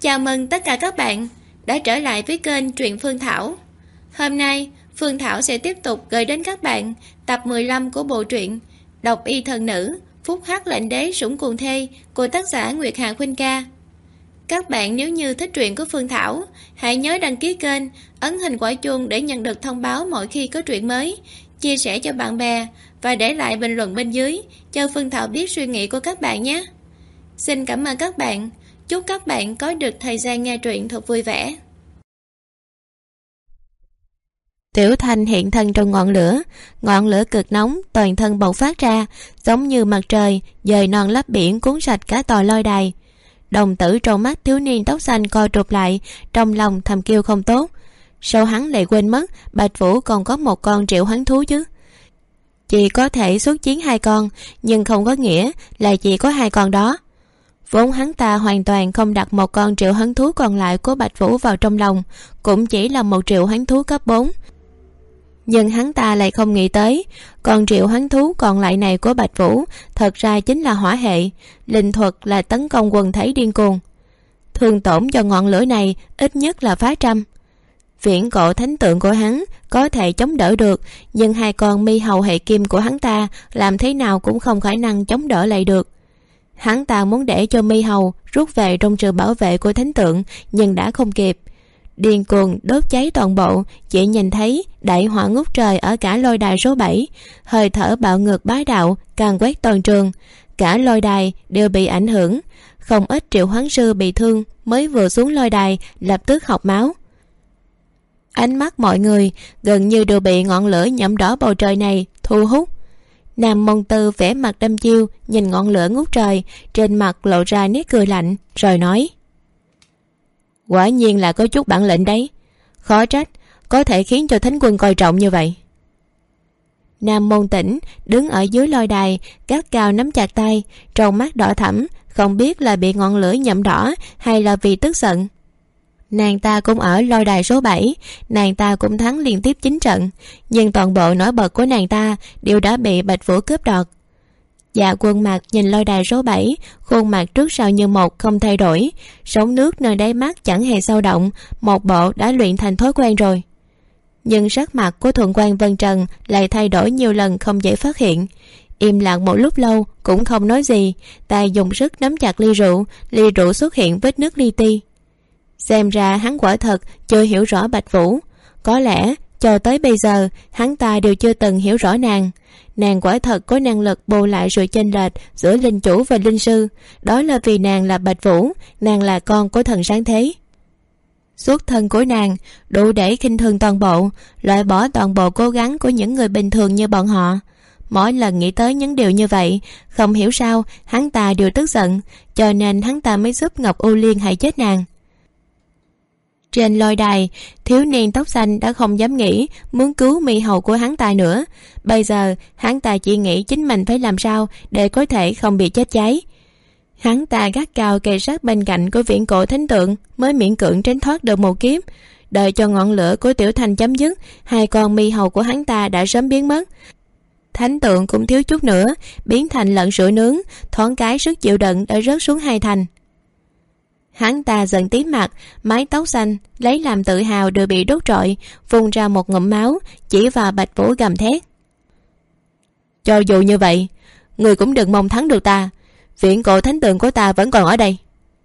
Chào mừng tất cả các bạn đã trở lại với kênh Truyện Phương Thảo. Hôm nay, Phương Thảo sẽ tiếp tục gửi đến các bạn tập 15 của bộ truyện Độc Y Thần Nữ, Phúc Hắc Lệnh Đế Sủng Cuồng Thê của tác giả Nguyệt Hà Khuynh Ca. Các bạn nếu như thích truyện của Phương Thảo, hãy nhớ đăng ký kênh, ấn hình quả chuông để nhận được thông báo mỗi khi có truyện mới, chia sẻ cho bạn bè và để lại bình luận bên dưới cho Phương Thảo biết suy nghĩ của các bạn nhé. Xin cảm ơn các bạn. Chúc các bạn có được thời gian nghe truyện thật vui vẻ. Tiểu Thanh hiện thân trong ngọn lửa cực nóng toàn thân bộc phát ra, giống như mặt trời dời non lấp biển cuốn sạch cả tòa lôi đài. Đồng tử trong mắt thiếu niên tóc xanh co rụt lại, trong lòng thầm kêu không tốt. Sao hắn lại quên mất Bạch Vũ còn có một con triệu hoán thú chứ? Chỉ có thể xuất chiến 2 con, nhưng không có nghĩa là chỉ có 2 con đó. Vốn hắn ta hoàn toàn không đặt một con triệu hoán thú còn lại của Bạch Vũ vào trong lòng, cũng chỉ là một triệu hoán thú cấp 4. Nhưng hắn ta lại không nghĩ tới con triệu hoán thú còn lại này của Bạch Vũ thật ra chính là hỏa hệ, linh thuật là tấn công quần thể điên cuồng. Thương tổn cho ngọn lửa này ít nhất là phá trăm. Viễn cổ thánh tượng của hắn có thể chống đỡ được, nhưng 2 con mi hầu hệ kim của hắn ta làm thế nào cũng không khả năng chống đỡ lại được. Hắn ta muốn để cho mi hầu rút về trong sự bảo vệ của thánh tượng, nhưng đã không kịp. Điên cuồng đốt cháy toàn bộ, chỉ nhìn thấy đại hỏa ngút trời ở cả lôi đài số 7, hơi thở bạo ngược bá đạo càn quét toàn trường, cả lôi đài đều bị ảnh hưởng. Không ít triệu hoán sư bị thương mới vừa xuống lôi đài lập tức học máu. Ánh mắt mọi người gần như đều bị ngọn lửa nhuộm đỏ bầu trời này thu hút. Nam Mông Tư vẻ mặt đăm chiêu nhìn ngọn lửa ngút trời, trên mặt lộ ra nét cười lạnh rồi nói: quả nhiên là có chút bản lĩnh đấy, khó trách có thể khiến cho thánh quân coi trọng như vậy. Nam Môn Tĩnh đứng ở dưới lôi đài gắt cao nắm chặt tay, trong mắt đỏ thẫm, không biết là bị ngọn lửa nhuộm đỏ hay là vì tức giận. Nàng ta cũng ở lôi đài số 7, nàng ta cũng thắng liên tiếp 9 trận, nhưng toàn bộ nổi bật của nàng ta đều đã bị Bạch Vũ cướp đoạt. Dạ Quân Mặc nhìn lôi đài số 7, khuôn mặt trước sau như một không thay đổi, sóng nước nơi đáy mắt chẳng hề dao động, một bộ đã luyện thành thói quen rồi. Nhưng sắc mặt của Thuận Quan Vân Trần lại thay đổi nhiều lần không dễ phát hiện. Im lặng một lúc lâu cũng không nói gì, tay dùng sức nắm chặt ly rượu xuất hiện vết nước li ti. Xem ra hắn quả thật chưa hiểu rõ Bạch Vũ, có lẽ cho tới bây giờ hắn ta đều chưa từng hiểu rõ nàng. Nàng quả thật có năng lực bù lại sự chênh lệch giữa linh chủ và linh sư, đó là vì nàng là Bạch Vũ, nàng là con của thần sáng thế. Xuất thân của nàng đủ để khinh thường toàn bộ, loại bỏ toàn bộ cố gắng của những người bình thường như bọn họ. Mỗi lần nghĩ tới những điều như vậy, không hiểu sao hắn ta đều tức giận, cho nên hắn ta mới giúp Ngọc U Liên hại chết nàng. Trên lôi đài, thiếu niên tóc xanh đã không dám nghĩ muốn cứu mi hầu của hắn ta nữa. Bây giờ hắn ta chỉ nghĩ chính mình phải làm sao để có thể không bị chết cháy. Hắn ta gắt cao kề sát bên cạnh của viễn cổ thánh tượng mới miễn cưỡng tránh thoát được một kiếp. Đợi cho ngọn lửa của Tiểu Thanh chấm dứt, 2 con mi hầu của hắn ta đã sớm biến mất. Thánh tượng cũng thiếu chút nữa biến thành lợn sữa nướng, thoáng cái sức chịu đựng đã rớt xuống 2 thành. Hắn ta giận tím mặt, mái tóc xanh lấy làm tự hào đều bị đốt trọi, phun ra một ngụm máu, chỉ vào Bạch Vũ gầm thét: cho dù như vậy, người cũng đừng mong thắng được ta, viễn cổ thánh tượng của ta vẫn còn ở đây.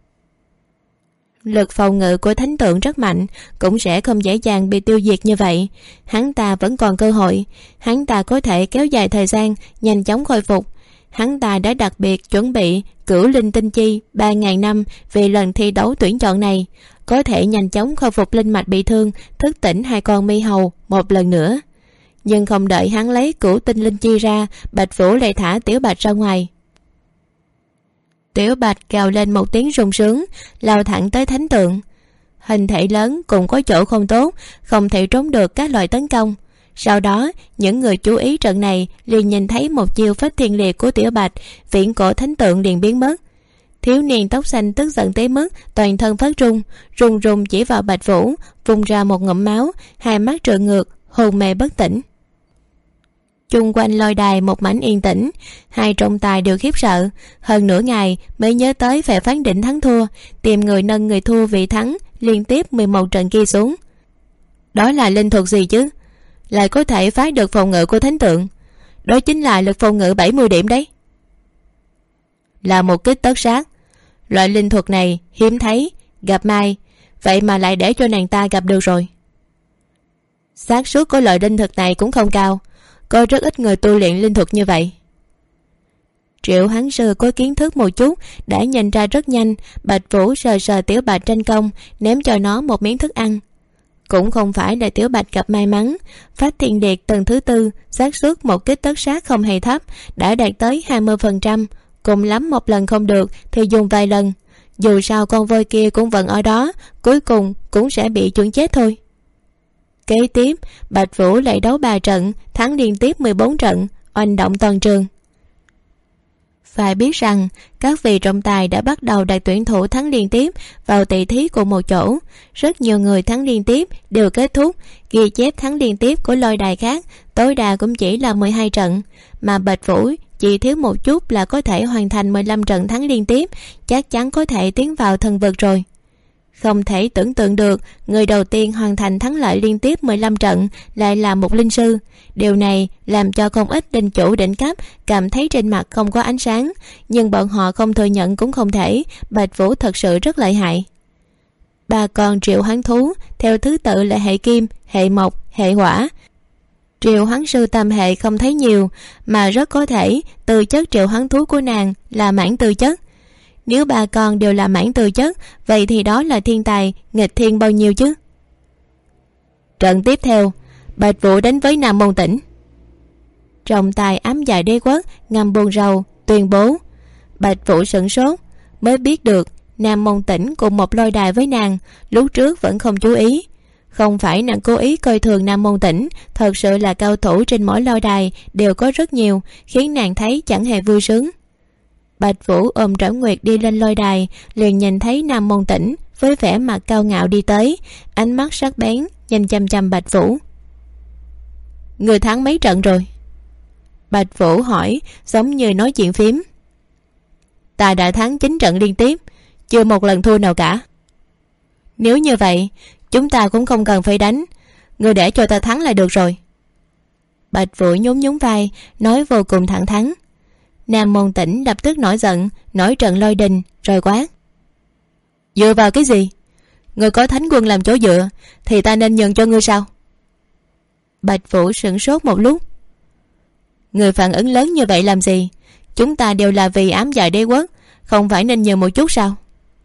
Lực phòng ngự của thánh tượng rất mạnh, cũng sẽ không dễ dàng bị tiêu diệt như vậy. Hắn ta vẫn còn cơ hội, hắn ta có thể kéo dài thời gian, nhanh chóng khôi phục. Hắn ta đã đặc biệt chuẩn bị Cửu Linh Tinh Chi 3.000 năm vì lần thi đấu tuyển chọn này, có thể nhanh chóng khôi phục linh mạch bị thương, thức tỉnh 2 con mi hầu một lần nữa. Nhưng không đợi hắn lấy Cửu Tinh Linh Chi ra, Bạch Vũ lại thả Tiểu Bạch ra ngoài. Tiểu Bạch gào lên một tiếng sung sướng, lao thẳng tới thánh tượng. Hình thể lớn cũng có chỗ không tốt, không thể trốn được các loại tấn công. Sau đó những người chú ý trận này liền nhìn thấy một chiêu phách thiên liệt của Tiểu Bạch, viễn cổ thánh tượng liền biến mất. Thiếu niên tóc xanh tức giận tới mức toàn thân phát run run chỉ vào Bạch Vũ, vung ra một ngụm máu, 2 mắt trợn ngược, hôn mê bất tỉnh. chung quanh lôi đài một mảnh yên tĩnh. Hai trọng tài đều khiếp sợ, hơn nửa ngày mới nhớ tới phải phán định thắng thua, tìm người nâng người thua vị thắng liên tiếp 11 trận kia xuống. Đó là linh thuật gì chứ, lại có thể phá được phòng ngự của thánh tượng? Đó chính là lực phòng ngự 70 điểm đấy. Là một kích tất sát. Loại linh thuật này hiếm thấy, gặp mai, vậy mà lại để cho nàng ta gặp được rồi. Xác suất của loại linh thuật này cũng không cao, có rất ít người tu luyện linh thuật như vậy. Triệu Hoán Sư có kiến thức một chút đã nhìn ra rất nhanh. Bạch Vũ sờ sờ Tiểu Bạch trên công, ném cho nó một miếng thức ăn. Cũng không phải là Tiểu Bạch gặp may mắn, Phách Thiên Điệt tầng thứ 4, xác suất một kích tất sát không hề thấp, đã đạt tới 20%. Cùng lắm một lần không được thì dùng vài lần, dù sao con voi kia cũng vẫn ở đó, cuối cùng cũng sẽ bị chuẩn chết thôi. Kế tiếp Bạch Vũ lại đấu 3 trận, thắng liên tiếp 14 trận, oanh động toàn trường. Phải biết rằng các vị trọng tài đã bắt đầu đặt tuyển thủ thắng liên tiếp vào tỷ thí cùng một chỗ. Rất nhiều người thắng liên tiếp đều kết thúc ghi chép thắng liên tiếp của lôi đài khác, tối đa cũng chỉ là 12 trận, mà Bạch Vũ chỉ thiếu một chút là có thể hoàn thành 15 trận thắng liên tiếp, chắc chắn có thể tiến vào thần vực rồi. Không thể tưởng tượng được người đầu tiên hoàn thành thắng lợi liên tiếp 15 trận lại là một linh sư. Điều này làm cho không ít linh chủ đỉnh cấp cảm thấy trên mặt không có ánh sáng, nhưng bọn họ không thừa nhận cũng không thể. Bạch Vũ thật sự rất lợi hại. 3 con triệu hoán thú theo thứ tự là hệ kim, hệ mộc, hệ hỏa. Triệu hoán sư tam hệ không thấy nhiều, mà rất có thể tư chất triệu hoán thú của nàng là mãn tư chất. Nếu 3 con đều là mãn tư chất, vậy thì đó là thiên tài nghịch thiên bao nhiêu chứ. Trận tiếp theo, Bạch Vũ đánh với Nam Môn Tỉnh. Trọng tài ám dạ đế quốc ngầm buồn rầu tuyên bố. Bạch Vũ sửng sốt, mới biết được Nam Môn Tỉnh cùng một lôi đài với nàng, lúc trước vẫn không chú ý. Không phải nàng cố ý coi thường Nam Môn Tỉnh, thật sự là cao thủ trên mỗi lôi đài đều có rất nhiều, khiến nàng thấy chẳng hề vui sướng. Bạch Vũ ôm Trảo Nguyệt đi lên lôi đài, liền nhìn thấy Nam Môn Tỉnh với vẻ mặt cao ngạo đi tới, ánh mắt sắc bén nhìn chăm chăm Bạch Vũ. Người thắng mấy trận rồi? Bạch Vũ hỏi giống như nói chuyện phím. Ta đã thắng 9 trận liên tiếp, chưa một lần thua nào cả. Nếu như vậy, chúng ta cũng không cần phải đánh, người để cho ta thắng là được rồi. Bạch Vũ nhún nhún vai, nói vô cùng thẳng thắn. Nam Môn Tỉnh lập tức nổi giận, nổi trận lôi đình, rồi quát. Dựa vào cái gì? Người có thánh quân làm chỗ dựa thì ta nên nhường cho ngươi sao? Bạch Vũ sửng sốt một lúc. Người phản ứng lớn như vậy làm gì? Chúng ta đều là vì ám dạ đế quốc, không phải nên nhường một chút sao?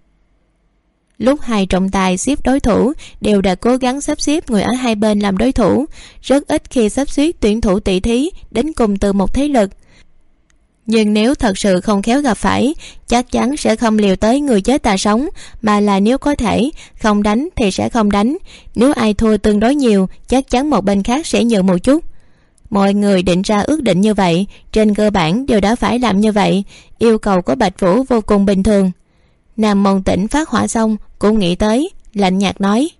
Lúc hai trọng tài xếp đối thủ đều đã cố gắng sắp xếp người ở hai bên làm đối thủ, rất ít khi sắp xếp tuyển thủ tỷ thí đến cùng từ một thế lực. Nhưng nếu thật sự không khéo gặp phải, chắc chắn sẽ không liều tới người chết ta sống, mà là nếu có thể không đánh thì sẽ không đánh. Nếu ai thua tương đối nhiều, chắc chắn một bên khác sẽ nhường một chút. Mọi người định ra ước định như vậy, trên cơ bản đều đã phải làm như vậy. Yêu cầu của Bạch Vũ vô cùng bình thường. Nam Môn Tỉnh phát hỏa xong cũng nghĩ tới, lạnh nhạt nói.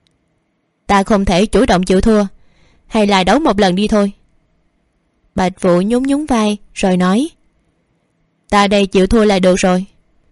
Ta không thể chủ động chịu thua, hay là đấu một lần đi thôi. Bạch Vũ nhún nhún vai rồi nói. Ta đây chịu thua là được rồi.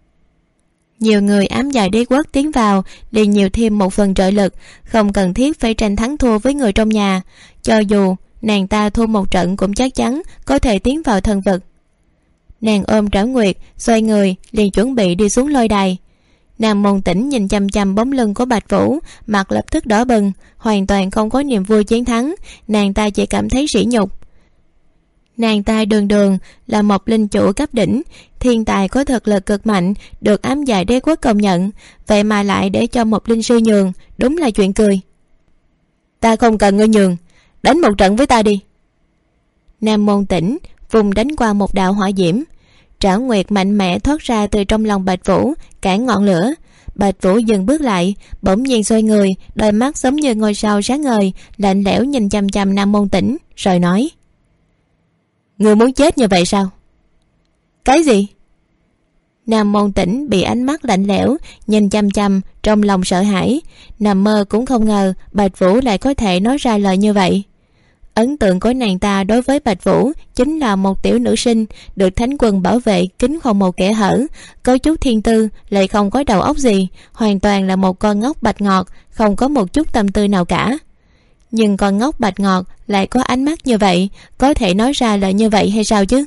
Nhiều người ám dạ đế quốc tiến vào liền nhiều thêm một phần trợ lực, không cần thiết phải tranh thắng thua với người trong nhà. Cho dù nàng ta thua một trận cũng chắc chắn có thể tiến vào thần vực. Nàng ôm Trảo Nguyệt, xoay người liền chuẩn bị đi xuống lôi đài. Nam Môn Tỉnh nhìn chăm chăm bóng lưng của Bạch Vũ, mặt lập tức đỏ bừng, hoàn toàn không có niềm vui chiến thắng. Nàng ta chỉ cảm thấy sỉ nhục. Nàng ta đường đường là một linh chủ cấp đỉnh, thiên tài có thực lực cực mạnh, được ám dạ đế quốc công nhận, vậy mà lại để cho một linh sư nhường, đúng là chuyện cười. Ta không cần ngươi nhường, đánh một trận với ta đi. Nam Môn Tỉnh vùng đánh qua một đạo hỏa diễm. Trảo Nguyệt mạnh mẽ thoát ra từ trong lòng Bạch Vũ, cản ngọn lửa. Bạch Vũ dừng bước lại, bỗng nhiên xoay người, đôi mắt giống như ngôi sao sáng ngời, lạnh lẽo nhìn chăm chăm Nam Môn Tỉnh, rồi nói. Ngươi muốn chết như vậy sao? Cái gì? Nam Môn Tỉnh bị ánh mắt lạnh lẽo nhìn chăm chăm, trong lòng sợ hãi, nằm mơ cũng không ngờ Bạch Vũ lại có thể nói ra lời như vậy. Ấn tượng của nàng ta đối với Bạch Vũ chính là một tiểu nữ sinh được thánh quân bảo vệ kín không một kẽ hở, có chút thiên tư lại không có đầu óc gì, hoàn toàn là một con ngốc bạch ngọt, không có một chút tâm tư nào cả. Nhưng con ngốc bạch ngọt lại có ánh mắt như vậy, có thể nói ra là như vậy hay sao chứ?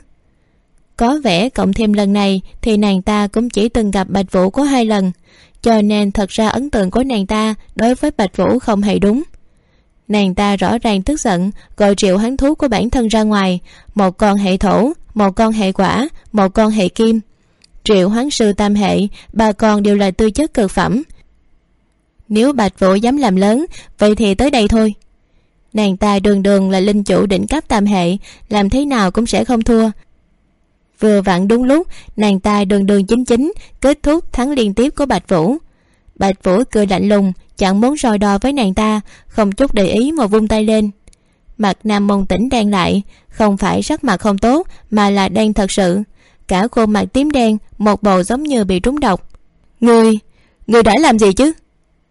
Có vẻ cộng thêm lần này thì nàng ta cũng chỉ từng gặp Bạch Vũ có 2 lần, cho nên thật ra ấn tượng của nàng ta đối với Bạch Vũ không hề đúng. Nàng ta rõ ràng tức giận, gọi triệu hoán thú của bản thân ra ngoài, một con hệ thổ, một con hệ quả, một con hệ kim. Triệu hoán sư tam hệ, 3 con đều là tư chất cực phẩm. Nếu Bạch Vũ dám làm lớn, vậy thì tới đây thôi. Nàng ta đường đường là linh chủ đỉnh cấp tam hệ, làm thế nào cũng sẽ không thua. Vừa vặn đúng lúc nàng ta đường đường chính chính kết thúc thắng liên tiếp của Bạch Vũ. Bạch Vũ cười lạnh lùng, chẳng muốn roi đo với nàng ta, không chút để ý mà vung tay lên. Mặt Nam Môn Tĩnh đen lại, không phải sắc mặt không tốt mà là đen thật sự, cả khuôn mặt tím đen, một bộ giống như bị trúng độc. Người đã làm gì chứ?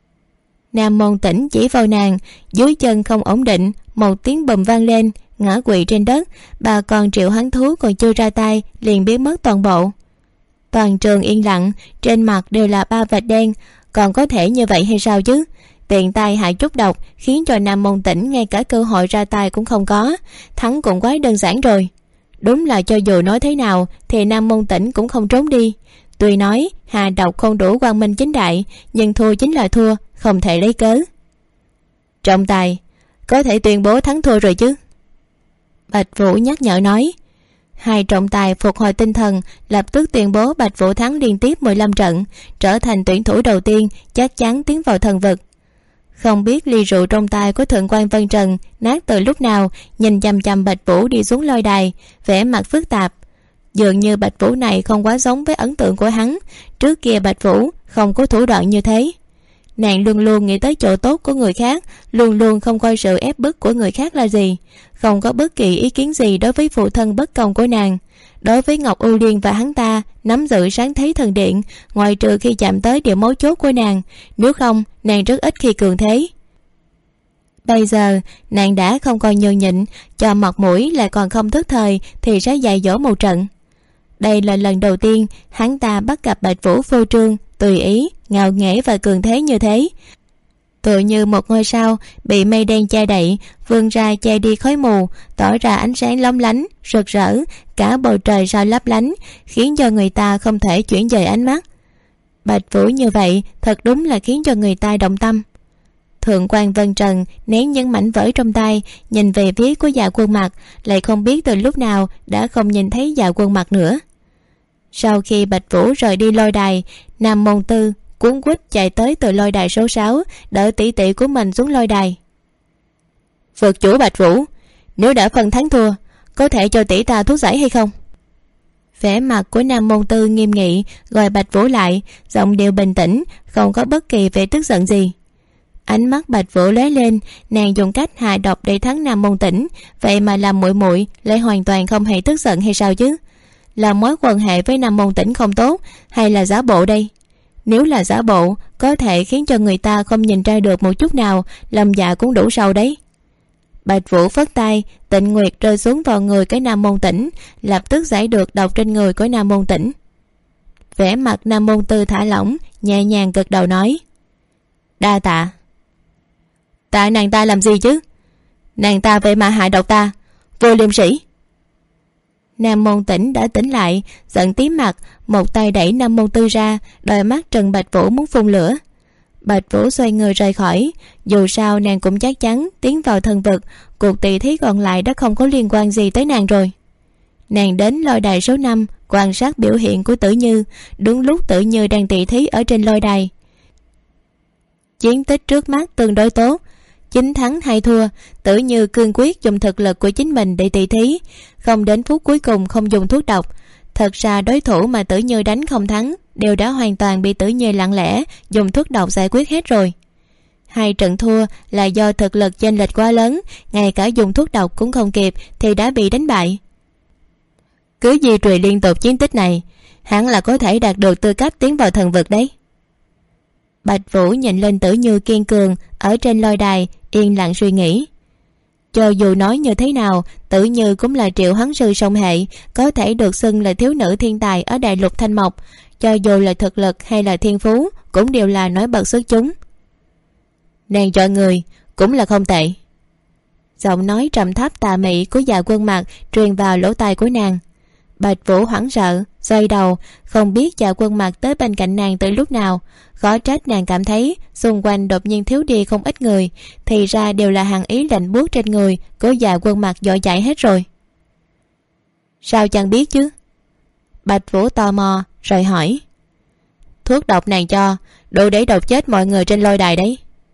Nam Môn Tĩnh chỉ vào nàng, dưới chân không ổn định, một tiếng bùm vang lên, ngã quỵ trên đất. 3 con triệu hoán thú còn chưa ra tay liền biến mất toàn bộ. Toàn trường yên lặng, trên mặt đều là 3 vệt đen. Còn có thể như vậy hay sao chứ? Tiện tay hại chút độc khiến cho Nam Môn Tĩnh ngay cả cơ hội ra tay cũng không có, thắng cũng quá đơn giản rồi. Đúng là cho dù nói thế nào thì Nam Môn Tĩnh cũng không trốn đi. Tuy nói hạ độc không đủ quang minh chính đại, nhưng thua chính là thua, không thể lấy cớ. Trọng tài, có thể tuyên bố thắng thua rồi chứ? Bạch Vũ nhắc nhở nói. 2 trọng tài phục hồi tinh thần, lập tức tuyên bố Bạch Vũ thắng liên tiếp 15 trận, trở thành tuyển thủ đầu tiên chắc chắn tiến vào thần vực. Không biết ly rượu trong tay của Thượng quan Vân Trần nát từ lúc nào, nhìn chằm chằm Bạch Vũ đi xuống lôi đài, vẻ mặt phức tạp. Dường như Bạch Vũ này không quá giống với ấn tượng của hắn. Trước kia Bạch Vũ không có thủ đoạn như thế. Nàng luôn luôn nghĩ tới chỗ tốt của người khác, luôn luôn không coi sự ép bức của người khác là gì, không có bất kỳ ý kiến gì đối với phụ thân bất công của nàng. Đối với Ngọc Ưu Liên và hắn ta nắm giữ sáng thế thần điện, ngoại trừ khi chạm tới điểm mấu chốt của nàng, nếu không nàng rất ít khi cường thế. Bây giờ nàng đã không còn nhường nhịn, cho mặt mũi lại còn không thức thời thì sẽ dạy dỗ một trận. Đây là lần đầu tiên hắn ta bắt gặp Bạch Vũ phô trương, tùy ý, ngạo nghễ và cường thế như thế. Tựa như một ngôi sao bị mây đen che đậy, vươn ra che đi khói mù, tỏ ra ánh sáng lóng lánh, rực rỡ, cả bầu trời sao lấp lánh, khiến cho người ta không thể chuyển dời ánh mắt. Bạch Vũ như vậy thật đúng là khiến cho người ta động tâm. Thượng quan Vân Trần nén những mảnh vỡ trong tay, nhìn về phía của Dạ Quân Mặc, lại không biết từ lúc nào đã không nhìn thấy Dạ Quân Mặc nữa. Sau khi Bạch Vũ rời đi lôi đài, Nam Môn Tư cuống quýt chạy tới từ lôi đài số 6, đỡ tỷ tỷ của mình xuống lôi đài. Vực chủ Bạch Vũ, nếu đã phân thắng thua, có thể cho tỷ ta thuốc giải hay không? Vẻ mặt của Nam Môn Tư nghiêm nghị, gọi Bạch Vũ lại, giọng điệu bình tĩnh, không có bất kỳ vẻ tức giận gì. Ánh mắt Bạch Vũ lóe lên, nàng dùng cách hạ độc để thắng Nam Môn Tĩnh, vậy mà làm muội muội lại hoàn toàn không hề tức giận hay sao chứ? Là mối quan hệ với Nam Môn Tĩnh không tốt, hay là giả bộ đây? Nếu là giả bộ, có thể khiến cho người ta không nhìn ra được một chút nào, lòng dạ cũng đủ sâu đấy. Bạch Vũ phất tay, Tịnh Nguyệt rơi xuống vào người cái Nam Môn Tĩnh, lập tức giải được độc trên người của Nam Môn Tĩnh. Vẻ mặt Nam Môn Tư thả lỏng, nhẹ nhàng gật đầu nói: đa tạ. Tại nàng ta làm gì chứ? Nàng ta vậy mà hại độc ta, vô liêm sỉ. Nam Môn Tĩnh đã tỉnh lại, giận tím mặt, một tay đẩy Nam Môn Tư ra, đôi mắt Trần Bạch Vũ muốn phun lửa. Bạch Vũ xoay người rời khỏi, dù sao nàng cũng chắc chắn tiến vào thần vực, cuộc tỷ thí còn lại đã không có liên quan gì tới nàng rồi. Nàng đến lôi đài số 5 quan sát biểu hiện của Tử Như, đúng lúc Tử Như đang tỷ thí ở trên lôi đài. Chiến tích trước mắt tương đối tốt, 9 thắng 2 thua. Tử Như cương quyết dùng thực lực của chính mình để tỷ thí, không đến phút cuối cùng không dùng thuốc độc. Thật ra đối thủ mà Tử Như đánh không thắng đều đã hoàn toàn bị Tử Như lặng lẽ dùng thuốc độc giải quyết hết rồi. 2 trận thua là do thực lực chênh lệch quá lớn, ngay cả dùng thuốc độc cũng không kịp thì đã bị đánh bại. Cứ duy trì liên tục chiến tích này, hẳn là có thể đạt được tư cách tiến vào thần vực đấy. Bạch Vũ nhìn lên Tử Như kiên cường ở trên lôi đài, yên lặng suy nghĩ. Cho dù nói như thế nào, Tử Như cũng là Triệu Hoán Sư song hệ, có thể được xưng là thiếu nữ thiên tài ở đại lục Thanh Mộc. Cho dù là thực lực hay là thiên phú, cũng đều là nổi bật xuất chúng. Nàng chọn người cũng là không tệ. Giọng nói trầm thấp tà mị của Dạ Quân Mặc truyền vào lỗ tai của nàng. Bạch Vũ hoảng sợ xoay đầu, không biết Dạ Quân Mặc tới bên cạnh nàng từ lúc nào. Khó trách nàng cảm thấy xung quanh đột nhiên thiếu đi không ít người, thì ra đều là hàng ý lạnh buốt trên người của Dạ Quân Mặc dội chạy hết rồi. Sao chẳng biết chứ? Bạch Vũ tò mò rồi hỏi. Thuốc độc nàng cho đủ để độc chết mọi người trên lôi đài đấy.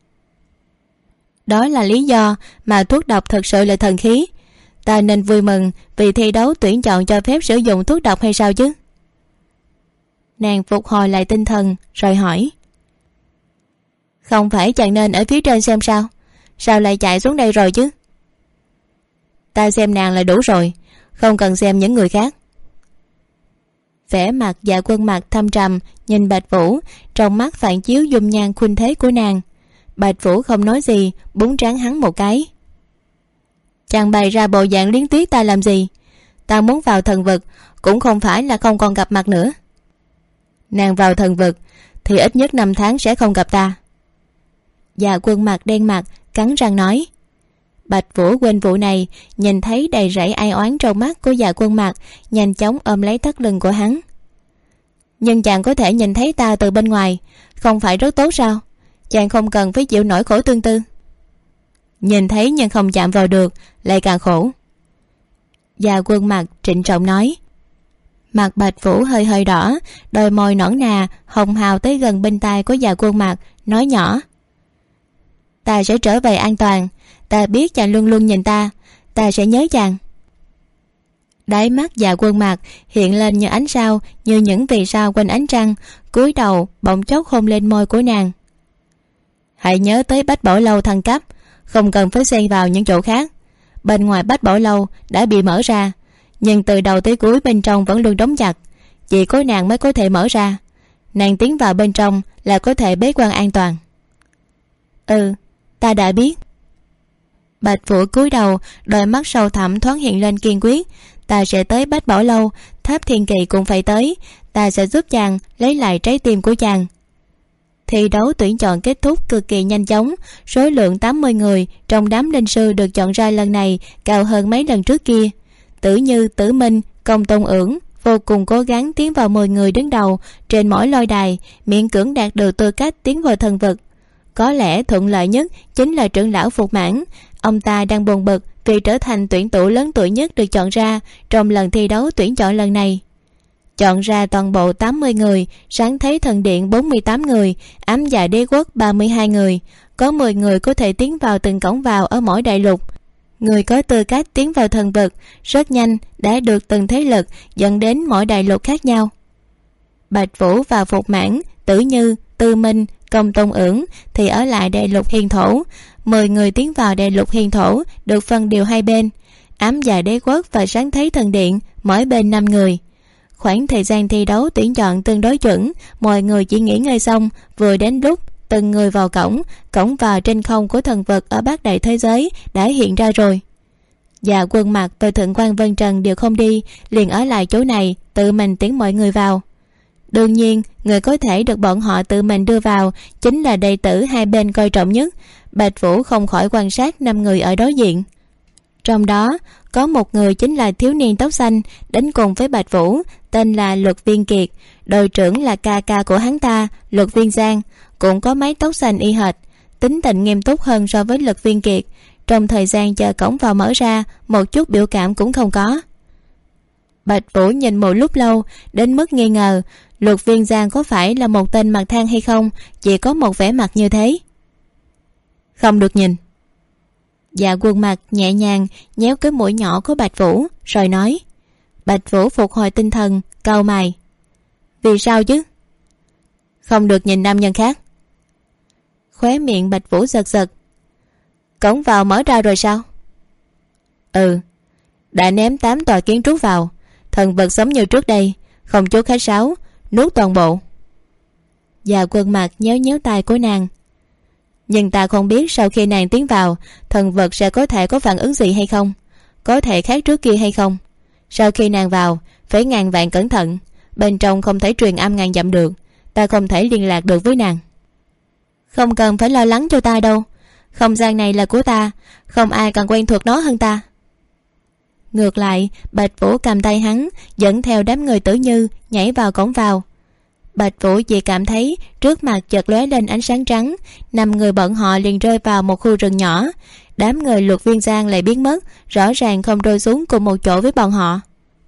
Đó là lý do mà thuốc độc thật sự là thần khí. Ta nên vui mừng vì thi đấu tuyển chọn cho phép sử dụng thuốc độc hay sao chứ? Nàng phục hồi lại tinh thần rồi hỏi. Không phải chàng nên ở phía trên xem sao? Sao lại chạy xuống đây rồi chứ? Ta xem nàng là đủ rồi, không cần xem những người khác. Vẻ mặt Dạ Quân Mặc thâm trầm nhìn Bạch Vũ, trong mắt phản chiếu dung nhan khuynh thế của nàng. Bạch Vũ không nói gì, búng trán hắn một cái. Chàng bày ra bộ dạng liếng tiếc ta làm gì? Ta muốn vào thần vực cũng không phải là không còn gặp mặt nữa. Nàng vào thần vực thì ít nhất 5 tháng sẽ không gặp ta. Dạ Quân Mặc đen mặt cắn răng nói. Bạch Vũ quên vụ này, nhìn thấy đầy rẫy ai oán trong mắt của Dạ Quân Mặc, nhanh chóng ôm lấy thắt lưng của hắn. Nhưng chàng có thể nhìn thấy ta từ bên ngoài, không phải rất tốt sao? Chàng không cần phải chịu nỗi khổ tương tư. Nhìn thấy nhưng không chạm vào được lại càng khổ. Dạ Quân Mặc trịnh trọng nói. Mặt Bạch Vũ hơi hơi đỏ, đôi môi nõn nà hồng hào tới gần bên tai của Dạ Quân Mặc, nói nhỏ. Ta sẽ trở về an toàn. Ta biết chàng luôn luôn nhìn ta. Ta sẽ nhớ chàng. Đáy mắt Dạ Quân Mặc hiện lên như ánh sao, như những vì sao quanh ánh trăng, cúi đầu bỗng chốc hôn lên môi của nàng. Hãy nhớ tới Bách Bảo Lâu thăng cấp, không cần phải xen vào những chỗ khác. Bên ngoài Bách Bảo Lâu đã bị mở ra, nhưng từ đầu tới cuối bên trong vẫn luôn đóng chặt. Chỉ có nàng mới có thể mở ra. Nàng tiến vào bên trong là có thể bế quan an toàn. Ừ, ta đã biết. Bạch Vũ cúi đầu, đôi mắt sâu thẳm thoáng hiện lên kiên quyết. Ta sẽ tới Bách Bảo Lâu, Tháp Thiên Kỳ cũng phải tới. Ta sẽ giúp chàng lấy lại trái tim của chàng. Thi đấu tuyển chọn kết thúc cực kỳ nhanh chóng. Số lượng 80 người trong đám linh sư được chọn ra lần này cao hơn mấy lần trước kia. Tử Như, Tử Minh, Công Tôn Ưỡng vô cùng cố gắng tiến vào 10 người đứng đầu trên mỗi lôi đài, miễn cưỡng đạt được tư cách tiến vào thần vực. Có lẽ thuận lợi nhất chính là trưởng lão Phục Mãn. Ông ta đang buồn bực vì trở thành tuyển thủ lớn tuổi nhất được chọn ra trong lần thi đấu tuyển chọn lần này. Chọn ra toàn bộ 80 người, Sáng Thế Thần Điện 48 người, Ám Dạ Đế Quốc 32 người. Có 10 người có thể tiến vào từng cổng vào ở mỗi đại lục. Người có tư cách tiến vào thần vực rất nhanh đã được từng thế lực dẫn đến mỗi đại lục khác nhau. Bạch Vũ và Phục Mãn, Tử Như, Tư Minh, Công Tôn Ưỡng thì ở lại đại lục Hiền Thổ. 10 người tiến vào đại lục Hiền Thổ được phân điều hai bên. Ám Dạ Đế Quốc và Sáng Thế Thần Điện mỗi bên 5 người. Khoảng thời gian thi đấu tuyển chọn tương đối chuẩn, mọi người chỉ nghỉ ngơi xong vừa đến lúc từng người vào cổng vào trên không của thần vực ở bát đại thế giới đã hiện ra rồi. Dạ Quân Mặc và Thượng quan Vân Trần đều không đi, liền ở lại chỗ này tự mình tiễn mọi người vào. Đương nhiên người có thể được bọn họ tự mình đưa vào chính là đệ tử hai bên coi trọng nhất. Bạch Vũ không khỏi quan sát 5 người ở đối diện. Trong đó có một người chính là thiếu niên tóc xanh đến cùng với Bạch Vũ, tên là Luật Viên Kiệt. Đội trưởng là ca ca của hắn ta, Luật Viên Giang, cũng có mái tóc xanh y hệt, tính tình nghiêm túc hơn so với Luật Viên Kiệt. Trong thời gian chờ cổng vào mở ra, một chút biểu cảm cũng không có. Bạch Vũ nhìn một lúc lâu đến mức nghi ngờ Luật Viên Giang có phải là một tên mặt than hay không, chỉ có một vẻ mặt như thế. Không được nhìn. Dạ Quân Mặc nhẹ nhàng nhéo cái mũi nhỏ của Bạch Vũ rồi nói. Bạch Vũ phục hồi tinh thần, cau mày. Vì sao chứ? Không được nhìn nam nhân khác. Khóe miệng Bạch Vũ giật giật. Cổng vào mở ra rồi sao? Ừ, đã ném 8 tòa kiến trúc vào. Thần vật giống như trước đây, không chút khách sáo, nuốt toàn bộ. Dạ Quân Mặc nhéo nhéo tai của nàng. Nhưng ta không biết sau khi nàng tiến vào, thần vật sẽ có thể có phản ứng gì hay không, có thể khác trước kia hay không. Sau khi nàng vào, phải ngàn vạn cẩn thận. Bên trong không thể truyền âm ngàn dặm được, ta không thể liên lạc được với nàng. Không cần phải lo lắng cho ta đâu. Không gian này là của ta, không ai càng quen thuộc nó hơn ta. Ngược lại, Bạch Vũ cầm tay hắn, dẫn theo đám người Tử Như nhảy vào cổng vào. Bạch Vũ chỉ cảm thấy trước mặt chợt lóe lên ánh sáng trắng, 5 người bọn họ liền rơi vào một khu rừng nhỏ. Đám người Luật Viên Giang lại biến mất, rõ ràng không rơi xuống cùng một chỗ với bọn họ.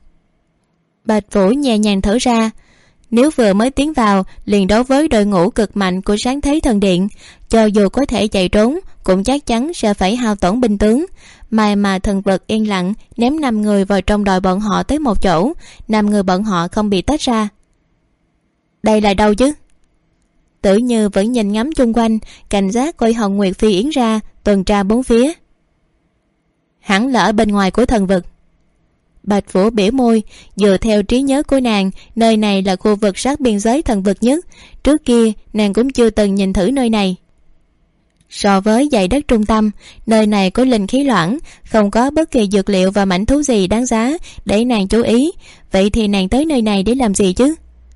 Bạch Vũ nhẹ nhàng thở ra. Nếu vừa mới tiến vào liền đối với đội ngũ cực mạnh của Sáng Thế Thần Điện, cho dù có thể chạy trốn cũng chắc chắn sẽ phải hao tổn binh tướng. May mà thần vật yên lặng ném 5 người vào trong đội bọn họ tới một chỗ, 5 người bọn họ không bị tách ra. Đây là đâu chứ? Tử Như vẫn nhìn ngắm chung quanh, cảnh giác coi Hồng Nguyệt Phi Yến ra tuần tra bốn phía. Hẳn là ở bên ngoài của thần vực. Bạch Vũ bỉa môi, dựa theo trí nhớ của nàng, nơi này là khu vực sát biên giới thần vực nhất. Trước kia nàng cũng chưa từng nhìn thử nơi này. So với dãy đất trung tâm, nơi này có linh khí loãng, không có bất kỳ dược liệu và mảnh thú gì đáng giá để nàng chú ý. Vậy thì nàng tới nơi này để làm gì chứ?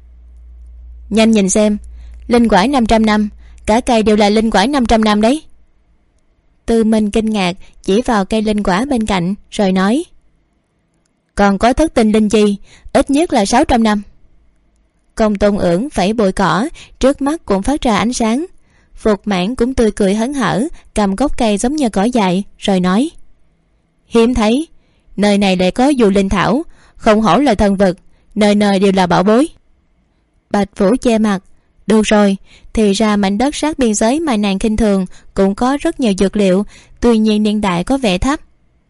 Nhanh nhìn xem, linh quả 500 năm, cả cây đều là linh quả 500 năm đấy. Tư Minh kinh ngạc chỉ vào cây linh quả bên cạnh rồi nói, còn có thất tinh linh chi, ít nhất là 600 năm. Công Tôn Ưởng phẩy bụi cỏ, trước mắt cũng phát ra ánh sáng. Phục Mãn cũng tươi cười hớn hở, cầm gốc cây giống như cỏ dại rồi nói, hiếm thấy, nơi này lại có dù linh thảo, không hổ là thần vực, nơi nơi đều là bảo bối. Bạch Vũ che mặt, được rồi, thì ra mảnh đất sát biên giới mà nàng khinh thường cũng có rất nhiều dược liệu, tuy nhiên niên đại có vẻ thấp.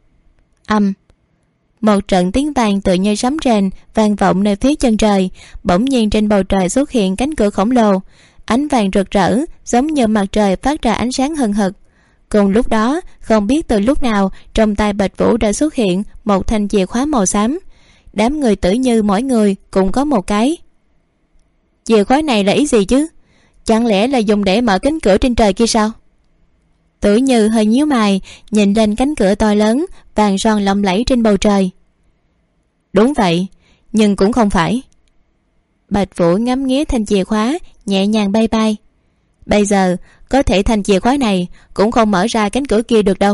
Một trận tiếng vang tự như sấm rền vang vọng nơi phía chân trời. Bỗng nhiên trên bầu trời xuất hiện cánh cửa khổng lồ, ánh vàng rực rỡ giống như mặt trời phát ra ánh sáng hừng hực. Cùng lúc đó, không biết từ lúc nào, trong tay Bạch Vũ đã xuất hiện một thanh chìa khóa màu xám. Đám người Tử Như mỗi người cũng có một cái. Chìa khóa này là ý gì chứ? Chẳng lẽ là dùng để mở cánh cửa trên trời kia sao? Tử Như hơi nhíu mày, nhìn lên cánh cửa to lớn vàng son lộng lẫy trên bầu trời. Đúng vậy, nhưng cũng không phải. Bạch Vũ ngắm nghía thanh chìa khóa, nhẹ nhàng bay bay. Bây giờ có thể thanh chìa khóa này cũng không mở ra cánh cửa kia được đâu.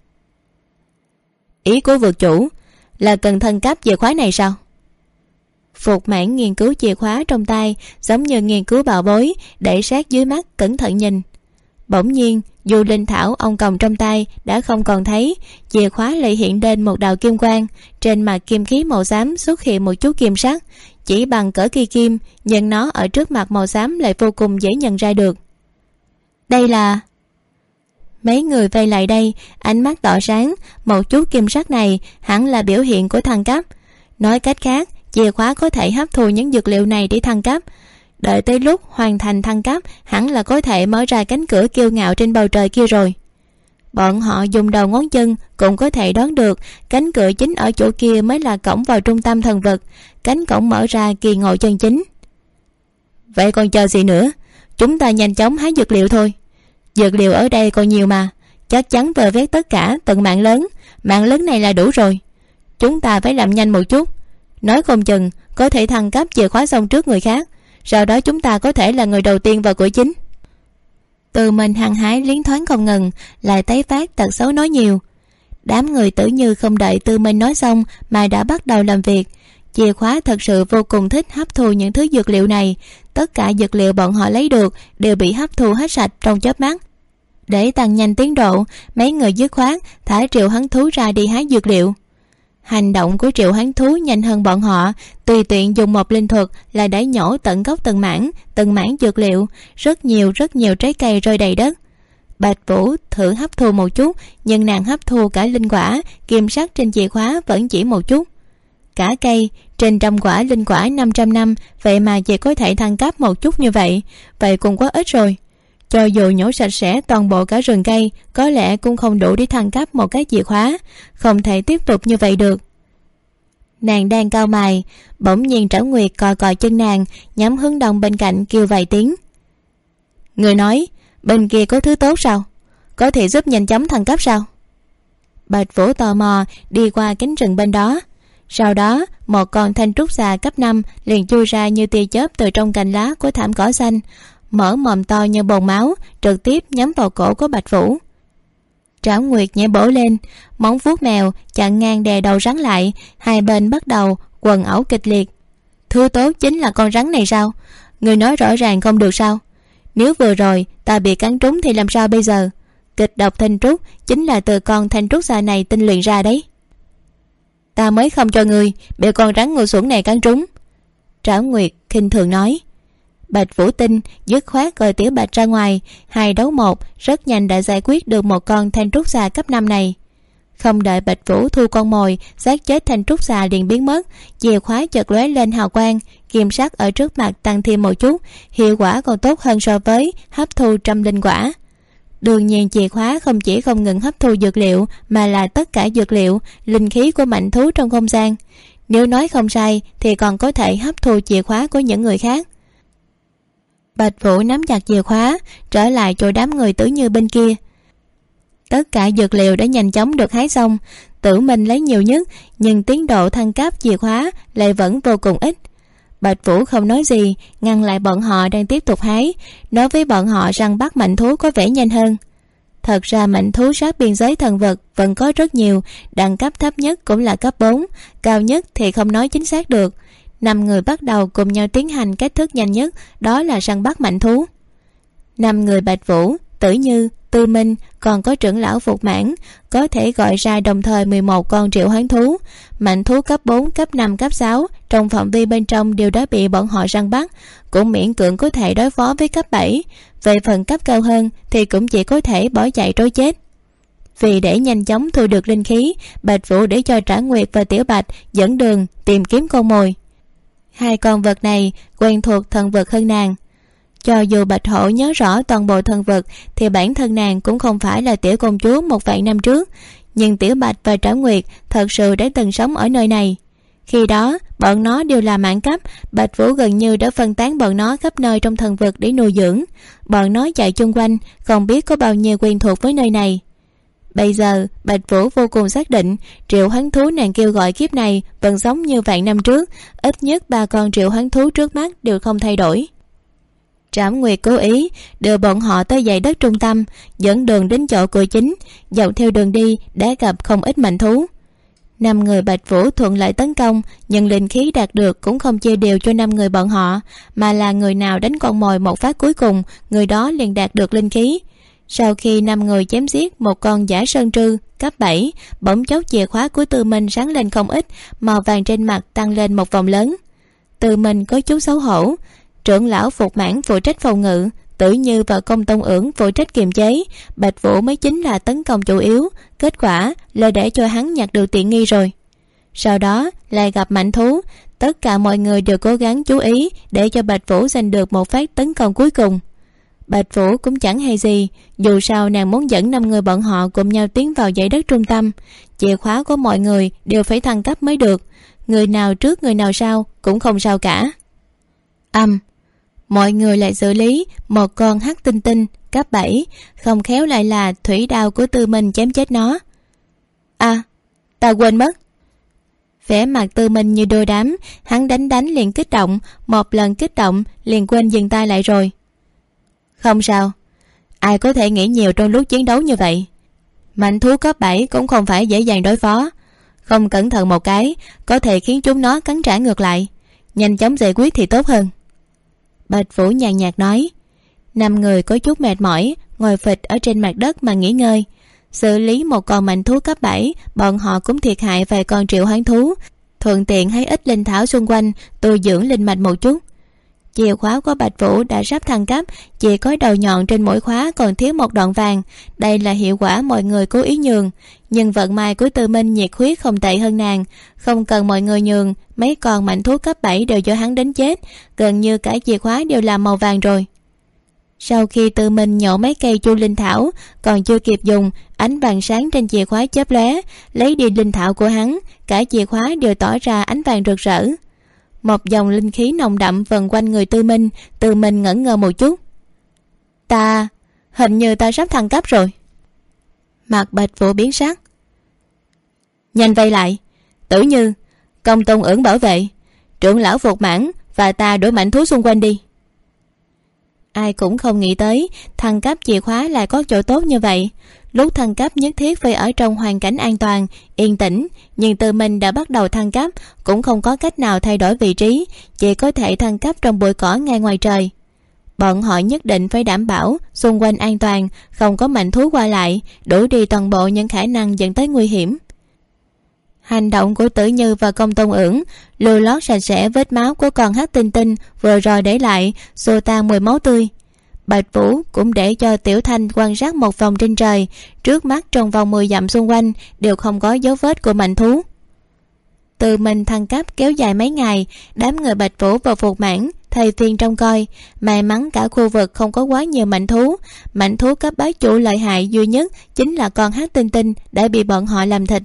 Ý của vực chủ là cần thân cấp chìa khóa này sao? Phục Mãn nghiên cứu chìa khóa trong tay giống như nghiên cứu bảo bối, để sát dưới mắt cẩn thận nhìn. Bỗng nhiên dù linh thảo ông cầm trong tay đã không còn thấy, chìa khóa lại hiện lên một đạo kim quang, trên mặt kim khí màu xám xuất hiện một chút kim sắc, chỉ bằng cỡ cây kim, nhưng nó ở trước mặt màu xám lại vô cùng dễ nhận ra được. Đây là... Mấy người vây lại đây, ánh mắt tỏ sáng, một chút kim sắc này hẳn là biểu hiện của thăng cấp. Nói cách khác, chìa khóa có thể hấp thu những dược liệu này để thăng cấp. Đợi tới lúc hoàn thành thăng cấp, hẳn là có thể mở ra cánh cửa kiêu ngạo trên bầu trời kia rồi. Bọn họ dùng đầu ngón chân cũng có thể đoán được cánh cửa chính ở chỗ kia mới là cổng vào trung tâm thần vực. Cánh cổng mở ra kỳ ngộ chân chính. Vậy còn chờ gì nữa? Chúng ta nhanh chóng hái dược liệu thôi. Dược liệu ở đây còn nhiều mà, chắc chắn vơ vét tất cả tận mạng lớn này là đủ rồi. Chúng ta phải làm nhanh một chút, nói không chừng có thể thăng cấp chìa khóa xong trước người khác, sau đó chúng ta có thể là người đầu tiên vào cửa chính. Từ mình hăng hái liến thoáng không ngừng, lại tái phát tật xấu nói nhiều. Đám người Tử Như không đợi Tư Minh nói xong mà đã bắt đầu làm việc. Chìa khóa thật sự vô cùng thích hấp thu những thứ dược liệu này. Tất cả dược liệu bọn họ lấy được đều bị hấp thu hết sạch trong chớp mắt. Để tăng nhanh tiến độ, mấy người dứt khoát thả Triệu Hoán Thú ra đi hái dược liệu. Hành động của Triệu Hoán Thú nhanh hơn bọn họ, tùy tiện dùng một linh thuật là đã nhổ tận gốc từng mảng dược liệu, rất nhiều trái cây rơi đầy đất. Bạch Vũ thử hấp thu một chút, nhưng nàng hấp thu cả linh quả, kim sắc trên chìa khóa vẫn chỉ một chút. Cả cây trên trăm quả linh quả 500 năm, vậy mà chỉ có thể thăng cấp một chút như vậy, vậy cũng quá ít rồi. Cho dù nhổ sạch sẽ toàn bộ cả rừng cây, có lẽ cũng không đủ để thăng cấp một cái chìa khóa, không thể tiếp tục như vậy được. Nàng đang cau mày, bỗng nhiên Trảo Nguyệt cò chân nàng, nhắm hướng đông bên cạnh kêu vài tiếng. Người nói Bên kia có thứ tốt sao? Có thể giúp nhanh chóng thăng cấp sao? Bạch Vũ tò mò đi qua cánh rừng bên đó. Sau đó một con thanh trúc xà cấp 5 liền chui ra như tia chớp từ trong cành lá của thảm cỏ xanh, mở mồm to như bồn máu, trực tiếp nhắm vào cổ của Bạch Vũ. Trảo Nguyệt nhẹ bổ lên, móng vuốt mèo chặn ngang đè đầu rắn lại, hai bên bắt đầu quần ẩu kịch liệt. Thứ tốt chính là con rắn này sao? Người nói rõ ràng không được sao? Nếu vừa rồi ta bị cắn trúng thì làm sao bây giờ? Kịch độc thanh trúc chính là từ con thanh trúc xà này tinh luyện ra đấy. Ta mới không cho người bị con rắn ngu xuẩn này cắn trúng. Trảo Nguyệt khinh thường nói. Bạch Vũ Tinh dứt khoát gọi Tiểu Bạch ra ngoài, 2 đấu 1 rất nhanh đã giải quyết được một con thanh trúc xà cấp 5 này. Không đợi Bạch Vũ thu con mồi, xác chết thanh trúc xà liền biến mất, chìa khóa chợt lóe lên hào quang, kim sắc ở trước mặt tăng thêm một chút, hiệu quả còn tốt hơn so với hấp thu trăm linh quả. Đương nhiên chìa khóa không chỉ không ngừng hấp thu dược liệu mà là tất cả dược liệu, linh khí của mạnh thú trong không gian. Nếu nói không sai thì còn có thể hấp thu chìa khóa của những người khác. Bạch Vũ nắm chặt chìa khóa, trở lại chỗ đám người Tử Như bên kia. Tất cả dược liệu đã nhanh chóng được hái xong. Tử Minh lấy nhiều nhất, nhưng tiến độ thăng cấp chìa khóa lại vẫn vô cùng ít. Bạch Vũ không nói gì, ngăn lại bọn họ đang tiếp tục hái, nói với bọn họ rằng bắt mạnh thú có vẻ nhanh hơn. Thật ra mạnh thú sát biên giới thần vật vẫn có rất nhiều, đẳng cấp thấp nhất cũng là cấp 4, cao nhất thì không nói chính xác được. 5 người bắt đầu cùng nhau tiến hành cách thức nhanh nhất, đó là săn bắt mạnh thú. 5 người Bạch Vũ, Tử Như, Tư Minh, còn có trưởng lão Phục Mãn có thể gọi ra đồng thời 11 con triệu hoán thú. Mạnh thú cấp 4, cấp 5, cấp 6 trong phạm vi bên trong đều đã bị bọn họ săn bắt, cũng miễn cưỡng có thể đối phó với cấp 7. Về phần cấp cao hơn thì cũng chỉ có thể bỏ chạy trối chết. Vì để nhanh chóng thu được linh khí, Bạch Vũ để cho Trảo Nguyệt và Tiểu Bạch dẫn đường tìm kiếm con mồi. 2 con vật này quen thuộc thần vật hơn nàng. Cho dù Bạch Hổ nhớ rõ toàn bộ thần vật thì bản thân nàng cũng không phải là tiểu công chúa 1.000 năm trước, nhưng Tiểu Bạch và Trảo Nguyệt thật sự đã từng sống ở nơi này. Khi đó bọn nó đều là mãn cấp, Bạch Vũ gần như đã phân tán bọn nó khắp nơi trong thần vật để nuôi dưỡng. Bọn nó chạy chung quanh, không biết có bao nhiêu quen thuộc với nơi này. Bây giờ Bạch Vũ vô cùng xác định triệu hoán thú nàng kêu gọi kiếp này vẫn giống như vạn năm trước, ít nhất 3 con triệu hoán thú trước mắt đều không thay đổi. Trảo Nguyệt cố ý đưa bọn họ tới dãy đất trung tâm, dẫn đường đến chỗ cửa chính. Dọc theo đường đi đã gặp không ít mạnh thú. 5 người Bạch Vũ thuận lợi tấn công, nhưng linh khí đạt được cũng không chia đều cho 5 người bọn họ, mà là người nào đánh con mồi một phát cuối cùng, người đó liền đạt được linh khí. Sau khi 5 người chém giết một con giả sơn trư cấp 7, bỗng chốc chìa khóa của Tư Minh sáng lên không ít, màu vàng trên mặt tăng lên một vòng lớn. Tư Minh có chút xấu hổ. Trưởng lão Phục Mãn phụ trách phòng ngự, Tử Như và Công Tông Ưỡng phụ trách kiềm chế, Bạch Vũ mới chính là tấn công chủ yếu. Kết quả là để cho hắn nhặt được tiện nghi rồi. Sau đó lại gặp mạnh thú. Tất cả mọi người đều cố gắng chú ý để cho Bạch Vũ giành được một phát tấn công cuối cùng. Bạch Vũ cũng chẳng hay gì, dù sao nàng muốn dẫn 5 người bọn họ cùng nhau tiến vào dãy đất trung tâm. Chìa khóa của mọi người đều phải thăng cấp mới được, người nào trước người nào sau cũng không sao cả. Mọi người lại xử lý một con hắc tinh tinh cấp 7, không khéo lại là thủy đao của Tư Minh chém chết nó. Ta quên mất. Vẻ mặt Tư Minh như đôi đám, hắn đánh liền kích động, một lần kích động liền quên dừng tay lại rồi. Không sao, ai có thể nghĩ nhiều trong lúc chiến đấu như vậy. Mạnh thú cấp 7 cũng không phải dễ dàng đối phó, không cẩn thận một cái có thể khiến chúng nó cắn trả ngược lại, nhanh chóng giải quyết thì tốt hơn. Bạch Vũ nhàn nhạt nói. 5 người có chút mệt mỏi, ngồi phịch ở trên mặt đất mà nghỉ ngơi. Xử lý một con mạnh thú cấp 7, bọn họ cũng thiệt hại vài con triệu hoán thú, thuận tiện hái ít linh thảo xung quanh, tu dưỡng linh mạch một chút. Chìa khóa của Bạch Vũ đã sắp thăng cấp, chỉ có đầu nhọn trên mỗi khóa còn thiếu một đoạn vàng. Đây là hiệu quả mọi người cố ý nhường, nhưng vận may của Tư Minh nhiệt huyết không tệ hơn nàng, không cần mọi người nhường, mấy con mạnh thú cấp 7 đều do hắn đánh chết, gần như cả chìa khóa đều là màu vàng rồi. Sau khi Tư Minh nhổ mấy cây chu linh thảo, còn chưa kịp dùng, ánh vàng sáng trên chìa khóa chớp lóe, lấy đi linh thảo của hắn, cả chìa khóa đều tỏ ra ánh vàng rực rỡ. Một dòng linh khí nồng đậm vần quanh người Tư Minh ngẩn ngơ một chút. hình như ta sắp thăng cấp rồi. Mặt Bạch Vũ biến sắc. Nhanh vây lại, Tử Như, Công Tôn Ưởng bảo vệ, trưởng lão Phục Mãn và ta đuổi mạnh thú xung quanh đi. Ai cũng không nghĩ tới thăng cấp chìa khóa lại có chỗ tốt như vậy. Lúc thăng cấp nhất thiết phải ở trong hoàn cảnh an toàn, yên tĩnh, nhưng Tư Minh đã bắt đầu thăng cấp cũng không có cách nào thay đổi vị trí, chỉ có thể thăng cấp trong bụi cỏ ngay ngoài trời. Bọn họ nhất định phải đảm bảo xung quanh an toàn, không có mạnh thú qua lại, đuổi đi toàn bộ những khả năng dẫn tới nguy hiểm. Hành động của Tử Như và Công Tôn Ưởng lưu lót sạch sẽ vết máu của con hắc tinh tinh vừa rồi để lại, xô tan mùi máu tươi. Bạch Vũ cũng để cho Tiểu Thanh quan sát một vòng trên trời, trước mắt trong vòng 10 dặm xung quanh đều không có dấu vết của mạnh thú. Từ mình thăng cấp kéo dài mấy ngày, đám người Bạch Vũ và Phục Mãn thay phiên trông coi. May mắn cả khu vực không có quá nhiều mạnh thú cấp bá chủ lợi hại duy nhất chính là con hắc tinh tinh đã bị bọn họ làm thịt.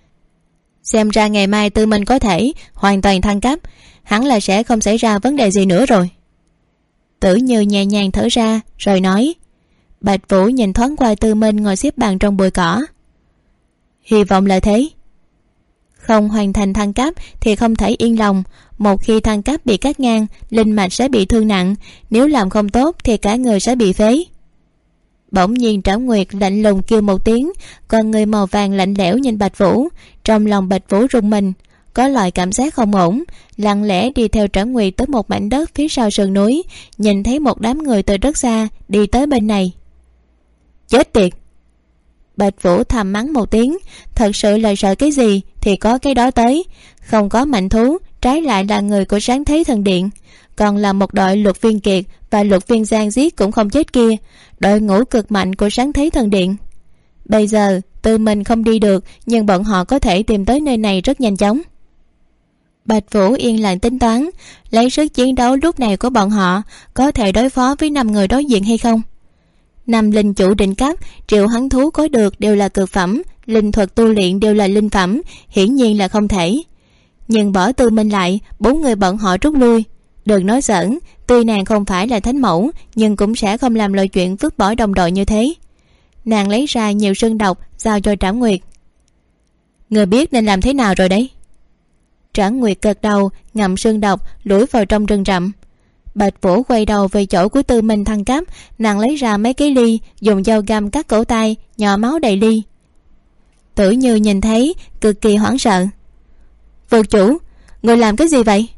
Xem ra ngày mai Tư Minh có thể hoàn toàn thăng cấp, hẳn là sẽ không xảy ra vấn đề gì nữa rồi. Tử Như nhẹ nhàng thở ra rồi nói. Bạch Vũ nhìn thoáng qua Tư Minh ngồi xếp bằng trong bụi cỏ. Hy vọng là thế. Không hoàn thành thăng cấp thì không thể yên lòng. Một khi thăng cấp bị cắt ngang, linh mạch sẽ bị thương nặng, nếu làm không tốt thì cả người sẽ bị phế. Bỗng nhiên Trảo Nguyệt lạnh lùng kêu một tiếng, con người màu vàng lạnh lẽo nhìn Bạch Vũ. Trong lòng Bạch Vũ rùng mình, có loại cảm giác không ổn, lặng lẽ đi theo Trảo Nguyệt tới một mảnh đất phía sau sườn núi, nhìn thấy một đám người từ rất xa đi tới bên này. Chết tiệt! Bạch Vũ thầm mắng một tiếng, thật sự là sợ cái gì thì có cái đó tới, không có mạnh thú, trái lại là người của Sáng Thế Thần Điện, còn là một đội Luật Viên Kiệt và Luật Viên Giang giết cũng không chết kia, đội ngũ cực mạnh của Sáng Thế Thần Điện. Bây giờ Tư Minh không đi được, nhưng bọn họ có thể tìm tới nơi này rất nhanh chóng. Bạch Vũ yên lặng tính toán, lấy sức chiến đấu lúc này của bọn họ có thể đối phó với 5 người đối diện hay không. 5 linh chủ đỉnh cấp, triệu hắn thú có được đều là cực phẩm, linh thuật tu luyện đều là linh phẩm, hiển nhiên là không thể. Nhưng bỏ Tư Minh lại, 4 người bọn họ rút lui. Đừng nói giỡn, tuy nàng không phải là thánh mẫu, nhưng cũng sẽ không làm loại chuyện vứt bỏ đồng đội như thế. Nàng lấy ra nhiều sơn độc giao cho Trảo Nguyệt. Người biết nên làm thế nào rồi đấy. Trảo Nguyệt gật đầu, ngậm sơn độc lủi vào trong rừng rậm. Bạch Vũ quay đầu về chỗ của Tư Minh thăng cấp, nàng lấy ra mấy cái ly, dùng dao găm cắt cổ tay, nhỏ máu đầy ly. Tử Như nhìn thấy cực kỳ hoảng sợ. Vượt chủ, người làm cái gì vậy?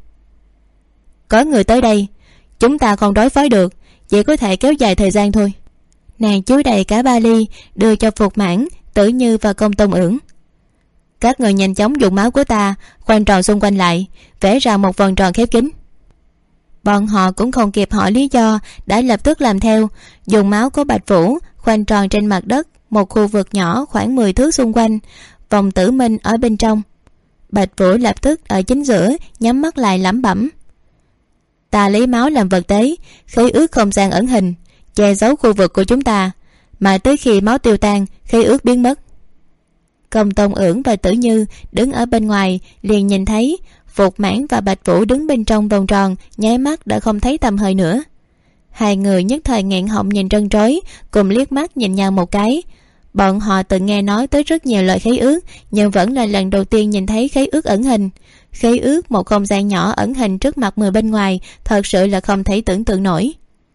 Có người tới đây, chúng ta không đối phó được, chỉ có thể kéo dài thời gian thôi. Nàng chứa đầy cả 3 ly, đưa cho Phục Mãn, Tử Như và Công Tôn Ưởng. Các người nhanh chóng dùng máu của ta khoanh tròn xung quanh lại, vẽ ra một vòng tròn khép kín. Bọn họ cũng không kịp hỏi lý do, đã lập tức làm theo, dùng máu của Bạch Vũ khoanh tròn trên mặt đất một khu vực nhỏ khoảng 10 thước xung quanh, vòng Tử Minh ở bên trong. Bạch Vũ lập tức ở chính giữa, nhắm mắt lại lẩm bẩm. Ta lấy máu làm vật tế, khế ước không gian ẩn hình, che giấu khu vực của chúng ta, mà tới khi máu tiêu tan, khế ước biến mất. Công Tôn Ưởng và Tử Như đứng ở bên ngoài liền nhìn thấy Phục Mãn và Bạch Vũ đứng bên trong vòng tròn, nháy mắt đã không thấy tầm hơi nữa. Hai người nhất thời nghẹn họng nhìn trân trối, cùng liếc mắt nhìn nhau một cái. Bọn họ từng nghe nói tới rất nhiều loại khế ước, nhưng vẫn là lần đầu tiên nhìn thấy khế ước ẩn hình. Khế ước một không gian nhỏ ẩn hình trước mặt 10 bên ngoài, thật sự là không thể tưởng tượng nổi.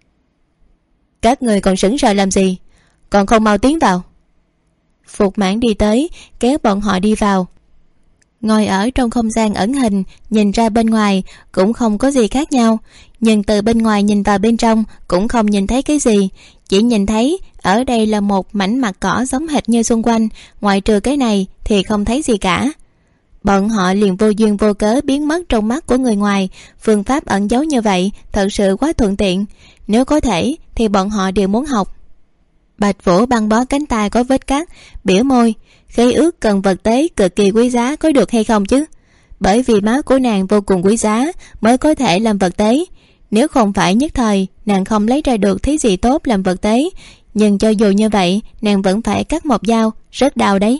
Các người còn sững sờ làm gì, còn không mau tiến vào. Phục Mãn đi tới, kéo bọn họ đi vào. Ngồi ở trong không gian ẩn hình, nhìn ra bên ngoài cũng không có gì khác nhau, nhưng từ bên ngoài nhìn vào bên trong cũng không nhìn thấy cái gì, chỉ nhìn thấy ở đây là một mảnh mặt cỏ giống hệt như xung quanh, ngoại trừ cái này thì không thấy gì cả. Bọn họ liền vô duyên vô cớ biến mất trong mắt của người ngoài, phương pháp ẩn giấu như vậy thật sự quá thuận tiện, nếu có thể thì bọn họ đều muốn học. Bạch Vũ băng bó cánh tay có vết cắt, biểu môi. Khế ước cần vật tế cực kỳ quý giá, có được hay không chứ? Bởi vì máu của nàng vô cùng quý giá mới có thể làm vật tế, nếu không phải nhất thời nàng không lấy ra được thứ gì tốt làm vật tế, nhưng cho dù như vậy nàng vẫn phải cắt một dao, rất đau đấy.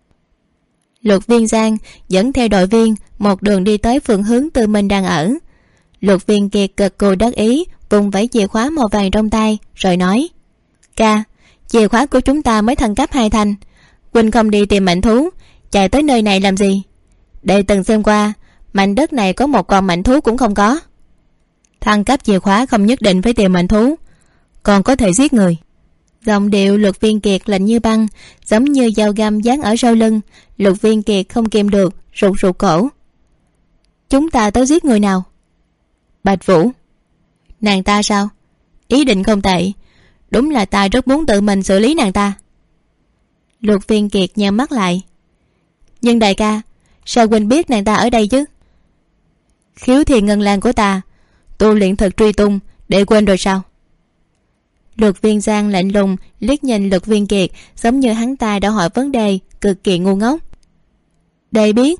Luật Viên Giang dẫn theo đội viên một đường đi tới phương hướng Tư Minh đang ở. Luật Viên Kiệt cực cù đắc ý, vùng vẫy chìa khóa màu vàng trong tay rồi nói. Ca, chìa khóa của chúng ta mới thăng cấp 2 thanh. Huynh không đi tìm mảnh thú, chạy tới nơi này làm gì? Đệ từng xem qua, mảnh đất này có một con mảnh thú cũng không có. Thăng cấp chìa khóa không nhất định phải tìm mảnh thú, còn có thể giết người. Giọng điệu Lục Viên Kiệt lạnh như băng, giống như dao găm dán ở sau lưng. Lục Viên Kiệt không kìm được, rụt rụt cổ. Chúng ta tới giết người nào? Bạch Vũ. Nàng ta sao? Ý định không tệ, đúng là ta rất muốn tự mình xử lý nàng ta. Lục Viên Kiệt nheo mắt lại. Nhưng đại ca, sao huynh biết nàng ta ở đây chứ? Khiếu Thiên Ngân Lan của ta tu luyện thuật truy tung, để quên rồi sao? Lục Viên Giang lạnh lùng liếc nhìn Lục Viên Kiệt, giống như hắn ta đã hỏi vấn đề cực kỳ ngu ngốc. Đệ biết,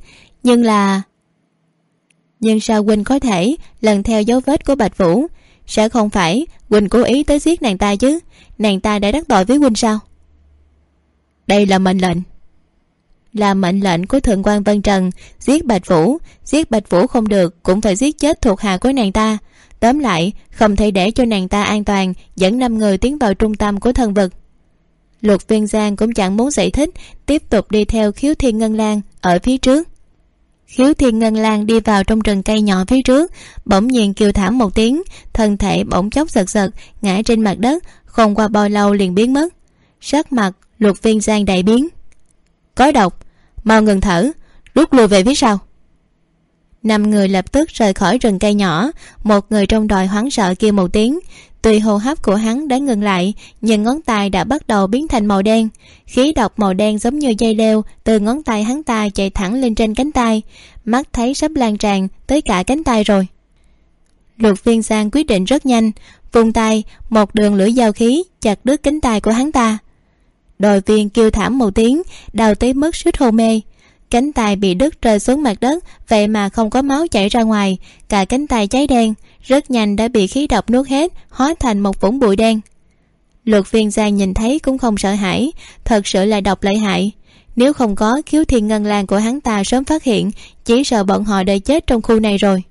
nhưng sao huynh có thể lần theo dấu vết của Bạch Vũ? Sẽ không phải huynh cố ý tới giết nàng ta chứ? Nàng ta đã đắc tội với huynh sao? Đây là mệnh lệnh, là mệnh lệnh của Thượng quan Vân Trần. Giết Bạch Vũ không được, cũng phải giết chết thuộc hạ của nàng ta. Tóm lại, không thể để cho nàng ta an toàn dẫn 5 người tiến vào trung tâm của thần vực. Lục Viên Giang cũng chẳng muốn giải thích, tiếp tục đi theo Khiếu Thiên Ngân Lan ở phía trước. Khiếu Thiên Ngân Lan đi vào trong rừng cây nhỏ phía trước, bỗng nhiên kêu thảm một tiếng, thân thể bỗng chốc giật giật, ngã trên mặt đất, không qua bao lâu liền biến mất. Sắc mặt Lục Viên Giang đại biến. Có độc, mau ngừng thở, rút lui về phía sau. 5 người lập tức rời khỏi rừng cây nhỏ. Một người trong đội hoảng sợ kêu một tiếng. Tuy hô hấp của hắn đã ngừng lại, nhưng ngón tay đã bắt đầu biến thành màu đen. Khí độc màu đen giống như dây leo từ ngón tay hắn ta chạy thẳng lên trên cánh tay, mắt thấy sắp lan tràn tới cả cánh tay rồi. Lục Viên Giang quyết định rất nhanh, vung tay, một đường lưỡi dao khí chặt đứt cánh tay của hắn ta. Đội viên kêu thảm một tiếng, đau tới mức suýt hôn mê. Cánh tay bị đứt rơi xuống mặt đất, vậy mà không có máu chảy ra ngoài, cả cánh tay cháy đen, rất nhanh đã bị khí độc nuốt hết, hóa thành một vũng bụi đen. Lục Viên Giang nhìn thấy cũng không sợ hãi, thật sự là độc lợi hại. Nếu không có Khiếu Thiên Ngân Lan của hắn ta sớm phát hiện, chỉ sợ bọn họ đã chết trong khu này rồi.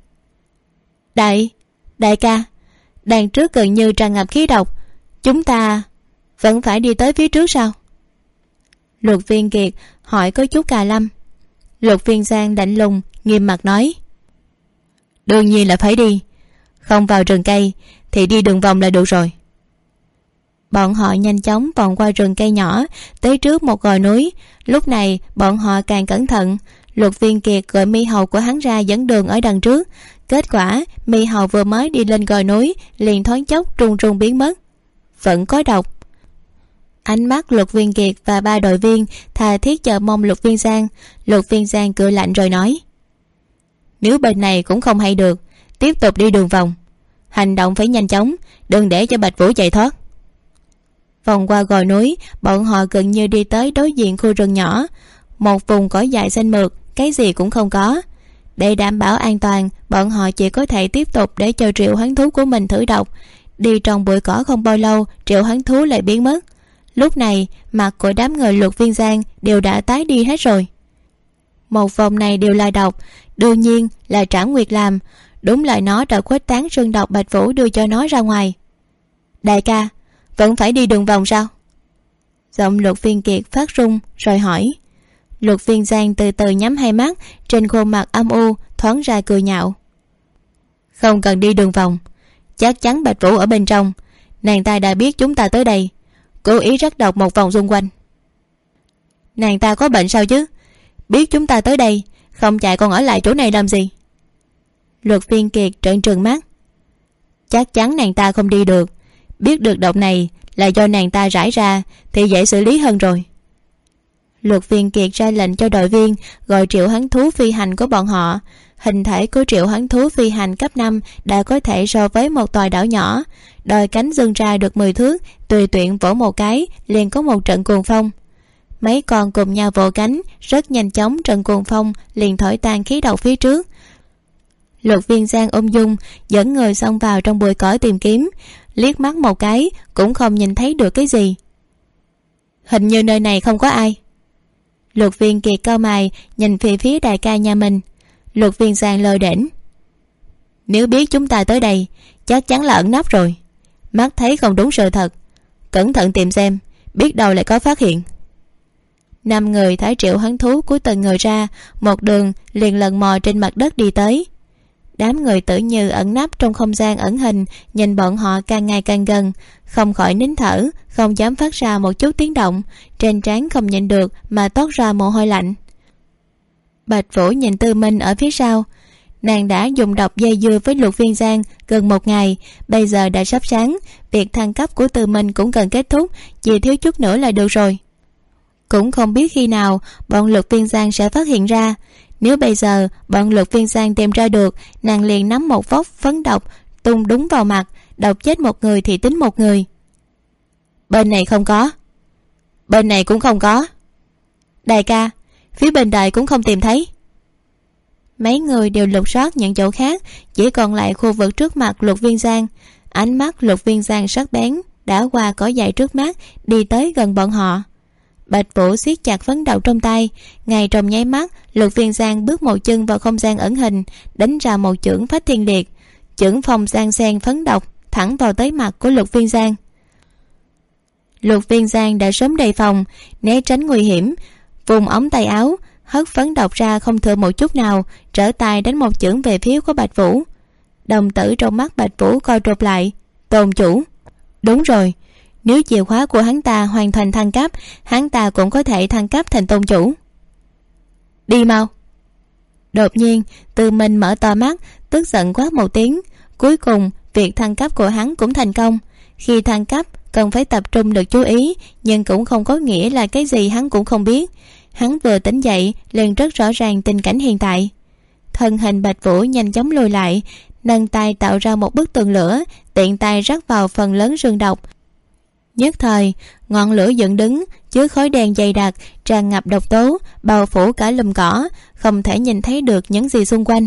Đại ca, đằng trước gần như tràn ngập khí độc, chúng ta vẫn phải đi tới phía trước sao? Lục Viên Kiệt hỏi có chút cà lâm. Lục Viên Giang lạnh lùng nghiêm mặt nói, đương nhiên là phải đi, không vào rừng cây thì đi đường vòng là được rồi. Bọn họ nhanh chóng vòng qua rừng cây nhỏ, tới trước một gò núi. Lúc này bọn họ càng cẩn thận. Lục Viên Kiệt gọi Mi Hầu của hắn ra dẫn đường ở đằng trước. Kết quả Mi Hầu vừa mới đi lên gò núi liền thoáng chốc run run biến mất. Vẫn có độc. Ánh mắt Lục Viên Kiệt và 3 đội viên tha thiết chờ mong Lục Viên Giang. Lục Viên Giang cười lạnh rồi nói, nếu bên này cũng không hay được, tiếp tục đi đường vòng, hành động phải nhanh chóng, đừng để cho Bạch Vũ chạy thoát. Vòng qua gò núi, bọn họ gần như đi tới đối diện khu rừng nhỏ. Một vùng cỏ dại xanh mượt, cái gì cũng không có. Để đảm bảo an toàn, bọn họ chỉ có thể tiếp tục để cho triệu hoán thú của mình thử độc. Đi trong bụi cỏ không bao lâu, triệu hoán thú lại biến mất. Lúc này mặt của đám người Lục Viên Giang đều đã tái đi hết rồi. Một vòng này đều là độc, đương nhiên là Trảm Nguyệt làm. Đúng là nó đã khuếch tán sương độc Bạch Vũ đưa cho nó ra ngoài. Đại ca, vẫn phải đi đường vòng sao? Giọng Lục Viên Kiệt phát run rồi hỏi. Lục Viên Giang từ từ nhắm hai mắt, trên khuôn mặt âm u thoáng ra cười nhạo. Không cần đi đường vòng, chắc chắn Bạch Vũ ở bên trong. Nàng ta đã biết chúng ta tới đây, cố ý rắc độc một vòng xung quanh. Nàng ta có bệnh sao chứ? Biết chúng ta tới đây, không chạy còn ở lại chỗ này làm gì? Lục Viên Kiệt trợn trừng mắt. Chắc chắn nàng ta không đi được. Biết được độc này là do nàng ta rải ra thì dễ xử lý hơn rồi. Lục Viên Kiệt ra lệnh cho đội viên gọi triệu hoán thú phi hành của bọn họ. Hình thể của triệu hoán thú phi hành cấp 5 đã có thể so với một tòa đảo nhỏ. Đôi cánh dâng ra được 10 thước, tùy tiện vỗ một cái liền có một trận cuồng phong. Mấy con cùng nhau vỗ cánh, rất nhanh chóng trận cuồng phong liền thổi tan khí độc phía trước. Lục Viên Giang ung dung dẫn người xông vào trong bụi cỏ tìm kiếm, liếc mắt một cái cũng không nhìn thấy được cái gì. Hình như nơi này không có ai. Lục Viên Kiệt cau mày nhìn về phía đại ca nhà mình. Lục Viên Giang lơ đễnh. Nếu biết chúng ta tới đây chắc chắn là ẩn nấp rồi, mắt thấy không đúng sự thật, cẩn thận tìm xem, biết đâu lại có phát hiện. 5 người thả triệu hứng thú của từng người ra, một đường liền lần mò trên mặt đất đi tới. Đám người Tử Như ẩn nấp trong không gian ẩn hình nhìn bọn họ càng ngày càng gần, không khỏi nín thở, không dám phát ra một chút tiếng động, trên trán không nhịn được mà toát ra mồ hôi lạnh. Bạch Vũ nhìn Tư Minh ở phía sau. Nàng đã dùng độc dây dưa với Lục Viên Giang gần 1 ngày, bây giờ đã sắp sáng, việc thăng cấp của Tư Minh cũng gần kết thúc, chỉ thiếu chút nữa là được rồi. Cũng không biết khi nào bọn Lục Viên Giang sẽ phát hiện ra. Nếu bây giờ bọn Lục Viên Giang tìm ra được, nàng liền nắm một vốc phấn độc tung đúng vào mặt, độc chết một người thì tính một người. Bên này không có, bên này cũng không có. Đại ca, phía bên đại cũng không tìm thấy. Mấy người đều lục soát những chỗ khác, chỉ còn lại khu vực trước mặt Lục Viên Giang. Ánh mắt Lục Viên Giang sắc bén đã qua cỏ dại trước mắt, đi tới gần bọn họ. Bạch Vũ siết chặt phấn độc trong tay, ngay trong nháy mắt Lục Viên Giang bước một chân vào không gian ẩn hình, đánh ra một chưởng phách thiên liệt. Chưởng phong giang sen phấn độc thẳng vào tới mặt của Lục Viên Giang. Lục Viên Giang đã sớm đề phòng, né tránh nguy hiểm, vùng ống tay áo hất phấn độc ra không thừa một chút nào, trở tay đánh một chưởng về phía của Bạch Vũ. Đồng tử trong mắt Bạch Vũ co rụt lại. Tôn chủ. Đúng rồi, nếu chìa khóa của hắn ta hoàn thành thăng cấp, hắn ta cũng có thể thăng cấp thành tôn chủ. Đi mau. Đột nhiên Tư Minh mở to mắt, tức giận quát một tiếng. Cuối cùng việc thăng cấp của hắn cũng thành công. Khi thăng cấp cần phải tập trung được chú ý, nhưng cũng không có nghĩa là cái gì hắn cũng không biết. Hắn vừa tỉnh dậy liền rất rõ ràng tình cảnh hiện tại. Thân hình Bạch Vũ nhanh chóng lùi lại, nâng tay tạo ra một bức tường lửa, tiện tay rắc vào phần lớn rương độc. Nhất thời ngọn lửa dựng đứng, chứa khói đen dày đặc tràn ngập độc tố, bao phủ cả lùm cỏ, không thể nhìn thấy được những gì xung quanh.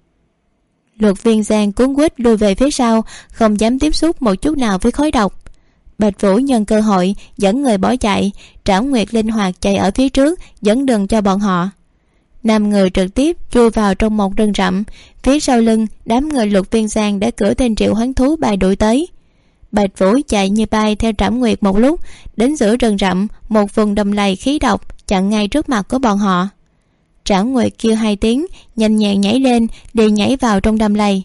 Lục Viên Giang cuống quýt lùi về phía sau, không dám tiếp xúc một chút nào với khói độc. Bạch Vũ nhân cơ hội dẫn người bỏ chạy, Trảo Nguyệt linh hoạt chạy ở phía trước dẫn đường cho bọn họ. 5 người trực tiếp chui vào trong một rừng rậm, phía sau lưng đám người Lục Viên Giang đã cử tên triệu hoán thú bài đuổi tới. Bạch Vũ chạy như bay theo Trảo Nguyệt một lúc, đến giữa rừng rậm, một vùng đầm lầy khí độc chặn ngay trước mặt của bọn họ. Trảo Nguyệt kêu 2 tiếng, nhanh nhẹn nhảy lên, đi nhảy vào trong đầm lầy.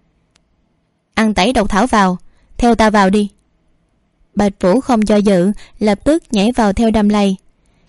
Ăn tẩy độc thảo vào, theo ta vào đi. Bạch Vũ không do dự, lập tức nhảy vào theo đầm lầy.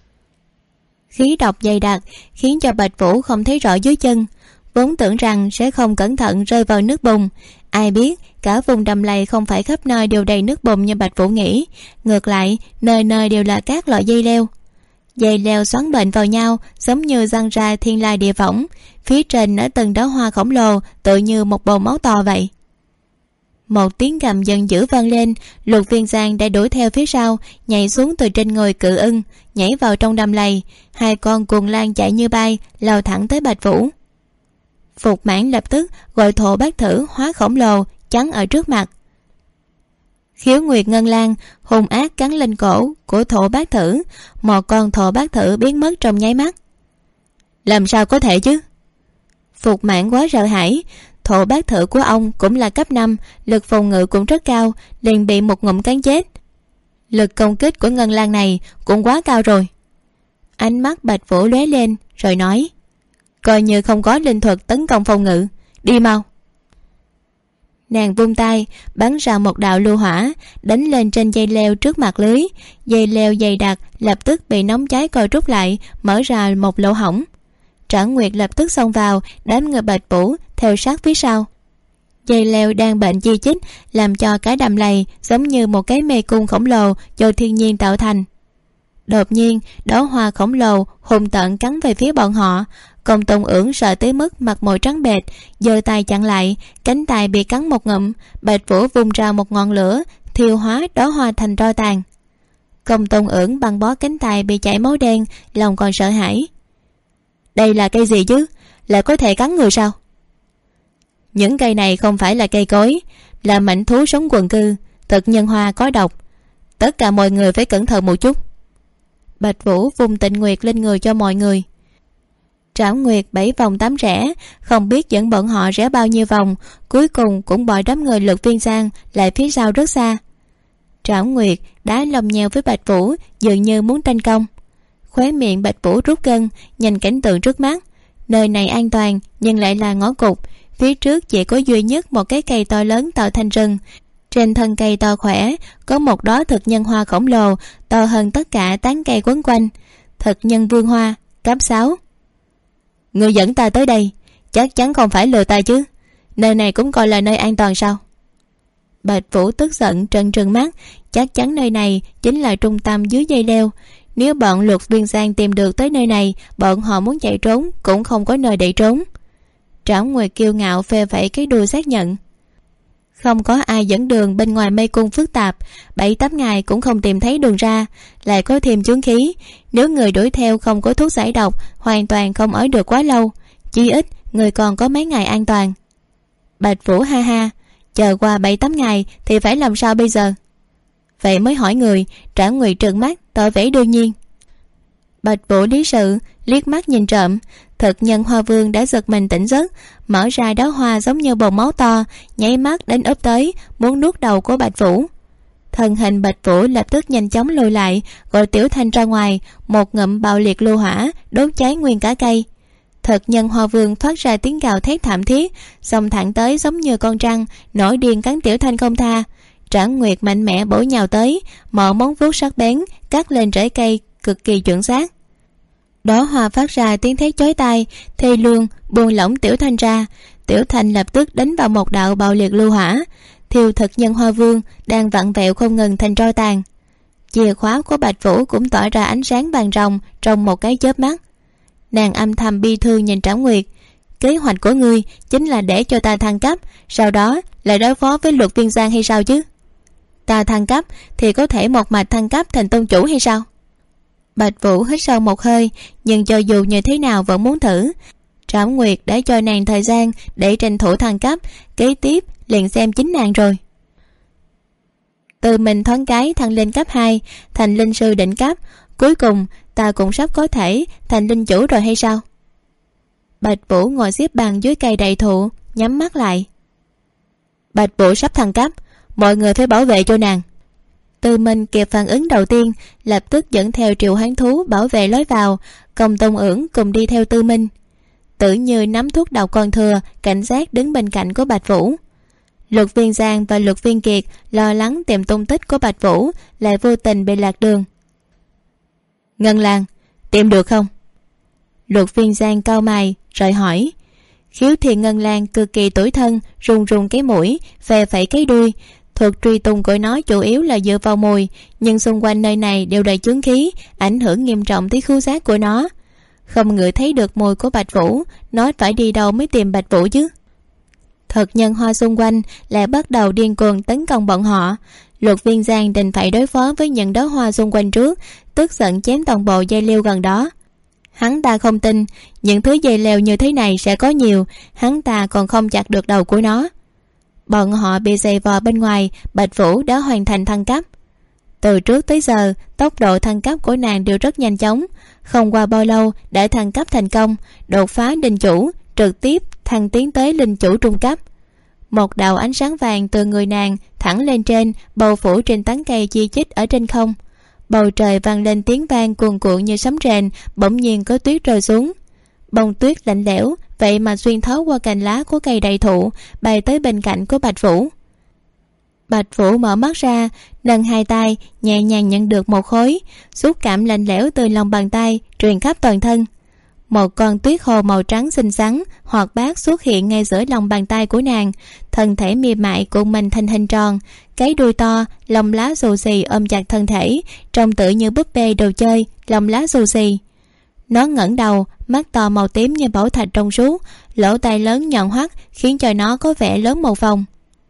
Khí độc dày đặc khiến cho Bạch Vũ không thấy rõ dưới chân, vốn tưởng rằng sẽ không cẩn thận rơi vào nước bùn. Ai biết cả vùng đầm lầy không phải khắp nơi đều đầy nước bùn như Bạch Vũ nghĩ, ngược lại nơi nơi đều là các loại dây leo. Dây leo xoắn bệnh vào nhau giống như răng ra thiên lai địa võng, phía trên nở từng đóa hoa khổng lồ tự như một bầu máu to vậy. Một tiếng gầm giận dữ vang lên, Lục Viên Giang đã đuổi theo phía sau, nhảy xuống từ trên người cự ưng, nhảy vào trong đầm lầy. 2 con cuồng lang chạy như bay, lao thẳng tới Bạch Vũ. Phục Mãn lập tức gọi Thổ Bát Thử hóa khổng lồ chắn ở trước mặt. Khiếu Nguyệt Ngân Lang hung ác cắn lên cổ của Thổ Bát Thử, một con Thổ Bát Thử biến mất trong nháy mắt. Làm sao có thể chứ? Phục Mãn quá sợ hãi. Thổ Bát Thử của ông cũng là cấp 5, lực phòng ngự cũng rất cao, liền bị một ngụm cắn chết. Lực công kích của Ngân Lang này cũng quá cao rồi. Ánh mắt Bạch Vũ lóe lên rồi nói, coi như không có linh thuật tấn công phòng ngự, đi mau. Nàng vung tay bắn ra một đạo lưu hỏa, đánh lên trên dây leo trước mặt lưới. Dây leo dày đặc lập tức bị nóng cháy co rút lại, mở ra một lỗ hổng. Trảo Nguyệt lập tức xông vào, đám người Bạch Vũ theo sát phía sau. Dây leo đang bệnh di chích, làm cho cái đầm lầy giống như một cái mê cung khổng lồ do thiên nhiên tạo thành. Đột nhiên đóa hoa khổng lồ hung tợn cắn về phía bọn họ. Công Tôn Ưởng sợ tới mức mặt mày trắng bệch, giơ tay chặn lại, cánh tay bị cắn một ngụm. Bạch Vũ vung ra một ngọn lửa, thiêu hóa đóa hoa thành tro tàn. Công Tôn Ưởng băng bó cánh tay bị chảy máu đen, lòng còn sợ hãi. Đây là cây gì chứ, lại có thể cắn người sao? Những cây này không phải là cây cối, là mảnh thú sống quần cư, thực nhân hoa có độc, tất cả mọi người phải cẩn thận một chút. Bạch Vũ vung Tịnh Nguyệt lên người cho mọi người. Trảo Nguyệt 7 vòng 8 rẽ, không biết dẫn bọn họ rẽ bao nhiêu vòng, cuối cùng cũng bỏ đám người Lục Viên Giang lại phía sau rất xa. Trảo Nguyệt đá lông nheo với Bạch Vũ, dường như muốn tranh công. Khóe miệng Bạch Vũ rút gân, nhìn cảnh tượng trước mắt. Nơi này an toàn nhưng lại là ngõ cụt. Phía trước chỉ có duy nhất một cái cây to lớn tạo thành rừng. Trên thân cây to khỏe có một đóa thực nhân hoa khổng lồ, to hơn tất cả tán cây quấn quanh. Thực nhân vương hoa, cấp 6. Người dẫn ta tới đây chắc chắn không phải lừa ta chứ? Nơi này cũng coi là nơi an toàn sao? Bạch Vũ tức giận trợn trừng mắt. Chắc chắn nơi này chính là trung tâm dưới dây leo. Nếu bọn Luật Viên Giang tìm được tới nơi này, bọn họ muốn chạy trốn cũng không có nơi để trốn. Trảo Nguyệt kiêu ngạo phê vẫy cái đuôi xác nhận. Không có ai dẫn đường bên ngoài mê cung phức tạp, 7-8 ngày cũng không tìm thấy đường ra, lại có thêm chướng khí. Nếu người đuổi theo không có thuốc giải độc, hoàn toàn không ở được quá lâu. Chí ít người còn có mấy ngày an toàn. Bạch Vũ ha ha, chờ qua 7-8 ngày thì phải làm sao bây giờ? Vậy mới hỏi người. Trảo Nguyệt trợn mắt tỏ vẻ đương nhiên. Bạch Vũ lý sự liếc mắt nhìn trộm. Thực nhân hoa vương đã giật mình tỉnh giấc, mở ra đóa hoa giống như bồn máu to, nháy mắt đến ấp tới, muốn nuốt đầu của Bạch Vũ. Thân hình Bạch Vũ lập tức nhanh chóng lùi lại, gọi Tiểu Thanh ra ngoài. Một ngụm bạo liệt lưu hỏa đốt cháy nguyên cả cây. Thực nhân hoa vương thoát ra tiếng gào thét thảm thiết, xông thẳng tới giống như con trăng, nổi điên cắn Tiểu Thanh không tha. Trảo Nguyệt mạnh mẽ bổ nhào tới, mở móng vuốt sắc bén cắt lên rễ cây cực kỳ chuẩn xác. Đóa hoa phát ra tiếng thét chói tai, thê lương buông lỏng Tiểu Thanh ra. Tiểu Thanh lập tức đánh vào một đạo bạo liệt lưu hỏa, thiêu thực nhân hoa vương đang vặn vẹo không ngừng thành tro tàn. Chìa khóa của Bạch Vũ cũng tỏa ra ánh sáng vàng ròng trong một cái chớp mắt. Nàng âm thầm bi thương nhìn Trảo Nguyệt. Kế hoạch của ngươi chính là để cho ta thăng cấp, sau đó lại đối phó với Luật Viên Giang hay sao chứ? Ta thăng cấp thì có thể một mạch thăng cấp thành tôn chủ hay sao? Bạch Vũ hít sâu một hơi, nhưng cho dù như thế nào vẫn muốn thử. Trảo Nguyệt đã cho nàng thời gian để tranh thủ thăng cấp, kế tiếp liền xem chính nàng rồi. Từ mình thoáng cái thăng lên cấp 2, thành linh sư đỉnh cấp. Cuối cùng ta cũng sắp có thể thành linh chủ rồi hay sao? Bạch Vũ ngồi xếp bằng dưới cây đại thụ, nhắm mắt lại. Bạch Vũ sắp thăng cấp, mọi người phải bảo vệ cho nàng. Từ mình kịp phản ứng đầu tiên, lập tức dẫn theo triệu hoán thú bảo vệ lối vào. Công Tôn Ưỡng cùng đi theo Tư Minh. Tử Như nắm thuốc độc còn thừa, cảnh giác đứng bên cạnh của Bạch Vũ. Luật Viên Giang và Luật Viên Kiệt lo lắng tìm tung tích của Bạch Vũ, lại vô tình bị lạc đường. Ngân Lan, tìm được không? Luật Viên Giang cau mày rồi hỏi. Khiếu Thiền Ngân Lan cực kỳ tủi thân, run run cái mũi, phè phẩy cái đuôi. Thuật truy tung của nó chủ yếu là dựa vào mùi, nhưng xung quanh nơi này đều đầy chướng khí, ảnh hưởng nghiêm trọng tới khứu giác của nó. Không ngửi thấy được mùi của Bạch Vũ, nó phải đi đâu mới tìm Bạch Vũ chứ? Thực nhân hoa xung quanh lại bắt đầu điên cuồng tấn công bọn họ. Luật Viên Giang định phải đối phó với những đóa hoa xung quanh trước, tức giận chém toàn bộ dây leo gần đó. Hắn ta không tin những thứ dây leo như thế này sẽ có nhiều, hắn ta còn không chặt được đầu của nó. Bọn họ bị giày vò bên ngoài. Bạch Vũ đã hoàn thành thăng cấp. Từ trước tới giờ tốc độ thăng cấp của nàng đều rất nhanh chóng, không qua bao lâu đã thăng cấp thành công, đột phá linh chủ, trực tiếp thăng tiến tới linh chủ trung cấp. Một đạo ánh sáng vàng từ người nàng thẳng lên trên, bao phủ trên tán cây chi chít ở trên không. Bầu trời vang lên tiếng vang cuồn cuộn như sấm rền, bỗng nhiên có tuyết rơi xuống. Bông tuyết lạnh lẽo vậy mà xuyên thấu qua cành lá của cây đại thụ, bay tới bên cạnh của Bạch Vũ. Bạch Vũ mở mắt ra, nâng hai tay nhẹ nhàng nhận được một khối, xúc cảm lạnh lẽo từ lòng bàn tay truyền khắp toàn thân. Một con tuyết hồ màu trắng xinh xắn hoạt bát xuất hiện ngay giữa lòng bàn tay của nàng, thân thể mềm mại cuộn mình thành hình tròn, cái đuôi to, lông lá xù xì ôm chặt thân thể, trông tựa như búp bê đồ chơi, lông lá xù xì. Nó ngẩng đầu, mắt to màu tím như bảo thạch trong suốt, lỗ tai lớn nhọn hoắt khiến cho nó có vẻ lớn một vòng.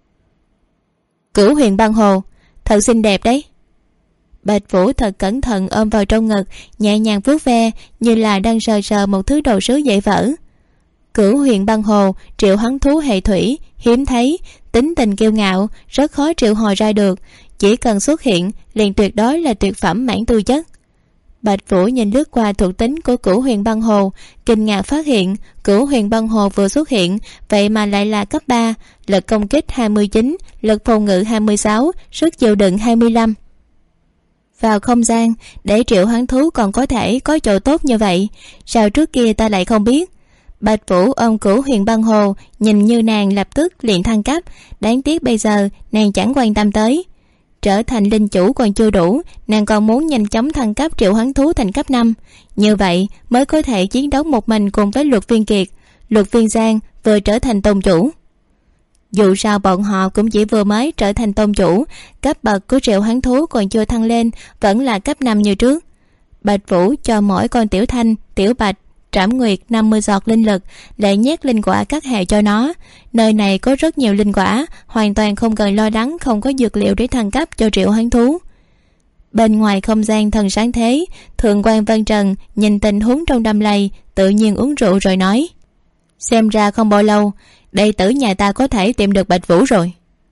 Cửu Huyền Băng Hồ, thật xinh đẹp đấy. Bạch Vũ thật cẩn thận ôm vào trong ngực, nhẹ nhàng vuốt ve như là đang sờ sờ một thứ đồ sứ dễ vỡ. Cửu Huyền Băng Hồ, triệu hoán thú hệ thủy, hiếm thấy, tính tình kiêu ngạo, rất khó triệu hồi ra được, chỉ cần xuất hiện liền tuyệt đối là tuyệt phẩm mãn tư chất. Bạch Vũ nhìn lướt qua thuộc tính của Cửu Huyền Băng Hồ, kinh ngạc phát hiện Cửu Huyền Băng Hồ vừa xuất hiện vậy mà lại là cấp 3, lực công kích 29, lực phòng ngự 26, sức chịu đựng 25. Vào không gian để triệu hoán thú còn có thể có chỗ tốt như vậy, sao trước kia ta lại không biết? Bạch Vũ ôm Cửu Huyền Băng Hồ, nhìn như nàng lập tức liền thăng cấp, đáng tiếc bây giờ nàng chẳng quan tâm tới. Trở thành linh chủ còn chưa đủ, nàng còn muốn nhanh chóng thăng cấp triệu hoán thú thành cấp 5, như vậy mới có thể chiến đấu một mình cùng với Luật Viên Kiệt. Luật Viên Giang vừa trở thành tôn chủ. Dù sao bọn họ cũng chỉ vừa mới trở thành tôn chủ, cấp bậc của triệu hoán thú còn chưa thăng lên, vẫn là cấp 5 như trước. Bạch Vũ cho mỗi con Tiểu Thanh, Tiểu Bạch, Trảm Nguyệt 50 giọt linh lực, lại nhét linh quả các hệ cho nó. Nơi này có rất nhiều linh quả, hoàn toàn không cần lo lắng không có dược liệu để thăng cấp cho triệu hoán thú. Bên ngoài không gian thần sáng thế, Thượng quan Vân Trần nhìn tình huống trong đầm lầy, tự nhiên uống rượu rồi nói: xem ra không bao lâu đệ tử nhà ta có thể tìm được Bạch Vũ rồi.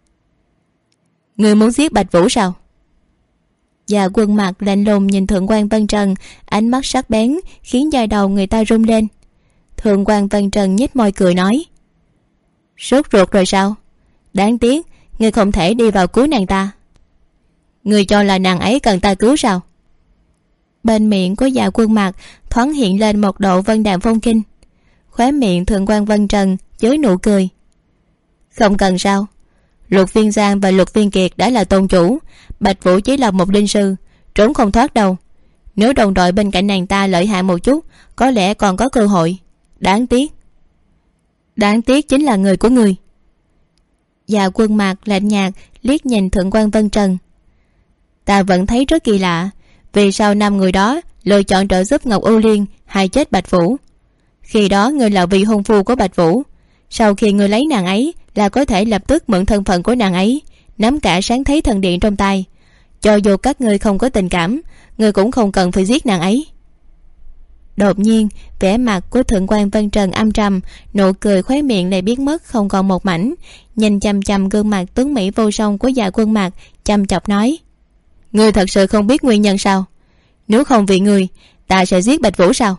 Người muốn giết Bạch Vũ sao? Dạ Quân mặt lạnh lùng nhìn Thượng quan Vân Trần, ánh mắt sắc bén khiến da đầu người ta run lên. Thượng quan Vân Trần nhếch môi cười nói: sốt ruột rồi sao? Đáng tiếc người không thể đi vào cứu nàng ta. Người cho là nàng ấy cần ta cứu sao? Bên miệng của Dạ Quân mặt thoáng hiện lên một độ vân đạm phong kinh. Khóe miệng Thượng quan Vân Trần chới nụ cười: không cần sao? Luật Viên Giang và Luật Viên Kiệt đã là tôn chủ, Bạch Vũ chỉ là một linh sư, trốn không thoát đâu. Nếu đồng đội bên cạnh nàng ta lợi hại một chút, có lẽ còn có cơ hội. Đáng tiếc chính là người của người. Dạ Quân mạc lạnh nhạt liếc nhìn Thượng quan Vân Trần. Ta vẫn thấy rất kỳ lạ, vì sao 5 người đó lựa chọn trợ giúp Ngọc Ưu Liên hại chết Bạch Vũ? Khi đó người là vị hôn phu của Bạch Vũ, sau khi người lấy nàng ấy là có thể lập tức mượn thân phận của nàng ấy, nắm cả sáng thế thần điện trong tay. Cho dù các ngươi không có tình cảm, ngươi cũng không cần phải giết nàng ấy. Đột nhiên vẻ mặt của Thượng quan Vân Trần âm trầm, nụ cười khóe miệng lại biến mất không còn một mảnh, nhìn chằm chằm gương mặt tuấn mỹ vô song của Dạ Quân mặt, chăm chọc nói: ngươi thật sự không biết nguyên nhân sao? Nếu không vì ngươi, ta sẽ giết Bạch Vũ sao?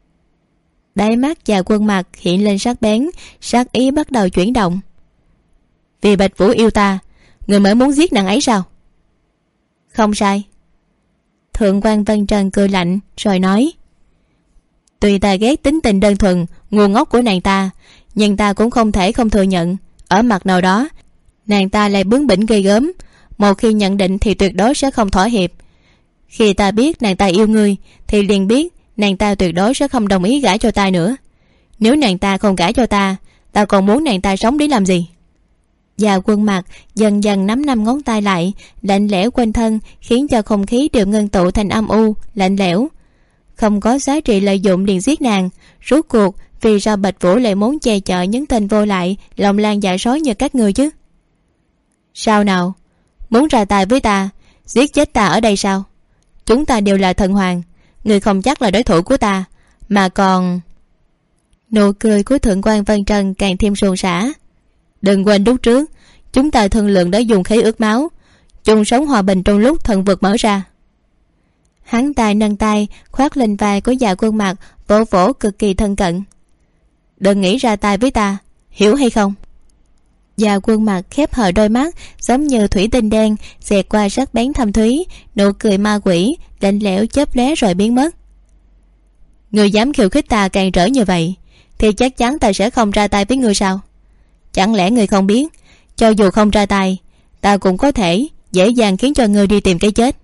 Đáy mắt Dạ Quân mặt hiện lên sắc bén, sát ý bắt đầu chuyển động. Vì Bạch Vũ yêu ta, người mới muốn giết nàng ấy sao? Không sai. Thượng quan Vân Trần cười lạnh rồi nói: tuy ta ghét tính tình đơn thuần ngu ngốc của nàng ta, nhưng ta cũng không thể không thừa nhận, ở mặt nào đó nàng ta lại bướng bỉnh ghê gớm. Một khi nhận định thì tuyệt đối sẽ không thỏa hiệp. Khi ta biết nàng ta yêu ngươi thì liền biết nàng ta tuyệt đối sẽ không đồng ý gả cho ta nữa. Nếu nàng ta không gả cho ta, ta còn muốn nàng ta sống để làm gì? Dạ Quân mặt dần dần nắm 5 ngón tay lại, lạnh lẽo quanh thân khiến cho không khí đều ngưng tụ thành âm u lạnh lẽo. Không có giá trị lợi dụng liền giết nàng. Rốt cuộc vì sao Bạch Vũ lại muốn che chở những tên vô lại lòng lan dạ sói như các người chứ? Sao nào? Muốn ra tay với ta, giết chết ta ở đây sao? Chúng ta đều là thần hoàng, người không chắc là đối thủ của ta, mà còn... Nụ cười của Thượng quan Vân Trần càng thêm suôn sã. Đừng quên lúc trước chúng ta thương lượng đã dùng khí ước máu, chung sống hòa bình trong lúc thần vực mở ra. Hắn tài nâng tay khoác lên vai của Dạ Quân mặt, vỗ vỗ cực kỳ thân cận. Đừng nghĩ ra tay với ta, hiểu hay không? Dạ Quân mặt khép hờ đôi mắt giống như thủy tinh đen xẹt qua sắc bén thâm thúy, nụ cười ma quỷ lạnh lẽo chớp lóe rồi biến mất. Người dám khiêu khích ta càng trở như vậy thì chắc chắn ta sẽ không ra tay với người sao? Chẳng lẽ người không biết, cho dù không ra tay, ta cũng có thể dễ dàng khiến cho người đi tìm cái chết.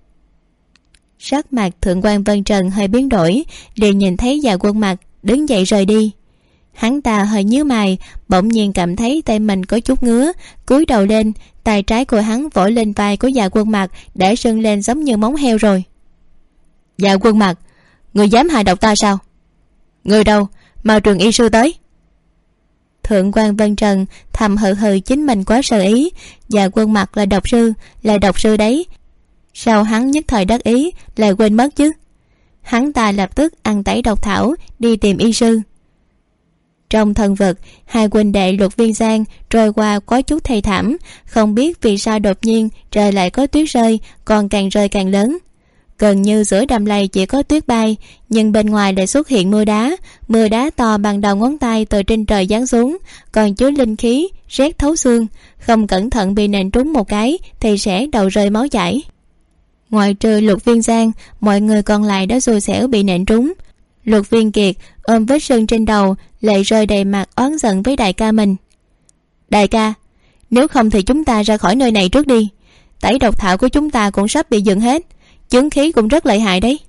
Sắc mặt Thượng quan Vân Trần hơi biến đổi, liền nhìn thấy Dạ Quân mặt đứng dậy rời đi. Hắn ta hơi nhíu mày, bỗng nhiên cảm thấy tay mình có chút ngứa, cúi đầu lên, tay trái của hắn vỗ lên vai của Dạ Quân mặt đã sưng lên giống như móng heo rồi. Dạ Quân mặt, người dám hại độc ta sao? Người đâu? Mau Trường y sư tới. Thượng quan Vân Trần thầm hừ hừ chính mình quá sơ ý. Dạ Quân mặt là độc sư đấy, sao hắn nhất thời đắc ý lại quên mất chứ? Hắn ta lập tức ăn tẩy độc thảo đi tìm y sư. Trong thần vực, hai huynh đệ Luật Viên Giang trôi qua có chút thê thảm, không biết vì sao đột nhiên trời lại có tuyết rơi, còn càng rơi càng lớn. Gần như giữa đầm lầy chỉ có tuyết bay, nhưng bên ngoài lại xuất hiện mưa đá to bằng đầu ngón tay từ trên trời giáng xuống, còn chứa linh khí rét thấu xương. Không cẩn thận bị nện trúng một cái thì sẽ đầu rơi máu chảy. Ngoại trừ Lục Viên Giang, mọi người còn lại đã xui xẻo bị nện trúng. Lục Viên Kiệt ôm vết sưng trên đầu, lệ rơi đầy mặt, oán giận với đại ca mình. Đại ca, nếu không thì chúng ta ra khỏi nơi này trước đi. Tẩy độc thảo của chúng ta cũng sắp bị dừng hết, chứng khí cũng rất lợi hại đấy.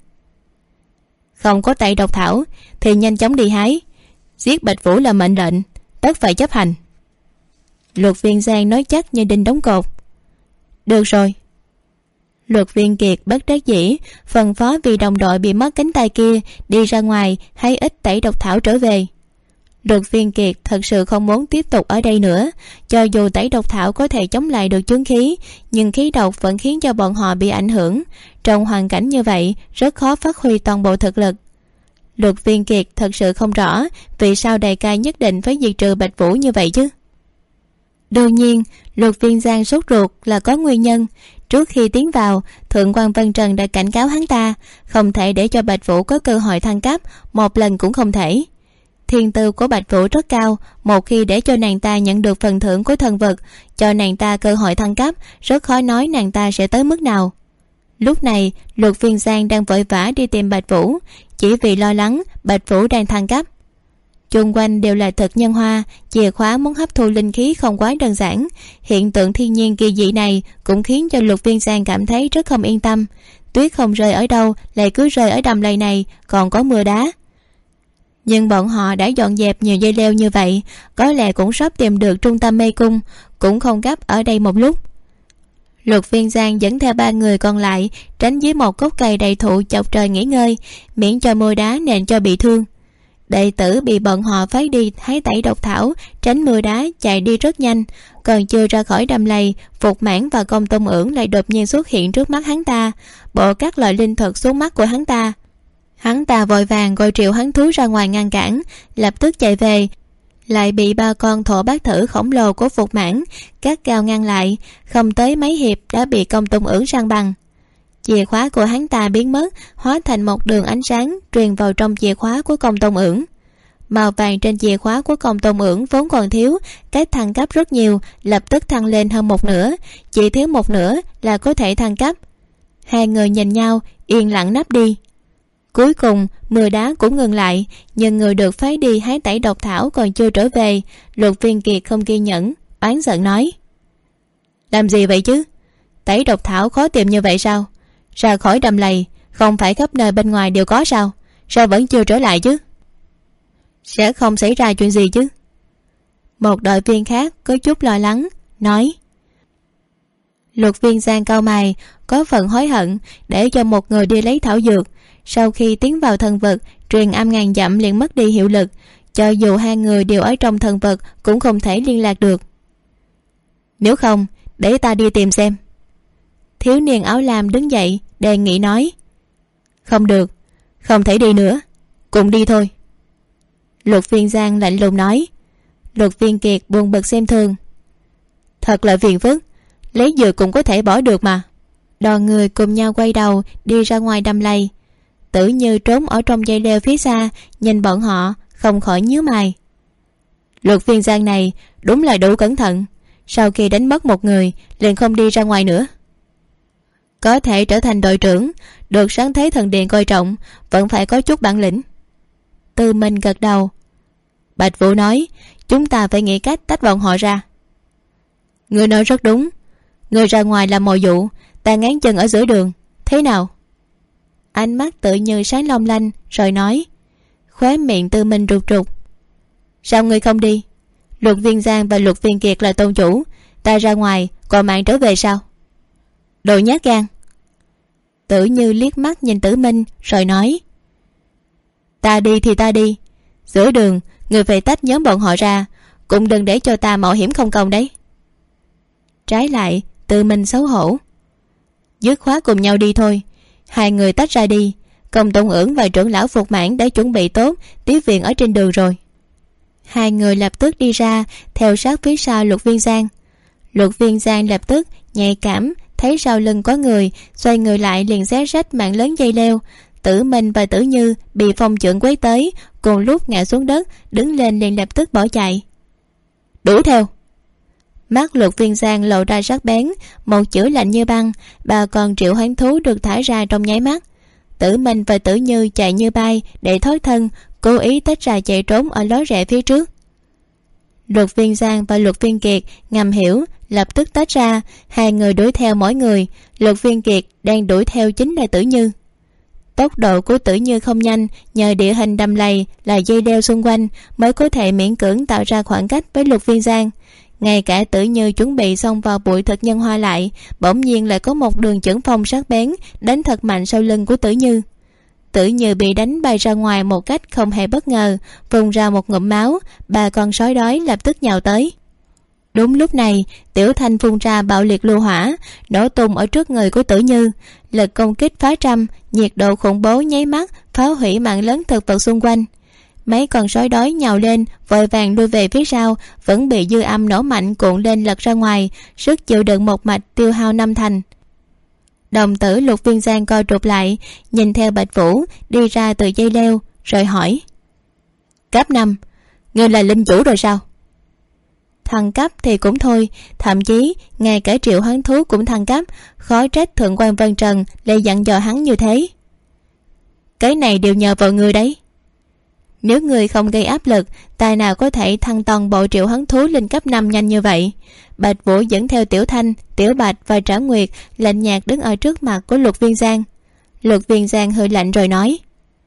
Không có tẩy độc thảo thì nhanh chóng đi hái. Giết Bạch Vũ là mệnh lệnh, tất phải chấp hành. Lục Viên Giang nói chắc như đinh đóng cột. Được rồi. Lục Viên Kiệt bất đắc dĩ phân phó vì đồng đội bị mất cánh tay kia đi ra ngoài hay ít tẩy độc thảo trở về. Lục Viên Kiệt thật sự không muốn tiếp tục ở đây nữa. Cho dù tẩy độc thảo có thể chống lại được chứng khí, nhưng khí độc vẫn khiến cho bọn họ bị ảnh hưởng. Trong hoàn cảnh như vậy rất khó phát huy toàn bộ thực lực. Lục Viên Kiệt thật sự không rõ vì sao đại ca nhất định phải diệt trừ Bạch Vũ như vậy chứ. Đương nhiên Lục Viên Giang sốt ruột là có nguyên nhân. Trước khi tiến vào, Thượng quan Vân Trần đã cảnh cáo hắn ta không thể để cho Bạch Vũ có cơ hội thăng cấp, một lần cũng không thể. Thiên tư của Bạch Vũ rất cao, một khi để cho nàng ta nhận được phần thưởng của thần vật, cho nàng ta cơ hội thăng cấp, rất khó nói nàng ta sẽ tới mức nào. Lúc này Lục Viên Giang đang vội vã đi tìm Bạch Vũ, chỉ vì lo lắng Bạch Vũ đang thăng cấp. Chung quanh đều là thực nhân hoa, chìa khóa muốn hấp thu linh khí không quá đơn giản. Hiện tượng thiên nhiên kỳ dị này cũng khiến cho Lục Viên Giang cảm thấy rất không yên tâm. Tuyết không rơi ở đâu lại cứ rơi ở đầm lầy này, còn có mưa đá. Nhưng bọn họ đã dọn dẹp nhiều dây leo như vậy, có lẽ cũng sắp tìm được trung tâm mê cung, cũng không gấp ở đây một lúc. Lục Viên Giang dẫn theo 3 người còn lại tránh dưới một gốc cây đầy thụ chọc trời nghỉ ngơi, miễn cho mưa đá nện cho bị thương. Đệ tử bị bọn họ phái đi hái tẩy độc thảo, tránh mưa đá chạy đi rất nhanh. Còn chưa ra khỏi đầm lầy, Phục Mãn và Công Tôn Ưởng lại đột nhiên xuất hiện trước mắt hắn ta, bộ các loại linh thuật xuống mắt của hắn ta. Hắn ta vội vàng gọi triệu hắn thú ra ngoài ngăn cản, lập tức chạy về, lại bị 3 con thổ bát thử khổng lồ của Phục Mãn gắt gao ngăn lại, không tới mấy hiệp đã bị Công Tôn Ưởng san bằng. Chìa khóa của hắn ta biến mất, hóa thành một đường ánh sáng truyền vào trong chìa khóa của Công Tôn Ưởng. Màu vàng trên chìa khóa của Công Tôn Ưởng vốn còn thiếu, cái thăng cấp rất nhiều, lập tức thăng lên hơn một nửa, chỉ thiếu một nửa là có thể thăng cấp. Hai người nhìn nhau, yên lặng nắp đi. Cuối cùng mưa đá cũng ngừng lại, nhưng người được phái đi hái tẩy độc thảo còn chưa trở về. Lục Viên Kiệt không kiên nhẫn, oán giận nói: Làm gì vậy chứ? Tẩy độc thảo khó tìm như vậy sao? Ra khỏi đầm lầy, không phải khắp nơi bên ngoài đều có sao? Sao vẫn chưa trở lại chứ? Sẽ không xảy ra chuyện gì chứ? Một đội viên khác có chút lo lắng nói. Lục Viên Giang cau mày, có phần hối hận để cho một người đi lấy thảo dược. Sau khi tiến vào thần vật, truyền âm ngàn dặm liền mất đi hiệu lực, cho dù 2 người đều ở trong thần vật cũng không thể liên lạc được. Nếu không, để ta đi tìm xem. Thiếu niên áo lam đứng dậy đề nghị nói. Không được, không thể đi nữa, cùng đi thôi. Lục Viên Giang lạnh lùng nói. Lục Viên Kiệt buồn bực xem thường. Thật là phiền phức, lấy dược cũng có thể bỏ được mà. Đoàn người cùng nhau quay đầu đi ra ngoài đầm lầy. Tử Như trốn ở trong dây leo phía xa, nhìn bọn họ không khỏi nhíu mày. Lục Viên Giang này đúng là đủ cẩn thận, sau khi đánh mất một người liền không đi ra ngoài nữa. Có thể trở thành đội trưởng, được Sáng Thế Thần Điện coi trọng, vẫn phải có chút bản lĩnh. Tư Minh gật đầu. Bạch Vũ nói, chúng ta phải nghĩ cách tách bọn họ ra. Người nói rất đúng, người ra ngoài làm mồi dụ, ta ngán chân ở giữa đường, thế nào? Ánh mắt tự như sáng long lanh rồi nói. Khóe miệng Tư Minh rụt rụt. Sao người không đi? Lục Viên Giang và Lục Viên Kiệt là tôn chủ, ta ra ngoài còn mạng trở về sao? Đồ nhát gan. Tử Như liếc mắt nhìn Tử Minh rồi nói. Ta đi thì ta đi, giữa đường người phải tách nhóm bọn họ ra, cũng đừng để cho ta mạo hiểm không công đấy. Trái lại Tư Minh xấu hổ. Dứt khoát cùng nhau đi thôi. 2 người tách ra đi, Công Tôn Ưởng và trưởng lão Phục Mãn đã chuẩn bị tốt tiếp viện ở trên đường rồi. 2 người lập tức đi ra, theo sát phía sau Lục Viên Giang. Lục Viên Giang lập tức nhạy cảm thấy sau lưng có người, xoay người lại liền xé rách mạng lớn dây leo. Tử Minh và Tử Như bị phong chưởng quấy tới, cùng lúc ngã xuống đất, đứng lên liền lập tức bỏ chạy. Đuổi theo. Mắt Lục Viên Giang lộ ra sắc bén, một chữ lạnh như băng. Ba con triệu hoán thú được thả ra trong nháy mắt. Tử Minh và Tử Như chạy như bay để thoát thân, cố ý tách ra chạy trốn ở lối rẽ phía trước. Lục Viên Giang và Lục Viên Kiệt ngầm hiểu, lập tức tách ra, hai người đuổi theo mỗi người. Lục Viên Kiệt đang đuổi theo chính là Tử Như. Tốc độ của Tử Như không nhanh, nhờ địa hình đầm lầy là dây đeo xung quanh mới có thể miễn cưỡng tạo ra khoảng cách với Lục Viên Giang. Ngay cả Tử Như chuẩn bị xông vào bụi thực nhân hoa lại, bỗng nhiên lại có một đường chưởng phong sắc bén đánh thật mạnh sau lưng của Tử Như. Tử Như bị đánh bay ra ngoài một cách không hề bất ngờ, phun ra một ngụm máu. Ba con sói đói lập tức nhào tới. Đúng lúc này, Tiểu Thanh phun ra bạo liệt lưu hỏa, nổ tung ở trước người của Tử Như. Lực công kích phá trăm, nhiệt độ khủng bố nháy mắt phá hủy mạng lớn thực vật xung quanh. Mấy con sói đói nhào lên, vội vàng lui về phía sau, vẫn bị dư âm nổ mạnh cuộn lên lật ra ngoài, sức chịu đựng một mạch tiêu hao 5 thành. Đồng tử Lục Viên Giang co rụt lại, nhìn theo Bạch Vũ đi ra từ dây leo, rồi hỏi: Cấp 5, ngươi là linh chủ rồi sao? Thăng cấp thì cũng thôi, thậm chí ngay cả triệu hoán thú cũng thăng cấp, khó trách Thượng quan Vân Trần lại dặn dò hắn như thế. Cái này đều nhờ vào ngươi đấy. Nếu ngươi không gây áp lực, tài nào có thể thăng toàn bộ triệu hoán thú lên cấp 5 nhanh như vậy? Bạch Vũ dẫn theo Tiểu Thanh, Tiểu Bạch và Trảm Nguyệt lạnh nhạt đứng ở trước mặt của Lục Viên Giang. Lục Viên Giang hơi lạnh rồi nói: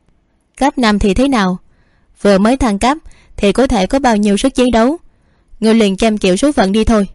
Cấp 5 thì thế nào? Vừa mới thăng cấp thì có thể có bao nhiêu sức chiến đấu? Ngươi liền chăm chịu số phận đi thôi.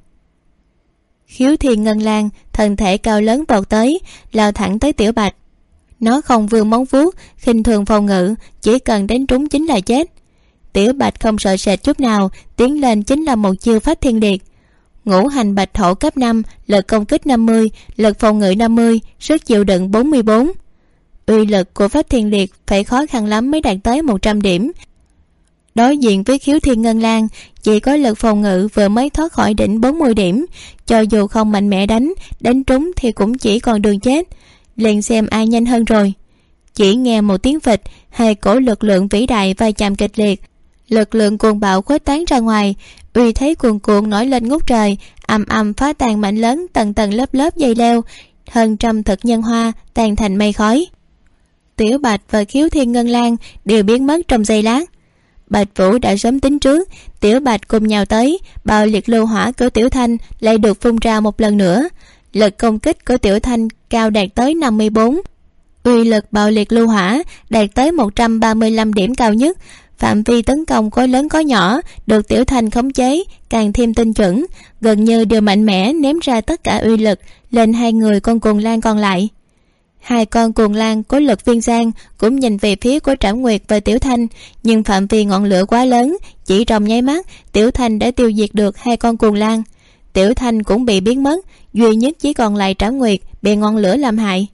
Khiếu Thiên Ngân Lang thân thể cao lớn vọt tới, lao thẳng tới Tiểu Bạch. Nó không vươn móng vuốt, khinh thường phòng ngự, chỉ cần đánh trúng chính là chết. Tiểu Bạch không sợ sệt chút nào, tiến lên chính là một chiêu Phách Thiên Liệt. Ngũ hành bạch thổ cấp 5, lực công kích 50, lực phòng ngự 50, sức chịu đựng 44. Uy lực của Phách Thiên Liệt phải khó khăn lắm mới đạt tới 100 điểm. Đối diện với Khiếu Thiên Ngân Lang, chỉ có lực phòng ngự vừa mới thoát khỏi đỉnh 40 điểm, cho dù không mạnh mẽ đánh trúng thì cũng chỉ còn đường chết. Liền xem ai nhanh hơn rồi. Chỉ nghe một tiếng phịch, hai cổ lực lượng vĩ đại va chạm kịch liệt, lực lượng cuồng bạo khuếch tán ra ngoài, uy thế cuồn cuộn nổi lên ngút trời, ầm ầm phá tan mảnh lớn tầng tầng lớp lớp dây leo, hơn trăm thực nhân hoa tan thành mây khói. Tiểu Bạch và Khiếu Thiên Ngân Lang đều biến mất trong giây lát. Bạch Vũ đã sớm tính trước, Tiểu Bạch cùng nhào tới, bạo liệt lưu hỏa của Tiểu Thanh lại được phun ra một lần nữa. Lực công kích của Tiểu Thanh cao đạt tới 54, uy lực bạo liệt lưu hỏa đạt tới 135 điểm cao nhất. Phạm vi tấn công có lớn có nhỏ được Tiểu Thanh khống chế càng thêm tinh chuẩn, gần như đều mạnh mẽ ném ra tất cả uy lực lên hai người con cuồng lang còn lại. Hai con cuồng lang của Lục Viên Giang cũng nhìn về phía của Trảm Nguyệt và Tiểu Thanh, nhưng phạm vi ngọn lửa quá lớn, chỉ trong nháy mắt Tiểu Thanh đã tiêu diệt được hai con cuồng lang. Tiểu Thanh cũng bị biến mất, duy nhất chỉ còn lại Trảm Nguyệt bị ngọn lửa làm hại.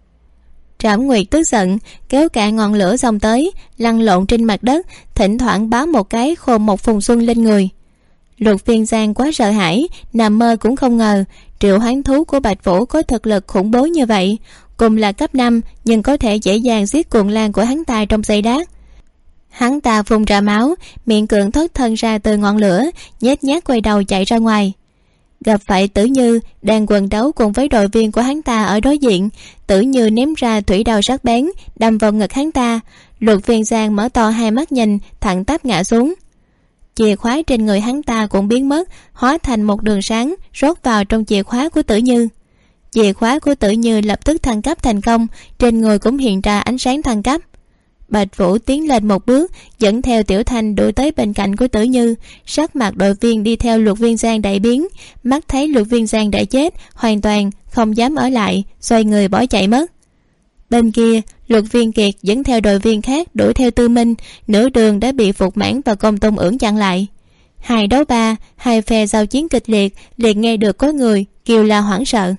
Trảm Nguyệt tức giận kéo cả ngọn lửa xông tới, lăn lộn trên mặt đất, thỉnh thoảng bám một cái khôn một phùng xuân lên người. Lục Viên Giang quá sợ hãi, nằm mơ cũng không ngờ triệu hoán thú của Bạch Vũ có thực lực khủng bố như vậy, cùng là cấp 5 nhưng có thể dễ dàng giết cuồng lang của hắn ta trong giây lát. Hắn ta phun ra máu, miệng cưỡng thoát thân ra từ ngọn lửa, nhếch nhác quay đầu chạy ra ngoài. Gặp phải Tử Như đang quần đấu cùng với đội viên của hắn ta ở đối diện. Tử Như ném ra thủy đao sắc bén đâm vào ngực hắn ta. Lục Viên Giang mở to hai mắt nhìn, thẳng tắp ngã xuống. Chìa khóa trên người hắn ta cũng biến mất, hóa thành một đường sáng rót vào trong chìa khóa của Tử Như. Chìa khóa của Tử Như lập tức thăng cấp thành công, trên người cũng hiện ra ánh sáng thăng cấp. Bạch Vũ tiến lên một bước, dẫn theo Tiểu Thanh đuổi tới bên cạnh của Tử Như. Sắc mặt đội viên đi theo Lục Viên Giang đại biến, mắt thấy Lục Viên Giang đã chết, hoàn toàn không dám ở lại, xoay người bỏ chạy mất. Bên kia, Lục Viên Kiệt dẫn theo đội viên khác đuổi theo Tư Minh, nửa đường đã bị Phục Mãn và Công Tôn Ưỡng chặn lại. Hai đấu ba, hai phe giao chiến kịch liệt, liền nghe được có người kêu la hoảng sợ: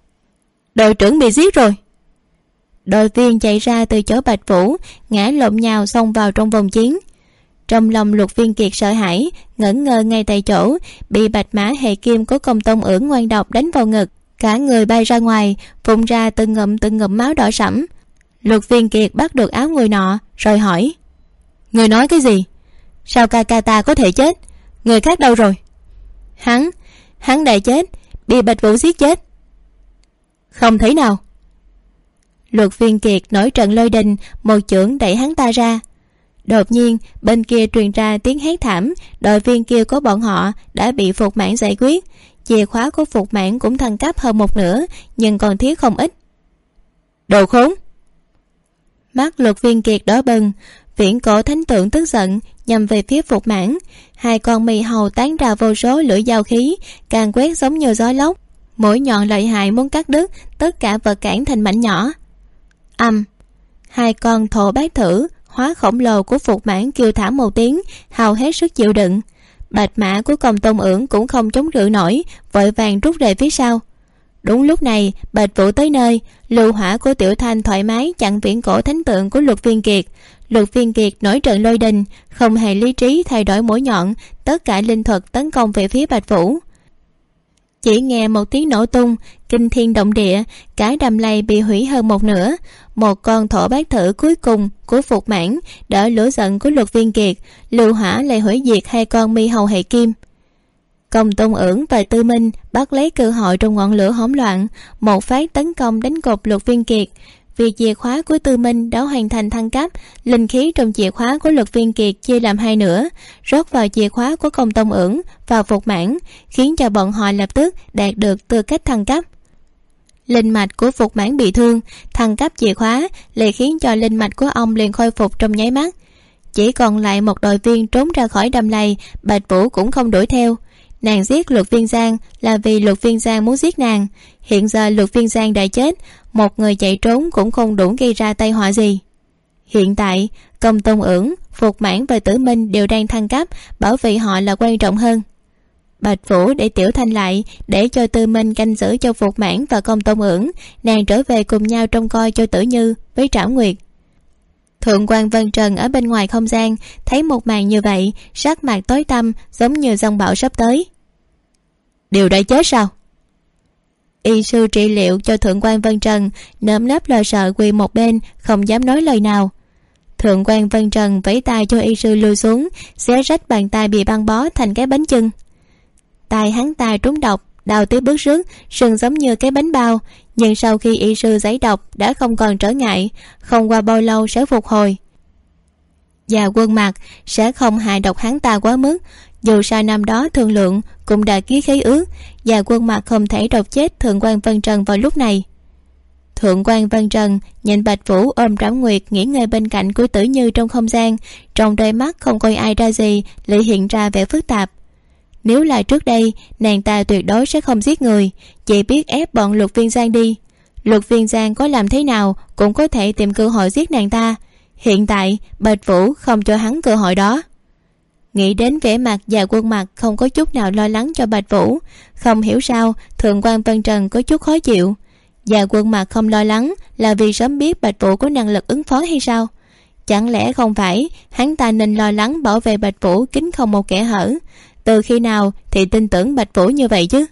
đội trưởng bị giết rồi. Đội viên chạy ra từ chỗ Bạch Vũ, ngã lộn nhào xông vào trong vòng chiến. Trong lòng Lục Viên Kiệt sợ hãi, ngẩn ngơ ngay tại chỗ, bị bạch mã hệ kim của Công Tôn Ưỡng ngoan độc đánh vào ngực, cả người bay ra ngoài, phun ra từng ngụm máu đỏ sẫm. Luật Viên Kiệt bắt được áo người nọ rồi hỏi: người nói cái gì? Sao ca ca ta có thể chết? Người khác đâu rồi? Hắn đã chết, bị Bạch Vũ giết chết. Không thể nào. Luật Viên Kiệt nổi trận lôi đình, một chưởng đẩy hắn ta ra. Đột nhiên bên kia truyền ra tiếng hét thảm. Đội viên kia của bọn họ đã bị Phục Mãn giải quyết. Chìa khóa của Phục Mãn cũng thăng cấp hơn một nửa, nhưng còn thiếu không ít. Đồ khốn! Mắt Luật Viên Kiệt đỏ bừng. Viễn Cổ Thánh Tượng tức giận nhằm về phía Phục Mãn. Hai con mì hầu tán ra vô số lưỡi dao khí, càng quét giống như gió lốc. Mỗi nhọn lợi hại muốn cắt đứt tất cả vật cản thành mảnh nhỏ. Hai con thổ bát thử hóa khổng lồ của Phục Mãn kêu thảm một tiếng, hao hết sức chịu đựng. Bạch mã của Công Tôn Ưởng cũng không chống cự nổi, vội vàng rút về phía sau. Đúng lúc này Bạch Vũ tới nơi. Lưu hỏa của Tiểu Thanh thoải mái chặn Viễn Cổ Thánh Tượng của Luật Viên Kiệt. Luật Viên Kiệt nổi trận lôi đình, không hề lý trí thay đổi mũi nhọn, tất cả linh thuật tấn công về phía Bạch Vũ. Chỉ nghe một tiếng nổ tung kinh thiên động địa, cả đầm lầy bị hủy hơn một nửa. Một con thổ bát thử cuối cùng của Phục Mãn đỡ lửa giận của Luật Viên Kiệt, lưu hỏa lại hủy diệt hai con mi hầu hệ kim. Công Tôn Ưởng và Tư Minh bắt lấy cơ hội trong ngọn lửa hỗn loạn, một phát tấn công đánh gục Luật Viên Kiệt. Vì chìa khóa của Tư Minh đã hoàn thành thăng cấp, linh khí trong chìa khóa của Luật Viên Kiệt chia làm hai nửa, rót vào chìa khóa của Công Tôn Ưởng và Phục Mãn, khiến cho bọn họ lập tức đạt được tư cách thăng cấp. Linh mạch của Phục Mãn bị thương, thăng cấp chìa khóa lại khiến cho linh mạch của ông liền khôi phục trong nháy mắt. Chỉ còn lại một đội viên trốn ra khỏi đầm lầy. Bạch Vũ cũng không đuổi theo. Nàng giết Luật Viên Giang là vì Luật Viên Giang muốn giết nàng. Hiện giờ Luật Viên Giang đã chết, một người chạy trốn cũng không đủ gây ra tai họa gì. Hiện tại Công Tôn Ưởng, Phục Mãn và Tử Minh đều đang thăng cấp, bảo vệ họ là quan trọng hơn. Bạch Vũ để Tiểu Thanh lại, để cho Tư Minh canh giữ cho Phục Mãn và Công Tôn Ưởng. Nàng trở về cùng nhau trông coi cho Tử Như với Trảo Nguyệt. Thượng quan Vân Trần ở bên ngoài không gian thấy một màn như vậy, sắc mặt tối tăm giống như giông bão sắp tới. Đều đã chết sao? Y sư trị liệu cho Thượng quan Vân Trần nơm nớp lo sợ quỳ một bên, không dám nói lời nào. Thượng quan Vân Trần vẫy tay cho y sư lùi xuống, xé rách bàn tay bị băng bó thành cái bánh chưng. Tay hắn ta trúng độc, đau tới bứt rứt, sưng giống như cái bánh bao, nhưng sau khi y sư giải độc đã không còn trở ngại, không qua bao lâu sẽ phục hồi. Và Quân Mặc sẽ không hại độc hắn ta quá mức, dù sao năm đó thương lượng cũng đã ký khế ước, và Quân Mặc không thể độc chết Thượng quan Vân Trần vào lúc này. Thượng quan Vân Trần nhìn Bạch Vũ ôm Trảo Nguyệt nghỉ ngơi bên cạnh của Tử Như trong không gian, trong đôi mắt không coi ai ra gì lại hiện ra vẻ phức tạp. Nếu là trước đây, nàng ta tuyệt đối sẽ không giết người, chỉ biết ép bọn Luật Viên Giang đi. Luật Viên Giang có làm thế nào cũng có thể tìm cơ hội giết nàng ta. Hiện tại Bạch Vũ không cho hắn cơ hội đó. Nghĩ đến vẻ mặt và Quân Mặc không có chút nào lo lắng cho Bạch Vũ, không hiểu sao Thượng quan Vân Trần có chút khó chịu. Và Quân Mặc không lo lắng là vì sớm biết Bạch Vũ có năng lực ứng phó hay sao? Chẳng lẽ không phải hắn ta nên lo lắng bảo vệ Bạch Vũ kín không một kẽ hở? Từ khi nào thì tin tưởng Bạch Vũ như vậy chứ?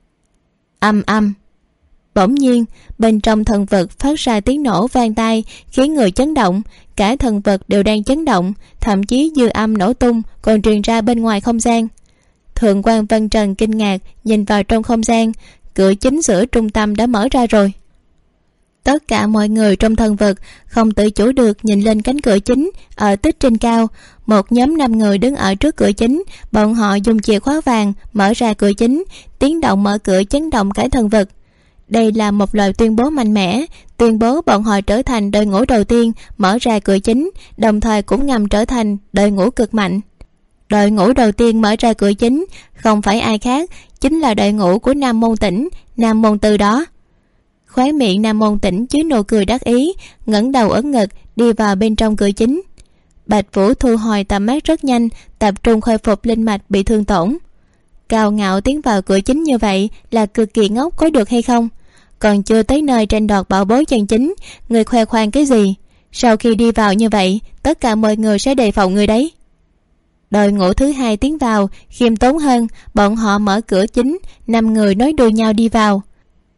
Bỗng nhiên bên trong thần vật phát ra tiếng nổ vang tai, khiến người chấn động. Cả thần vật đều đang chấn động, thậm chí dư âm nổ tung còn truyền ra bên ngoài không gian. Thượng quan Vân Trần kinh ngạc nhìn vào trong không gian, cửa chính giữa trung tâm đã mở ra rồi. Tất cả mọi người trong thần vật không tự chủ được nhìn lên cánh cửa chính ở tích trên cao. Một nhóm 5 người đứng ở trước cửa chính, bọn họ dùng chìa khóa vàng mở ra cửa chính. Tiếng động mở cửa chấn động cả thần vật. Đây là một lời tuyên bố mạnh mẽ, tuyên bố bọn họ trở thành đội ngũ đầu tiên mở ra cửa chính, đồng thời cũng ngầm trở thành đội ngũ cực mạnh. Đội ngũ đầu tiên mở ra cửa chính không phải ai khác, chính là đội ngũ của Nam Môn Tỉnh, Nam Môn Tư đó. Khóe miệng Nam Môn Tỉnh chứa nụ cười đắc ý, ngẩng đầu ấn ngực đi vào bên trong cửa chính. Bạch Vũ thu hồi tầm mắt rất nhanh, tập trung khôi phục linh mạch bị thương tổn. Cao ngạo tiến vào cửa chính như vậy là cực kỳ ngốc có được hay không? Còn chưa tới nơi tranh đoạt bảo bối chân chính, người khoe khoang cái gì? Sau khi đi vào như vậy, tất cả mọi người sẽ đề phòng người đấy. Đội ngũ thứ hai tiến vào khiêm tốn hơn, bọn họ mở cửa chính, 5 người nối đuôi nhau đi vào.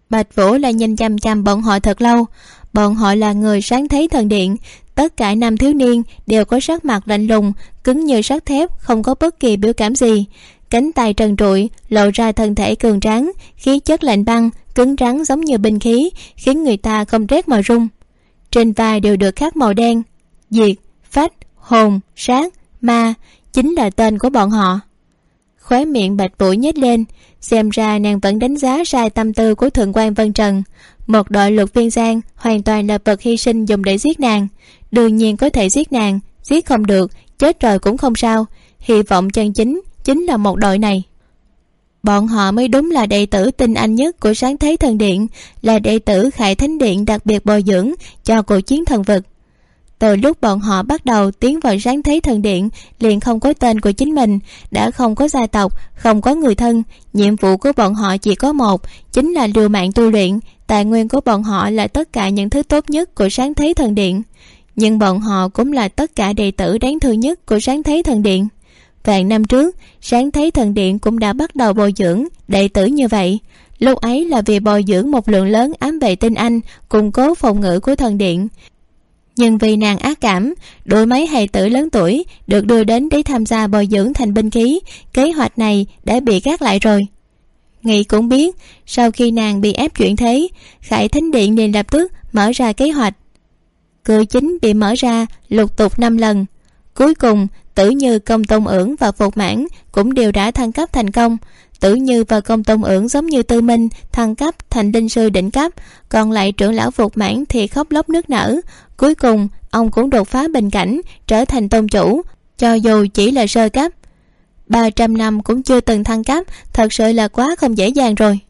Bạch Vũ lại nhìn chằm chằm bọn họ thật lâu. Bọn họ là người sáng thấy thần điện. Tất cả nam thiếu niên đều có sắc mặt lạnh lùng, cứng như sắt thép, không có bất kỳ biểu cảm gì. Cánh tay trần trụi lộ ra thân thể cường tráng, khí chất lạnh băng, cứng rắn giống như binh khí, khiến người ta không rét mà run. Trên vai đều được khắc màu đen. Diệt, phách, hồn, sát, ma chính là tên của bọn họ. Khóe miệng Bạch Vũ nhếch lên, xem ra nàng vẫn đánh giá sai tâm tư của thượng quan Vân Trần. Một đội Lục Viên Giang hoàn toàn là vật hy sinh dùng để giết nàng. Đương nhiên có thể giết nàng, giết không được, chết rồi cũng không sao. Hy vọng chân chính chính là một đội này. Bọn họ mới đúng là đệ tử tinh anh nhất của Sáng Thế Thần Điện, là đệ tử Khải Thánh Điện đặc biệt bồi dưỡng cho cuộc chiến thần vực. Từ lúc bọn họ bắt đầu tiến vào Sáng Thế Thần Điện, liền không có tên của chính mình, đã không có gia tộc, không có người thân. Nhiệm vụ của bọn họ chỉ có một, chính là liều mạng tu luyện. Tài nguyên của bọn họ là tất cả những thứ tốt nhất của Sáng Thế Thần Điện, nhưng bọn họ cũng là tất cả đệ tử đáng thương nhất của Sáng Thế Thần Điện. Vạn năm trước, Sáng Thế Thần Điện cũng đã bắt đầu bồi dưỡng đệ tử như vậy. Lúc ấy là vì bồi dưỡng một lượng lớn ám vệ tinh anh, củng cố phòng ngự của thần điện. Nhưng vì nàng ác cảm, đuổi mấy hài tử lớn tuổi được đưa đến để tham gia bồi dưỡng thành binh khí, kế hoạch này đã bị gác lại rồi. Nghĩ cũng biết, sau khi nàng bị ép chuyện thế, Khải Thánh Điện liền lập tức mở ra kế hoạch. Cửa chính bị mở ra lục tục 5 lần. Cuối cùng, Tử Như, Công Tôn Ưởng và Phục Mãn cũng đều đã thăng cấp thành công. Tử Như và Công Tôn Ưởng giống như Tư Minh thăng cấp thành linh sư đỉnh cấp, còn lại trưởng lão Phục Mãn thì khóc lóc nức nở. Cuối cùng ông cũng đột phá bình cảnh, trở thành tôn chủ, cho dù chỉ là sơ cấp. 300 năm cũng chưa từng thăng cấp, thật sự là quá không dễ dàng rồi.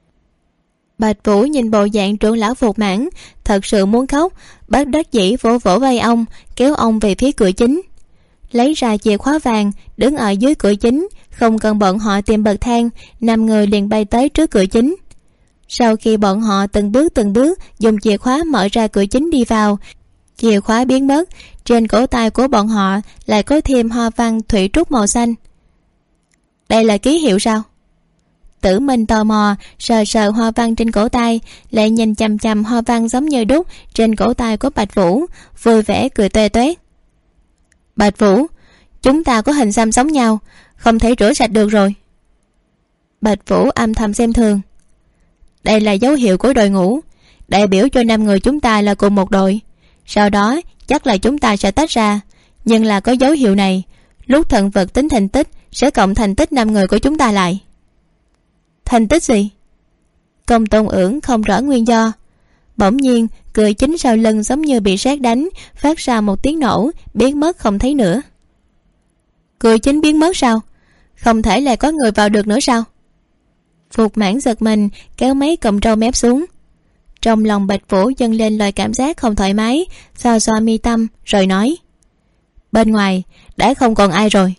Bạch Vũ nhìn bộ dạng trưởng lão Phục Mãn, thật sự muốn khóc, bất đắc dĩ vỗ vỗ vai ông, kéo ông về phía cửa chính. Lấy ra chìa khóa vàng, đứng ở dưới cửa chính, không cần bọn họ tìm bậc thang, 5 người liền bay tới trước cửa chính. Sau khi bọn họ từng bước dùng chìa khóa mở ra cửa chính đi vào, chìa khóa biến mất, trên cổ tay của bọn họ lại có thêm hoa văn thủy trúc màu xanh. Đây là ký hiệu sao? Tử Minh tò mò sờ sờ hoa văn trên cổ tay, lại nhìn chằm chằm hoa văn giống như đúc trên cổ tay của Bạch Vũ, vui vẻ cười toe toét. Bạch Vũ, chúng ta có hình xăm giống nhau, không thể rửa sạch được rồi. Bạch Vũ âm thầm xem thường. Đây là dấu hiệu của đội ngũ, đại biểu cho 5 người chúng ta là cùng một đội. Sau đó chắc là chúng ta sẽ tách ra, nhưng là có dấu hiệu này, lúc thần vật tính thành tích sẽ cộng thành tích 5 người của chúng ta lại. Thành tích gì? Công Tôn Ưởng không rõ nguyên do. Bỗng nhiên cửa chính sau lưng giống như bị sét đánh, phát ra một tiếng nổ, biến mất không thấy nữa. Cửa chính biến mất sao? Không thể lại có người vào được nữa sao? Phục Mãn giật mình, kéo mấy cọng râu mép xuống. Trong lòng Bạch Vũ dâng lên loại cảm giác không thoải mái, xoa xoa mi tâm rồi nói: Bên ngoài đã không còn ai rồi.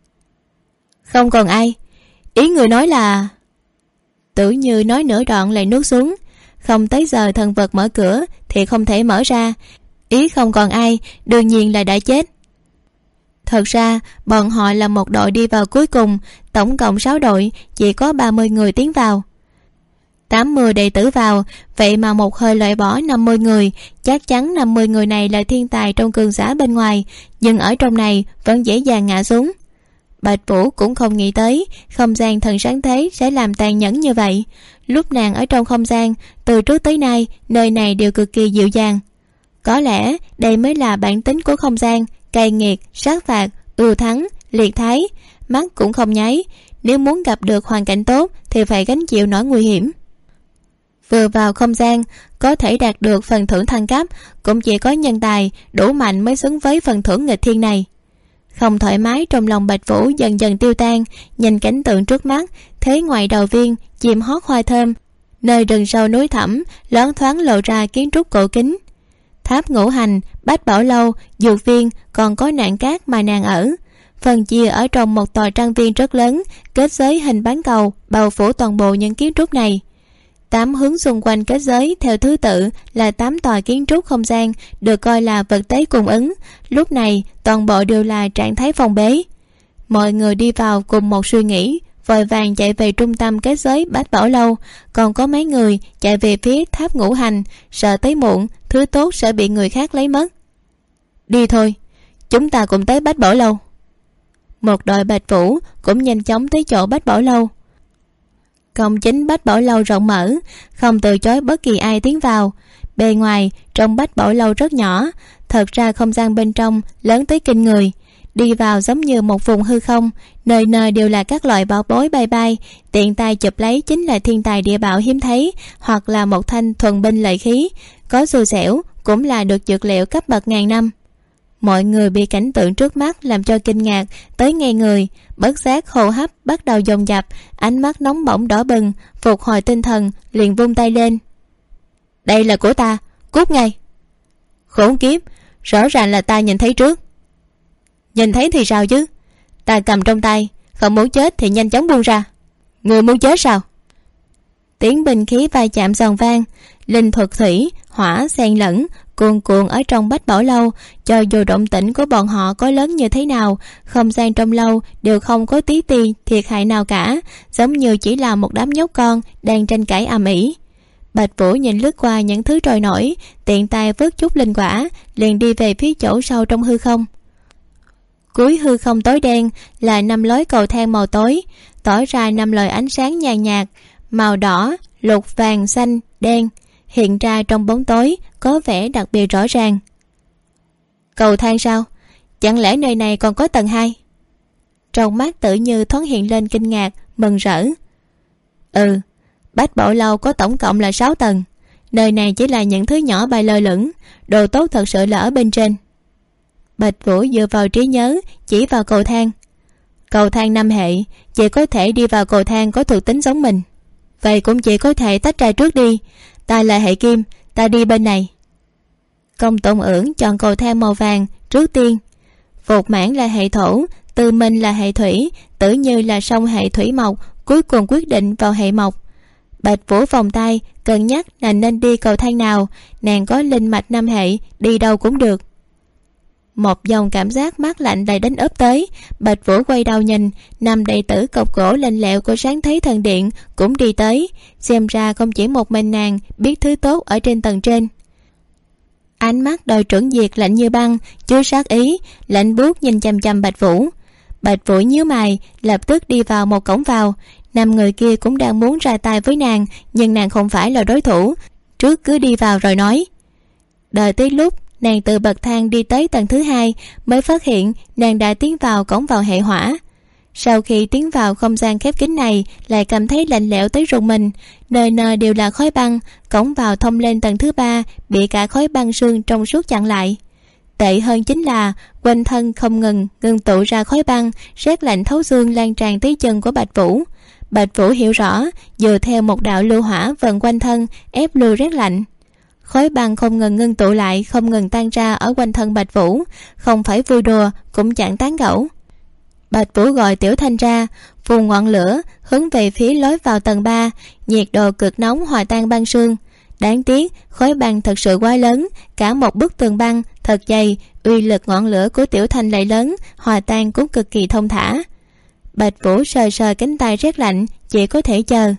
Không còn ai? Ý người nói là... Tử Như nói nửa đoạn lại nuốt xuống. Không tới giờ thần vật mở cửa thì không thể mở ra. Ý không còn ai đương nhiên là đã chết. Thật ra bọn họ là một đội đi vào cuối cùng, tổng cộng 6 đội, chỉ có 30 người tiến vào. 80 đệ tử vào, vậy mà một hơi loại bỏ 50 người. Chắc chắn 50 người này là thiên tài trong cường giả bên ngoài, nhưng ở trong này vẫn dễ dàng ngã xuống. Bạch Vũ cũng không nghĩ tới không gian thần sáng thế sẽ làm tàn nhẫn như vậy. Lúc nàng ở trong không gian, từ trước tới nay nơi này đều cực kỳ dịu dàng. Có lẽ đây mới là bản tính của không gian, cay nghiệt, sát phạt, ưu thắng, liệt thái, mắt cũng không nháy. Nếu muốn gặp được hoàn cảnh tốt thì phải gánh chịu nỗi nguy hiểm. Vừa vào không gian, có thể đạt được phần thưởng thăng cấp, cũng chỉ có nhân tài đủ mạnh mới xứng với phần thưởng nghịch thiên này. Không thoải mái trong lòng Bạch Vũ dần dần tiêu tan, nhìn cảnh tượng trước mắt, thấy ngoài đầu viên chim hót hoa thơm, nơi rừng sâu núi thẳm loáng thoáng lộ ra kiến trúc cổ kính. Tháp Ngũ Hành, Bách Bảo Lâu, Dược Viên, còn có Nạn Cát mà nàng ở. Phần chia ở trong một tòa trang viên rất lớn, kết giới hình bán cầu bao phủ toàn bộ những kiến trúc này. 8 hướng xung quanh kết giới theo thứ tự là 8 tòa kiến trúc không gian, được coi là vật tế cung ứng. Lúc này toàn bộ đều là trạng thái phong bế. Mọi người đi vào cùng một suy nghĩ, vội vàng chạy về trung tâm kết giới Bách Bảo Lâu, còn có mấy người chạy về phía tháp ngũ hành, sợ tới muộn thứ tốt sẽ bị người khác lấy mất. Đi thôi, chúng ta cùng tới Bách Bảo Lâu. Một đội Bạch Vũ cũng nhanh chóng tới chỗ Bách Bảo Lâu. Cổng chính Bách Bảo Lâu rộng mở, không từ chối bất kỳ ai tiến vào. Bề ngoài trong Bách Bảo Lâu rất nhỏ, thật ra không gian bên trong lớn tới kinh người. Đi vào giống như một vùng hư không, nơi nơi đều là các loại bảo bối bay bay, tiện tay chụp lấy chính là thiên tài địa bảo hiếm thấy, hoặc là một thanh thuần binh lợi khí, có xui xẻo cũng là được dược liệu cấp bậc ngàn năm. Mọi người bị cảnh tượng trước mắt làm cho kinh ngạc tới ngay người, bất giác hô hấp bắt đầu dồn dập, ánh mắt nóng bỏng đỏ bừng, phục hồi tinh thần liền vung tay lên. Đây là của ta, cút ngay. Khốn kiếp, rõ ràng là ta nhìn thấy trước. Nhìn thấy thì sao chứ, ta cầm trong tay, không muốn chết thì nhanh chóng buông ra. Người muốn chết sao? Tiếng binh khí va chạm giòn vang, linh thuật thủy hỏa xen lẫn cuồn cuộn ở trong Bách Bảo Lâu. Cho dù động tĩnh của bọn họ có lớn như thế nào, không gian trong lâu đều không có tí ti thiệt hại nào cả, giống như chỉ là một đám nhóc con đang tranh cãi ầm ĩ. Bạch Vũ nhìn lướt qua những thứ trôi nổi, tiện tay vớt chút linh quả, liền đi về phía chỗ sâu trong hư không. Cuối hư không tối đen là 5 lối cầu thang màu tối, tỏ ra 5 loại ánh sáng nhàn nhạt, màu đỏ, lục, vàng, xanh, đen, hiện ra trong bóng tối, có vẻ đặc biệt rõ ràng. Cầu thang sao? Chẳng lẽ nơi này còn có tầng 2? Trong mắt Tử Như thoáng hiện lên kinh ngạc, mừng rỡ. Bách Bảo Lâu có tổng cộng là 6 tầng, nơi này chỉ là những thứ nhỏ bay lơ lửng, đồ tốt thật sự là ở bên trên. Bạch Vũ dựa vào trí nhớ chỉ vào cầu thang. Cầu thang 5 hệ, chỉ có thể đi vào cầu thang có thuộc tính giống mình, vậy cũng chỉ có thể tách ra trước đi. Ta là hệ kim, ta đi bên này. Công Tôn Ưởng chọn cầu thang màu vàng trước tiên. Phục Mãn là hệ thổ, Tư Minh là hệ thủy, Tử Như là song hệ thủy mộc, cuối cùng quyết định vào hệ mộc. Bạch Vũ vòng tay cân nhắc là nên đi cầu thang nào, nàng có linh mạch 5 hệ, đi đâu cũng được. Một dòng cảm giác mát lạnh đầy đánh úp tới. Bạch Vũ quay đầu nhìn, 5 đệ tử cọc gỗ lạnh lẽo của Sáng Thế Thần Điện cũng đi tới. Xem ra không chỉ một mình nàng biết thứ tốt ở trên tầng trên. Ánh mắt đội trưởng Diệt lạnh như băng, chứa sát ý, lạnh buốt nhìn chằm chằm Bạch Vũ. Bạch Vũ nhíu mày, lập tức đi vào một cổng vào. 5 người kia cũng đang muốn ra tay với nàng, nhưng nàng không phải là đối thủ, trước cứ đi vào rồi nói. Đợi tới lúc nàng từ bậc thang đi tới tầng thứ 2 mới phát hiện nàng đã tiến vào cổng vào hệ hỏa. Sau khi tiến vào không gian khép kín này, lại cảm thấy lạnh lẽo tới rùng mình, nơi nơi đều là khói băng. Cổng vào thông lên tầng thứ 3 bị cả khói băng sương trong suốt chặn lại. Tệ hơn chính là quanh thân không ngừng tụ ra khói băng, rét lạnh thấu xương lan tràn tới chân của Bạch Vũ. Bạch Vũ hiểu rõ, dựa theo một đạo lưu hỏa vần quanh thân ép lui rét lạnh. Khói băng không ngừng ngưng tụ lại, không ngừng tan ra ở quanh thân Bạch Vũ, không phải vui đùa cũng chẳng tán gẫu. Bạch Vũ gọi Tiểu Thanh ra, vùng ngọn lửa hướng về phía lối vào tầng 3, nhiệt độ cực nóng hòa tan băng sương. Đáng tiếc khói băng thật sự quá lớn, cả một bức tường băng thật dày, uy lực ngọn lửa của Tiểu Thanh lại lớn, hòa tan cũng cực kỳ thông thả. Bạch Vũ sờ sờ cánh tay rét lạnh, chỉ có thể chờ.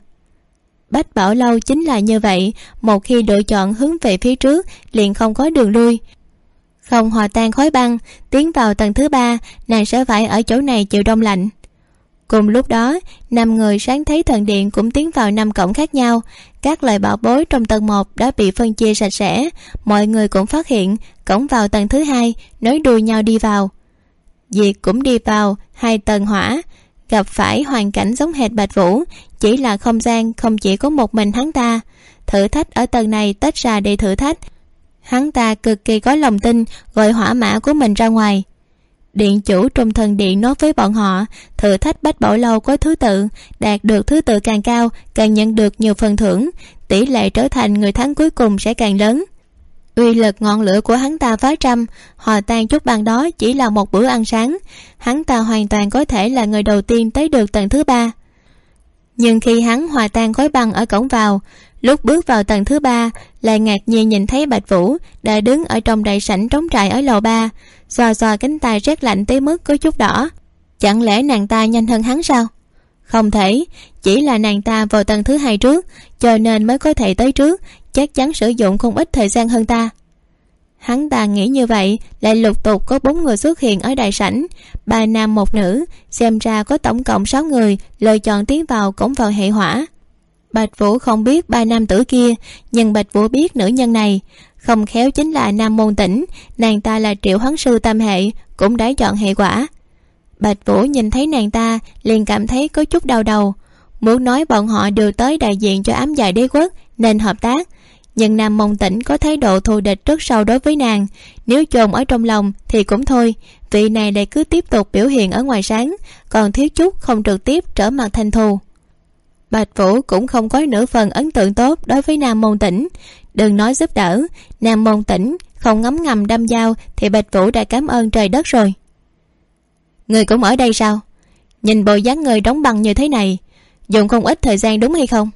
Bách Bảo Lâu chính là như vậy, một khi lựa chọn hướng về phía trước liền không có đường lui. Không hòa tan khói băng, tiến vào tầng thứ 3, nàng sẽ phải ở chỗ này chịu đông lạnh. Cùng lúc đó, 5 người Sáng Thế Thần Điện cũng tiến vào 5 cổng khác nhau. Các loại bảo bối trong tầng 1 đã bị phân chia sạch sẽ. Mọi người cũng phát hiện cổng vào tầng thứ 2 nối đuôi nhau đi vào. Diệt cũng đi vào 2 tầng hỏa, gặp phải hoàn cảnh giống hệt Bạch Vũ, chỉ là không gian không chỉ có một mình hắn ta. Thử thách ở tầng này tách ra để thử thách. Hắn ta cực kỳ có lòng tin, gọi hỏa mã của mình ra ngoài. Điện chủ Trung Thần Điện nói với bọn họ, thử thách Bách Bảo Lâu có thứ tự, đạt được thứ tự càng cao càng nhận được nhiều phần thưởng, tỷ lệ trở thành người thắng cuối cùng sẽ càng lớn. Uy lực ngọn lửa của hắn ta phá trăm, hòa tan chút băng đó chỉ là một bữa ăn sáng. Hắn ta hoàn toàn có thể là người đầu tiên tới được tầng thứ 3. Nhưng khi hắn hòa tan khói băng ở cổng vào, lúc bước vào tầng thứ 3 lại ngạc nhiên nhìn thấy Bạch Vũ đã đứng ở trong đại sảnh trống trại ở lầu 3, xoa xoa cánh tay rét lạnh tới mức có chút đỏ. Chẳng lẽ nàng ta nhanh hơn hắn sao? Không thể, chỉ là nàng ta vào tầng thứ 2 trước, cho nên mới có thể tới trước, chắc chắn sử dụng không ít thời gian hơn ta. Hắn ta nghĩ như vậy, lại lục tục có 4 người xuất hiện ở đại sảnh, 3 nam 1 nữ, xem ra có tổng cộng 6 người lựa chọn tiến vào cổng vào hệ hỏa. Bạch Vũ không biết 3 nam tử kia, nhưng Bạch Vũ biết nữ nhân này không khéo chính là Nam Môn Tĩnh, nàng ta là triệu hoán sư tam hệ, cũng đã chọn hệ hỏa. Bạch Vũ nhìn thấy nàng ta liền cảm thấy có chút đau đầu, muốn nói bọn họ đều tới đại diện cho Ám Dạ Đế Quốc nên hợp tác, nhưng Nam Môn Tĩnh có thái độ thù địch rất sâu đối với nàng, nếu chôn ở trong lòng thì cũng thôi, vị này lại cứ tiếp tục biểu hiện ở ngoài sáng, còn thiếu chút không trực tiếp trở mặt thành thù. Bạch Vũ cũng không có nửa phần ấn tượng tốt đối với Nam Môn Tĩnh, đừng nói giúp đỡ, Nam Môn Tĩnh không ngấm ngầm đâm dao thì Bạch Vũ đã cảm ơn trời đất rồi. Người cũng ở đây sao? Nhìn bộ dáng người đóng băng như thế này, dùng không ít thời gian đúng hay không?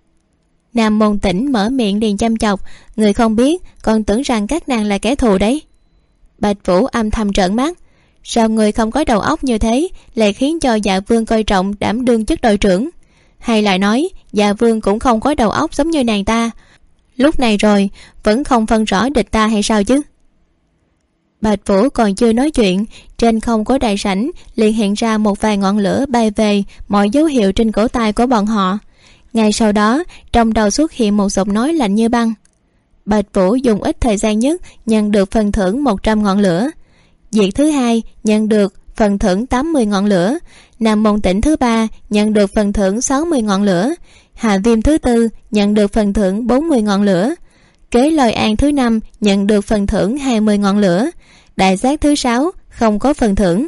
Nam Môn Tĩnh mở miệng liền chăm chọc, người không biết còn tưởng rằng các nàng là kẻ thù đấy. Bạch Vũ âm thầm trợn mắt, sao người không có đầu óc như thế lại khiến cho Dạ Vương coi trọng đảm đương chức đội trưởng? Hay lại nói Dạ Vương cũng không có đầu óc giống như nàng ta, lúc này rồi vẫn không phân rõ địch ta hay sao chứ? Bạch Vũ còn chưa nói chuyện, trên không của đại sảnh liền hiện ra một vài ngọn lửa bay về mọi dấu hiệu trên cổ tay của bọn họ. Ngay sau đó trong đầu xuất hiện một giọng nói lạnh như băng. Bạch Vũ dùng ít thời gian nhất nhận được phần thưởng 100 ngọn lửa, Diệt thứ 2 nhận được phần thưởng 80 ngọn lửa, Nam Môn Tĩnh thứ 3 nhận được phần thưởng 60 ngọn lửa, Hạ Viêm thứ 4 nhận được phần thưởng 40 ngọn lửa, Kế Lôi An thứ 5 nhận được phần thưởng 20 ngọn lửa, Đại Giác thứ 6 không có phần thưởng.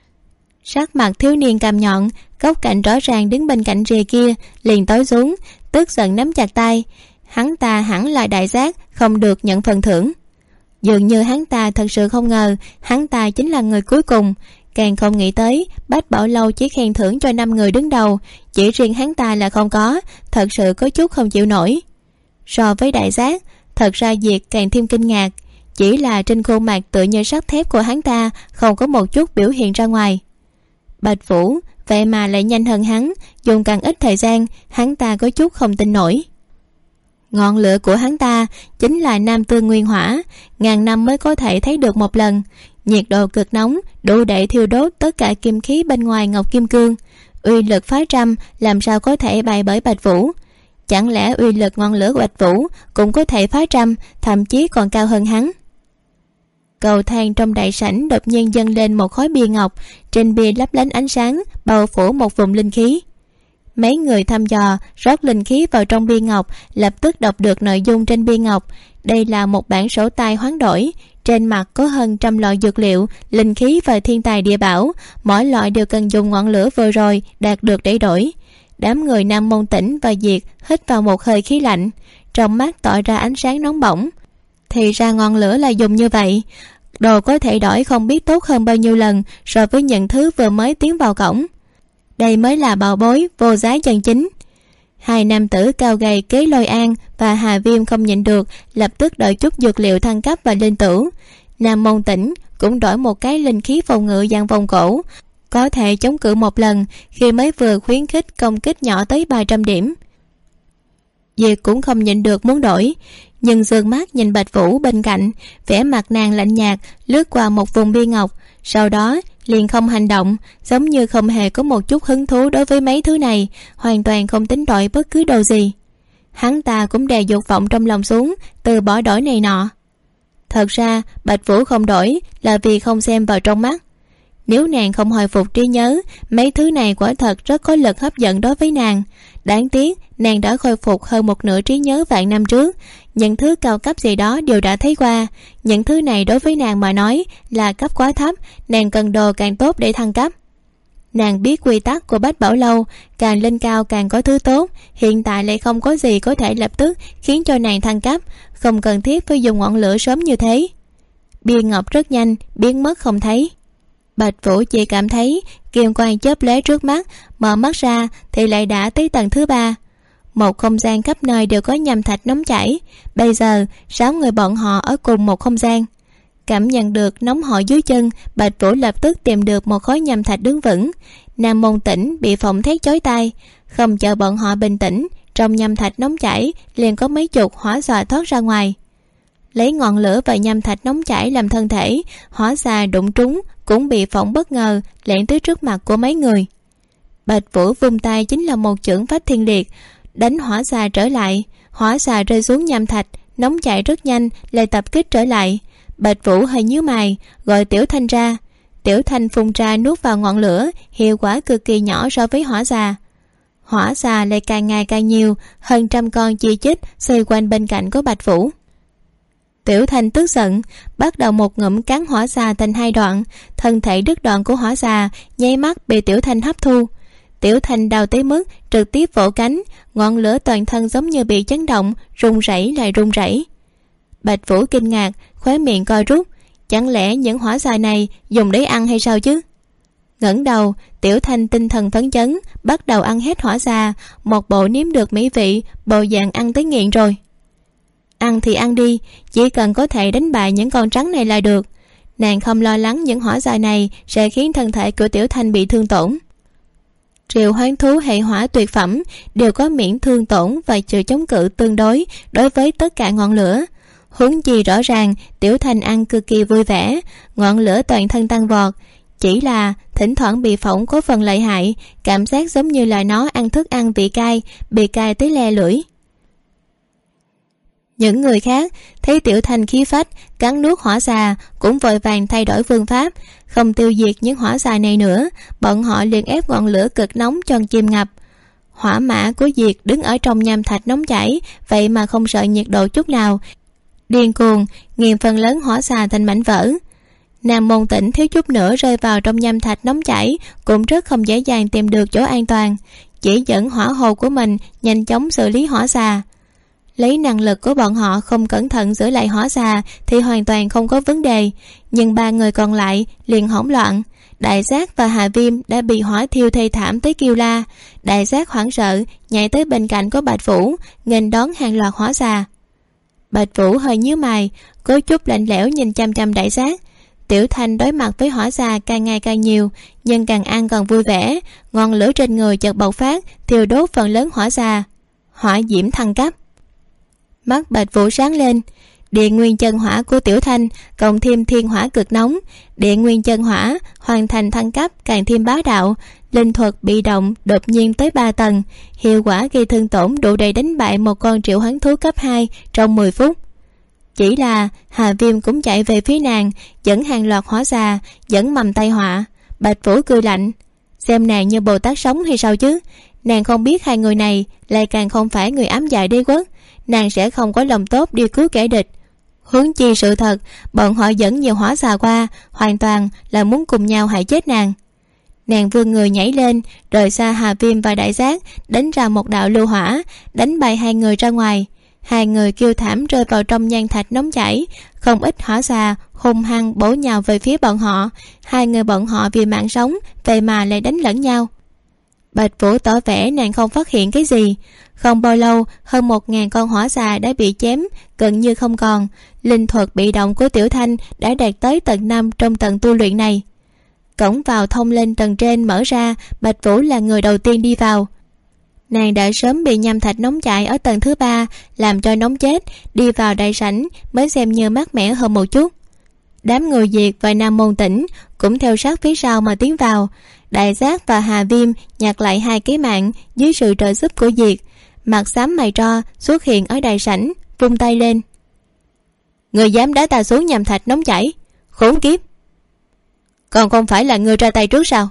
Sắc mặt thiếu niên cằm nhọn góc cạnh rõ ràng đứng bên cạnh rìa kia liền tối xuống, tức giận nắm chặt tay. Hắn ta hẳn là Đại Giác không được nhận phần thưởng. Dường như hắn ta thật sự không ngờ hắn ta chính là người cuối cùng, càng không nghĩ tới Bách Bảo Lâu chỉ khen thưởng cho 5 người đứng đầu, chỉ riêng hắn ta là không có, thật sự có chút không chịu nổi. So với Đại Giác, thật ra Diệt càng thêm kinh ngạc, chỉ là trên khuôn mặt tựa như sắt thép của hắn ta không có một chút biểu hiện ra ngoài. Bạch Vũ vậy mà lại nhanh hơn hắn, dùng càng ít thời gian, hắn ta có chút không tin nổi. Ngọn lửa của hắn ta chính là Nam Tương Nguyên Hỏa, ngàn năm mới có thể thấy được một lần, nhiệt độ cực nóng đủ để thiêu đốt tất cả kim khí bên ngoài ngọc kim cương, uy lực phá trăm làm sao có thể bại bởi Bạch Vũ? Chẳng lẽ uy lực ngọn lửa của Bạch Vũ cũng có thể phá trăm, thậm chí còn cao hơn hắn? Cầu thang trong đại sảnh đột nhiên dâng lên một khối bia ngọc, trên bia lấp lánh ánh sáng bao phủ một vùng linh khí. Mấy người thăm dò rót linh khí vào trong bia ngọc, lập tức đọc được nội dung trên bia ngọc. Đây là một bản sổ tay hoán đổi, trên mặt có hơn 100 loại dược liệu, linh khí và thiên tài địa bảo, mỗi loại đều cần dùng ngọn lửa vừa rồi đạt được để đổi. Đám người Nam Môn Tĩnh và Diệt hít vào một hơi khí lạnh, trong mắt tỏa ra ánh sáng nóng bỏng. Thì ra ngọn lửa là dùng như vậy, đồ có thể đổi không biết tốt hơn bao nhiêu lần so với những thứ vừa mới tiến vào cổng. Đây mới là bảo bối vô giá chân chính. Hai nam tử cao gầy Kế Lôi An và Hà Viêm không nhịn được, lập tức đổi chút dược liệu thăng cấp và linh tửu. Nam Môn Tĩnh cũng đổi một cái linh khí phòng ngự dạng vòng cổ, có thể chống cự một lần, khi mới vừa khuyến khích công kích nhỏ tới 300 điểm. Diệp cũng không nhịn được muốn đổi, nhưng dương mắt nhìn Bạch Vũ bên cạnh, vẻ mặt nàng lạnh nhạt lướt qua một vùng bia ngọc, sau đó liền không hành động, giống như không hề có một chút hứng thú đối với mấy thứ này, hoàn toàn không tính đổi bất cứ đồ gì. Hắn ta cũng đè dục vọng trong lòng xuống, từ bỏ đổi này nọ. Thật ra Bạch Vũ không đổi là vì không xem vào trong mắt. Nếu nàng không hồi phục trí nhớ, mấy thứ này quả thật rất có lực hấp dẫn đối với nàng. Đáng tiếc nàng đã khôi phục hơn một nửa trí nhớ vạn năm trước, những thứ cao cấp gì đó đều đã thấy qua. Những thứ này đối với nàng mà nói là cấp quá thấp, nàng cần đồ càng tốt để thăng cấp. Nàng biết quy tắc của Bách Bảo Lâu, càng lên cao càng có thứ tốt, hiện tại lại không có gì có thể lập tức khiến cho nàng thăng cấp, không cần thiết phải dùng ngọn lửa sớm như thế. Bia ngọc rất nhanh biến mất không thấy. Bạch Vũ chỉ cảm thấy kim quang chớp lóe trước mắt, mở mắt ra thì lại đã tới tầng thứ 3. Một không gian khắp nơi đều có nham thạch nóng chảy. Bây giờ 6 người bọn họ ở cùng một không gian. Cảm nhận được nóng hổi dưới chân, Bạch Vũ lập tức tìm được một khối nham thạch đứng vững. Nam Môn Tĩnh bị phỏng thét chói tai, không chờ bọn họ bình tĩnh, trong nham thạch nóng chảy liền có mấy chục hỏa xà thoát ra ngoài. Lấy ngọn lửa và nham thạch nóng chảy làm thân thể, hỏa xà đụng trúng cũng bị phỏng bất ngờ lẻn tới trước mặt của mấy người. Bạch Vũ vung tay chính là một chưởng phách thiên liệt, đánh hỏa xà trở lại. Hỏa xà rơi xuống nham thạch nóng chảy rất nhanh, lại tập kích trở lại. Bạch Vũ hơi nhíu mày, gọi Tiểu Thanh ra. Tiểu Thanh phun ra nuốt vào ngọn lửa, hiệu quả cực kỳ nhỏ so với hỏa xà. Hỏa xà lại càng ngày càng nhiều, hơn 100 con chi chít xoay quanh bên cạnh của Bạch Vũ. Tiểu Thanh tức giận, bắt đầu một ngụm cắn hỏa xà thành 2 đoạn. Thân thể đứt đoạn của hỏa xà nháy mắt bị Tiểu Thanh hấp thu. Tiểu Thanh đau tới mức trực tiếp vỗ cánh, ngọn lửa toàn thân giống như bị chấn động, run rẩy lại run rẩy. Bạch Vũ kinh ngạc, khóe miệng co rút, chẳng lẽ những hỏa xà này dùng để ăn hay sao chứ? Ngẩng đầu, Tiểu Thanh tinh thần phấn chấn, bắt đầu ăn hết hỏa xà, một bộ nếm được mỹ vị, bộ dạng ăn tới nghiện rồi. Ăn thì ăn đi, chỉ cần có thể đánh bại những con trắng này là được. Nàng không lo lắng những hỏa xà này sẽ khiến thân thể của Tiểu Thanh bị thương tổn. Triệu hoán thú hệ hỏa tuyệt phẩm đều có miễn thương tổn và sự chống cự tương đối với tất cả ngọn lửa. Huống chi rõ ràng Tiểu Thanh ăn cực kỳ vui vẻ, ngọn lửa toàn thân tăng vọt. Chỉ là thỉnh thoảng bị phỏng có phần lợi hại, cảm giác giống như là nó ăn thức ăn vị cay, bị cay tới le lưỡi. Những người khác thấy Tiểu Thanh khí phách cắn nuốt hỏa xà cũng vội vàng thay đổi phương pháp, không tiêu diệt những hỏa xà này nữa. Bọn họ liền ép ngọn lửa cực nóng cho chìm ngập. Hỏa mã của Diệt đứng ở trong nham thạch nóng chảy, vậy mà không sợ nhiệt độ chút nào, điên cuồng nghiền phần lớn hỏa xà thành mảnh vỡ. Nam Môn Tĩnh thiếu chút nữa rơi vào trong nham thạch nóng chảy, cũng rất không dễ dàng tìm được chỗ an toàn, chỉ dẫn hỏa hồ của mình nhanh chóng xử lý hỏa xà. Lấy năng lực của bọn họ không cẩn thận giữ lại hỏa xà thì hoàn toàn không có vấn đề, nhưng 3 người còn lại liền hỗn loạn. Đại Giác và Hà Viêm đã bị hỏa thiêu thê thảm tới kêu la. Đại Giác hoảng sợ nhảy tới bên cạnh của Bạch Vũ, nghênh đón hàng loạt hỏa xà. Bạch Vũ hơi nhíu mày, có chút lạnh lẽo nhìn chăm chăm Đại Giác. Tiểu Thanh đối mặt với hỏa xà càng ngày càng nhiều, nhưng càng ăn càng vui vẻ. Ngọn lửa trên người chợt bộc phát, thiêu đốt phần lớn hỏa xà. Hỏa diễm thăng cấp. Mắt Bạch Vũ sáng lên. Địa nguyên chân hỏa của Tiểu Thanh cộng thêm thiên hỏa cực nóng, địa nguyên chân hỏa hoàn thành thăng cấp càng thêm bá đạo. Linh thuật bị động đột nhiên tới 3 tầng, hiệu quả gây thương tổn đủ để đánh bại một con triệu hoán thú cấp 2 trong 10 phút. Chỉ là Hà Viêm cũng chạy về phía nàng, dẫn hàng loạt hỏa xà, dẫn mầm tai họa. Bạch Vũ cười lạnh, xem nàng như Bồ Tát sống hay sao chứ? Nàng không biết 2 người này, lại càng không phải người ám dạ đế quốc, nàng sẽ không có lòng tốt đi cứu kẻ địch. Huống chi sự thật, bọn họ dẫn nhiều hỏa xà qua, hoàn toàn là muốn cùng nhau hại chết nàng. Nàng vươn người nhảy lên, rời xa Hà Viêm và Đại Giác, đánh ra một đạo lưu hỏa, đánh bay 2 người ra ngoài. 2 người kêu thảm rơi vào trong nham thạch nóng chảy, không ít hỏa xà hung hăng bổ nhào về phía bọn họ. 2 người bọn họ vì mạng sống, vậy mà lại đánh lẫn nhau. Bạch Vũ tỏ vẻ nàng không phát hiện cái gì. Không bao lâu, hơn 1000 con hỏa xà đã bị chém gần như không còn. Linh thuật bị động của Tiểu Thanh đã đạt tới tầng 5 trong tầng tu luyện này. Cổng vào thông lên tầng trên mở ra, Bạch Vũ là người đầu tiên đi vào. Nàng đã sớm bị nham thạch nóng chảy ở tầng thứ 3 làm cho nóng chết, đi vào đại sảnh mới xem như mát mẻ hơn một chút. Đám người Diệt và Nam Môn Tĩnh cũng theo sát phía sau mà tiến vào. Đại Giác và Hà Viêm nhặt lại 2 cái mạng dưới sự trợ giúp của Diệt. Mặt xám mày tro xuất hiện ở đại sảnh, vung tay lên. Người dám đá ta xuống nham thạch nóng chảy, khốn kiếp! Còn không phải là người ra tay trước sao?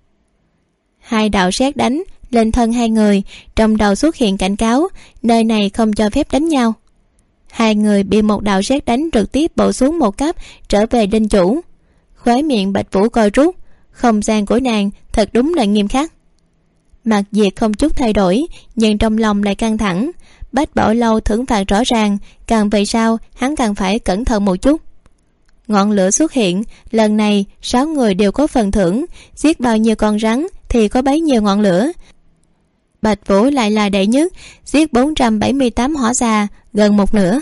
2 đạo sét đánh lên thân 2 người, trong đầu xuất hiện cảnh cáo, nơi này không cho phép đánh nhau. 2 người bị một đạo sét đánh trực tiếp bổ xuống một cấp, trở về linh chủ. Khóe miệng Bạch Vũ co rút, không gian của nàng thật đúng là nghiêm khắc. Mặt Diệt không chút thay đổi, nhưng trong lòng lại căng thẳng. Bách Bảo Lâu thưởng phạt rõ ràng, càng về sau hắn càng phải cẩn thận một chút. Ngọn lửa xuất hiện, lần này 6 người đều có phần thưởng, giết bao nhiêu con rắn thì có bấy nhiêu ngọn lửa. Bạch Vũ lại là đệ nhất, giết 478 hỏa xà, gần một nửa.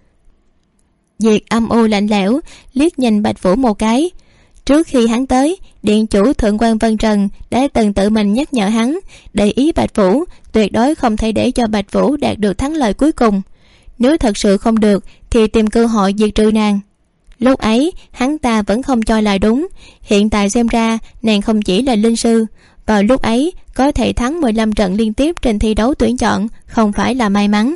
Diệt âm u lạnh lẽo liếc nhìn Bạch Vũ một cái. Trước khi hắn tới, điện chủ Thượng quan Vân Trần đã từng tự mình nhắc nhở hắn để ý Bạch Vũ, tuyệt đối không thể để cho Bạch Vũ đạt được thắng lợi cuối cùng. Nếu thật sự không được thì tìm cơ hội diệt trừ nàng. Lúc ấy hắn ta vẫn không cho là đúng, hiện tại xem ra nàng không chỉ là linh sư. Vào lúc ấy có thể thắng 15 trận liên tiếp trên thi đấu tuyển chọn không phải là may mắn.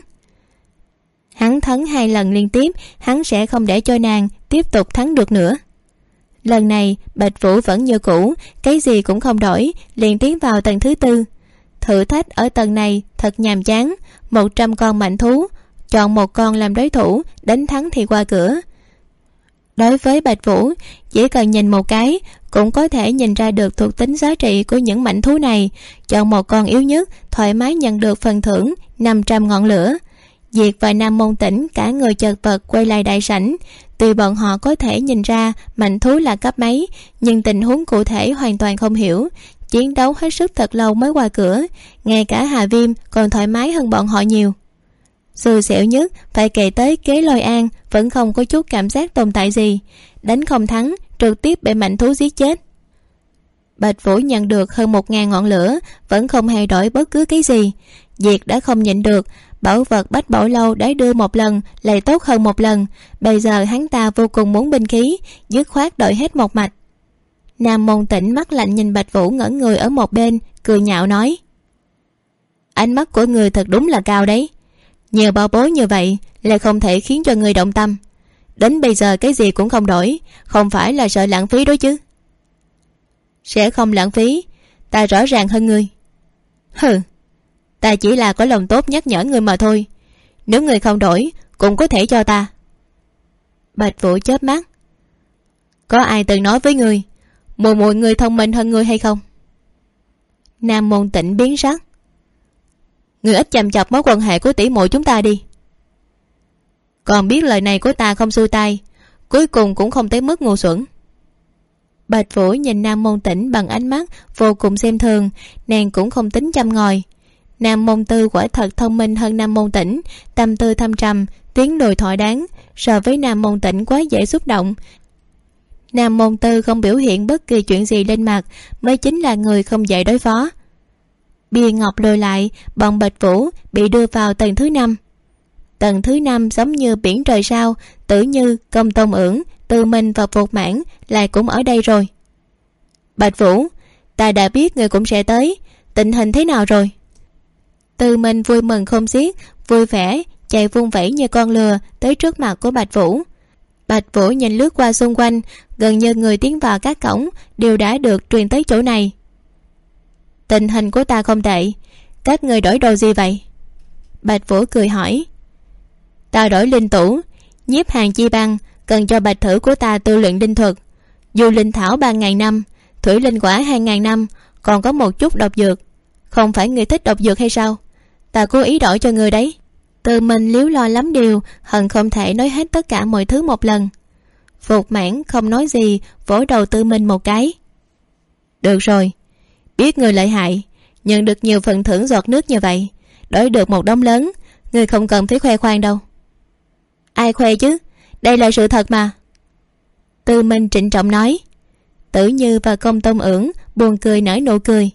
Hắn thắng 2 lần liên tiếp, hắn sẽ không để cho nàng tiếp tục thắng được nữa. Lần này Bạch Vũ vẫn như cũ, cái gì cũng không đổi, liền tiến vào tầng thứ 4. Thử thách ở tầng này thật nhàm chán, 100 con mạnh thú, chọn một con làm đối thủ, đánh thắng thì qua cửa. Đối với Bạch Vũ, chỉ cần nhìn một cái cũng có thể nhìn ra được thuộc tính giá trị của những mảnh thú này. Chọn một con yếu nhất, thoải mái nhận được phần thưởng 500 ngọn lửa. Diệt và Nam Môn Tỉnh cả người chật vật quay lại đại sảnh. Tuy bọn họ có thể nhìn ra mảnh thú là cấp mấy, nhưng tình huống cụ thể hoàn toàn không hiểu. Chiến đấu hết sức thật lâu mới qua cửa, ngay cả Hà Viêm còn thoải mái hơn bọn họ nhiều. Xui xẻo nhất phải kể tới Kế Lôi An, vẫn không có chút cảm giác tồn tại gì, đánh không thắng, trực tiếp bị mạnh thú giết chết. Bạch Vũ nhận được hơn 1000 ngọn lửa, vẫn không hề đổi bất cứ cái gì. Diệt đã không nhịn được, bảo vật Bách Bảo Lâu đã đưa một lần lại tốt hơn một lần, bây giờ hắn ta vô cùng muốn binh khí, dứt khoát đổi hết một mạch. Nam Môn Tỉnh mắt lạnh nhìn Bạch Vũ ngẩn người ở một bên, cười nhạo nói: ánh mắt của người thật đúng là cao đấy, nhiều bảo bối như vậy lại không thể khiến cho người động tâm. Đến bây giờ cái gì cũng không đổi, không phải là sợ lãng phí đó chứ? Sẽ không lãng phí, ta rõ ràng hơn ngươi. Hừ, ta chỉ là có lòng tốt nhắc nhở người mà thôi, nếu người không đổi cũng có thể cho ta. Bạch Vũ chớp mắt: có ai từng nói với ngươi mùi mùi người thông minh hơn ngươi hay không? Nam Môn Tỉnh biến sắc: người ít chăm chọc mối quan hệ của tỷ muội chúng ta đi. Còn biết lời này của ta không xuôi tai, cuối cùng cũng không tới mức ngu xuẩn. Bạch Vũ nhìn Nam Môn Tỉnh bằng ánh mắt vô cùng xem thường, nàng cũng không tính chăm ngòi. Nam Môn Tư quả thật thông minh hơn Nam Môn Tỉnh, tâm tư thâm trầm, tiếng đùi thỏa đáng, so với Nam Môn Tỉnh quá dễ xúc động. Nam Môn Tư không biểu hiện bất kỳ chuyện gì lên mặt mới chính là người không dễ đối phó. Bia ngọc lùi lại, bọn Bạch Vũ bị đưa vào tầng thứ 5. Tầng thứ 5 giống như biển trời sao, Tử Như, Công Tôn Ưỡng, Tư Minh và Phục Mãn lại cũng ở đây rồi. Bạch Vũ, ta đã biết người cũng sẽ tới, tình hình thế nào rồi? Tư Minh vui mừng không xiết, vui vẻ chạy vung vẩy như con lừa tới trước mặt của Bạch Vũ. Bạch Vũ nhìn lướt qua xung quanh, gần như người tiến vào các cổng đều đã được truyền tới chỗ này. Tình hình của ta không tệ, các người đổi đồ gì vậy? Bạch Vũ cười hỏi. Ta đổi linh tủ, nhiếp hàng chi băng, cần cho bạch thử của ta tu luyện linh thuật, dù linh thảo 3000 năm, thủy linh quả 2000 năm, còn có một chút độc dược. Không phải người thích độc dược hay sao? Ta cố ý đổi cho người đấy. Từ mình liếu lo lắm điều, hận không thể nói hết tất cả mọi thứ một lần. Phục Mãn không nói gì, vỗ đầu Tư Minh một cái. Được rồi, biết người lợi hại, nhận được nhiều phần thưởng giọt nước như vậy, đổi được một đống lớn, người không cần phải khoe khoang đâu. Ai khoe chứ, đây là sự thật mà. Tư Minh trịnh trọng nói. Tử Như và Công Tôn Ưỡng buồn cười nở nụ cười.